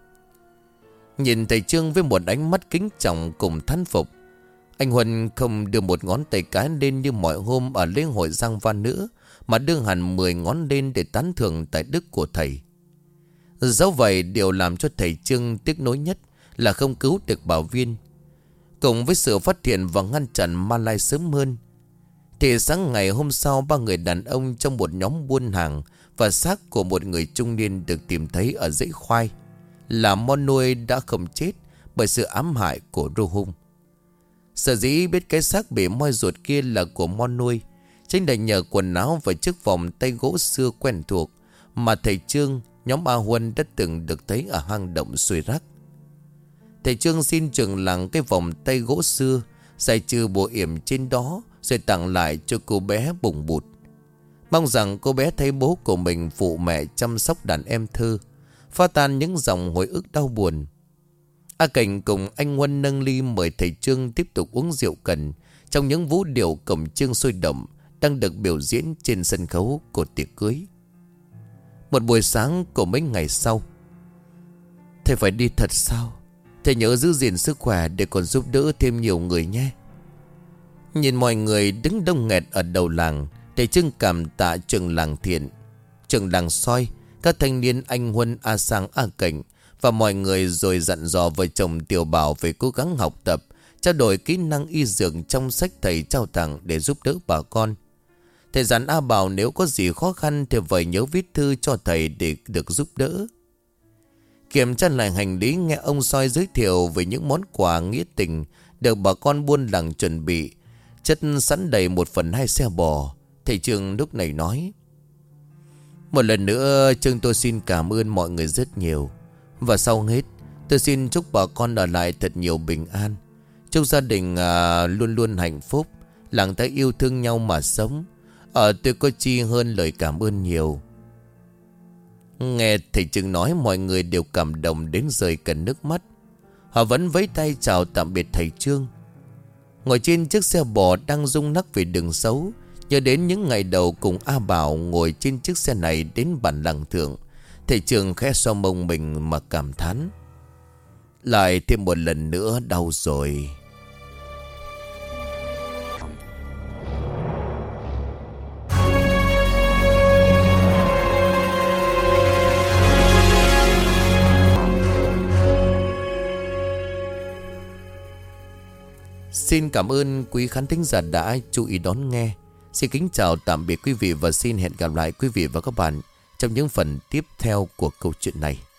Nhìn thầy Trương với một ánh mắt kính trọng cùng thán phục, anh Huân không đưa một ngón tay cái lên như mọi hôm ở lễ hội Giang Văn nữa, mà đưa hẳn 10 ngón lên để tán thưởng tài đức của thầy. Dẫu vậy, điều làm cho thầy Trương tiếc nuối nhất là không cứu được Bảo Viên. Cùng với sự phát hiện và ngăn chặn ma lai sớm hơn, thì sáng ngày hôm sau, 3 người đàn ông trong một nhóm buôn hàng và xác của một người trung niên được tìm thấy ở dãy khoai là mon nuôi đã không chết bởi sự ám hại của Rô Hung. Sở dĩ biết cái xác bị moi ruột kia là của mon nuôi chính là nhờ quần áo và chiếc vòng tay gỗ xưa quen thuộc mà thầy Trương, nhóm A Huân đã từng được thấy ở hang động Xuôi Rắc. Thầy Trương xin trường làng cái vòng tay gỗ xưa, giải trừ bộ yểm trên đó, rồi tặng lại cho cô bé Bùng Bụt, mong rằng cô bé thấy bố của mình phụ mẹ chăm sóc đàn em thơ, phá tan những dòng hồi ức đau buồn. A Cảnh cùng anh Huân nâng ly mời thầy Trương tiếp tục uống rượu cần trong những vũ điệu cổng chiêng sôi động đang được biểu diễn trên sân khấu của tiệc cưới. Một buổi sáng của mấy ngày sau: thầy phải đi thật sao? Thầy nhớ giữ gìn sức khỏe để còn giúp đỡ thêm nhiều người nhé. Nhìn mọi người đứng đông nghẹt ở đầu làng, thầy Trương cảm tạ trưởng làng Thiện, trưởng làng Soi, các thanh niên anh Huân, A Sang, A Cảnh và mọi người, rồi dặn dò vợ chồng Tiểu Bảo phải cố gắng học tập, trao đổi kỹ năng y dược trong sách thầy trao tặng để giúp đỡ bà con. Thầy dặn A Bảo nếu có gì khó khăn thì phải nhớ viết thư cho thầy để được giúp đỡ. Kiểm tra lại hành lý, nghe ông Soi giới thiệu về những món quà nghĩa tình được bà con buôn làng chuẩn bị, chất sẵn đầy 1/2 xe bò. Thầy Trương lúc này nói: một lần nữa Trương tôi xin cảm ơn mọi người rất nhiều. Và sau hết tôi xin chúc bà con ở lại thật nhiều bình an. Chúc gia đình luôn luôn hạnh phúc, làng ta yêu thương nhau mà sống. Tôi có chi hơn lời cảm ơn nhiều. Nghe thầy Trương nói, mọi người đều cảm động đến rơi cả nước mắt. Họ vẫn vẫy tay chào tạm biệt thầy Trương. Ngồi trên chiếc xe bò đang rung nắc vì đường xấu, nhớ đến những ngày đầu cùng A Bảo ngồi trên chiếc xe này đến bản làng thượng, thầy Trương khẽ xoa mông mình mà cảm thán: lại thêm một lần nữa đau rồi. Xin cảm ơn quý khán thính giả đã chú ý đón nghe. Xin kính chào tạm biệt quý vị và xin hẹn gặp lại quý vị và các bạn trong những phần tiếp theo của câu chuyện này.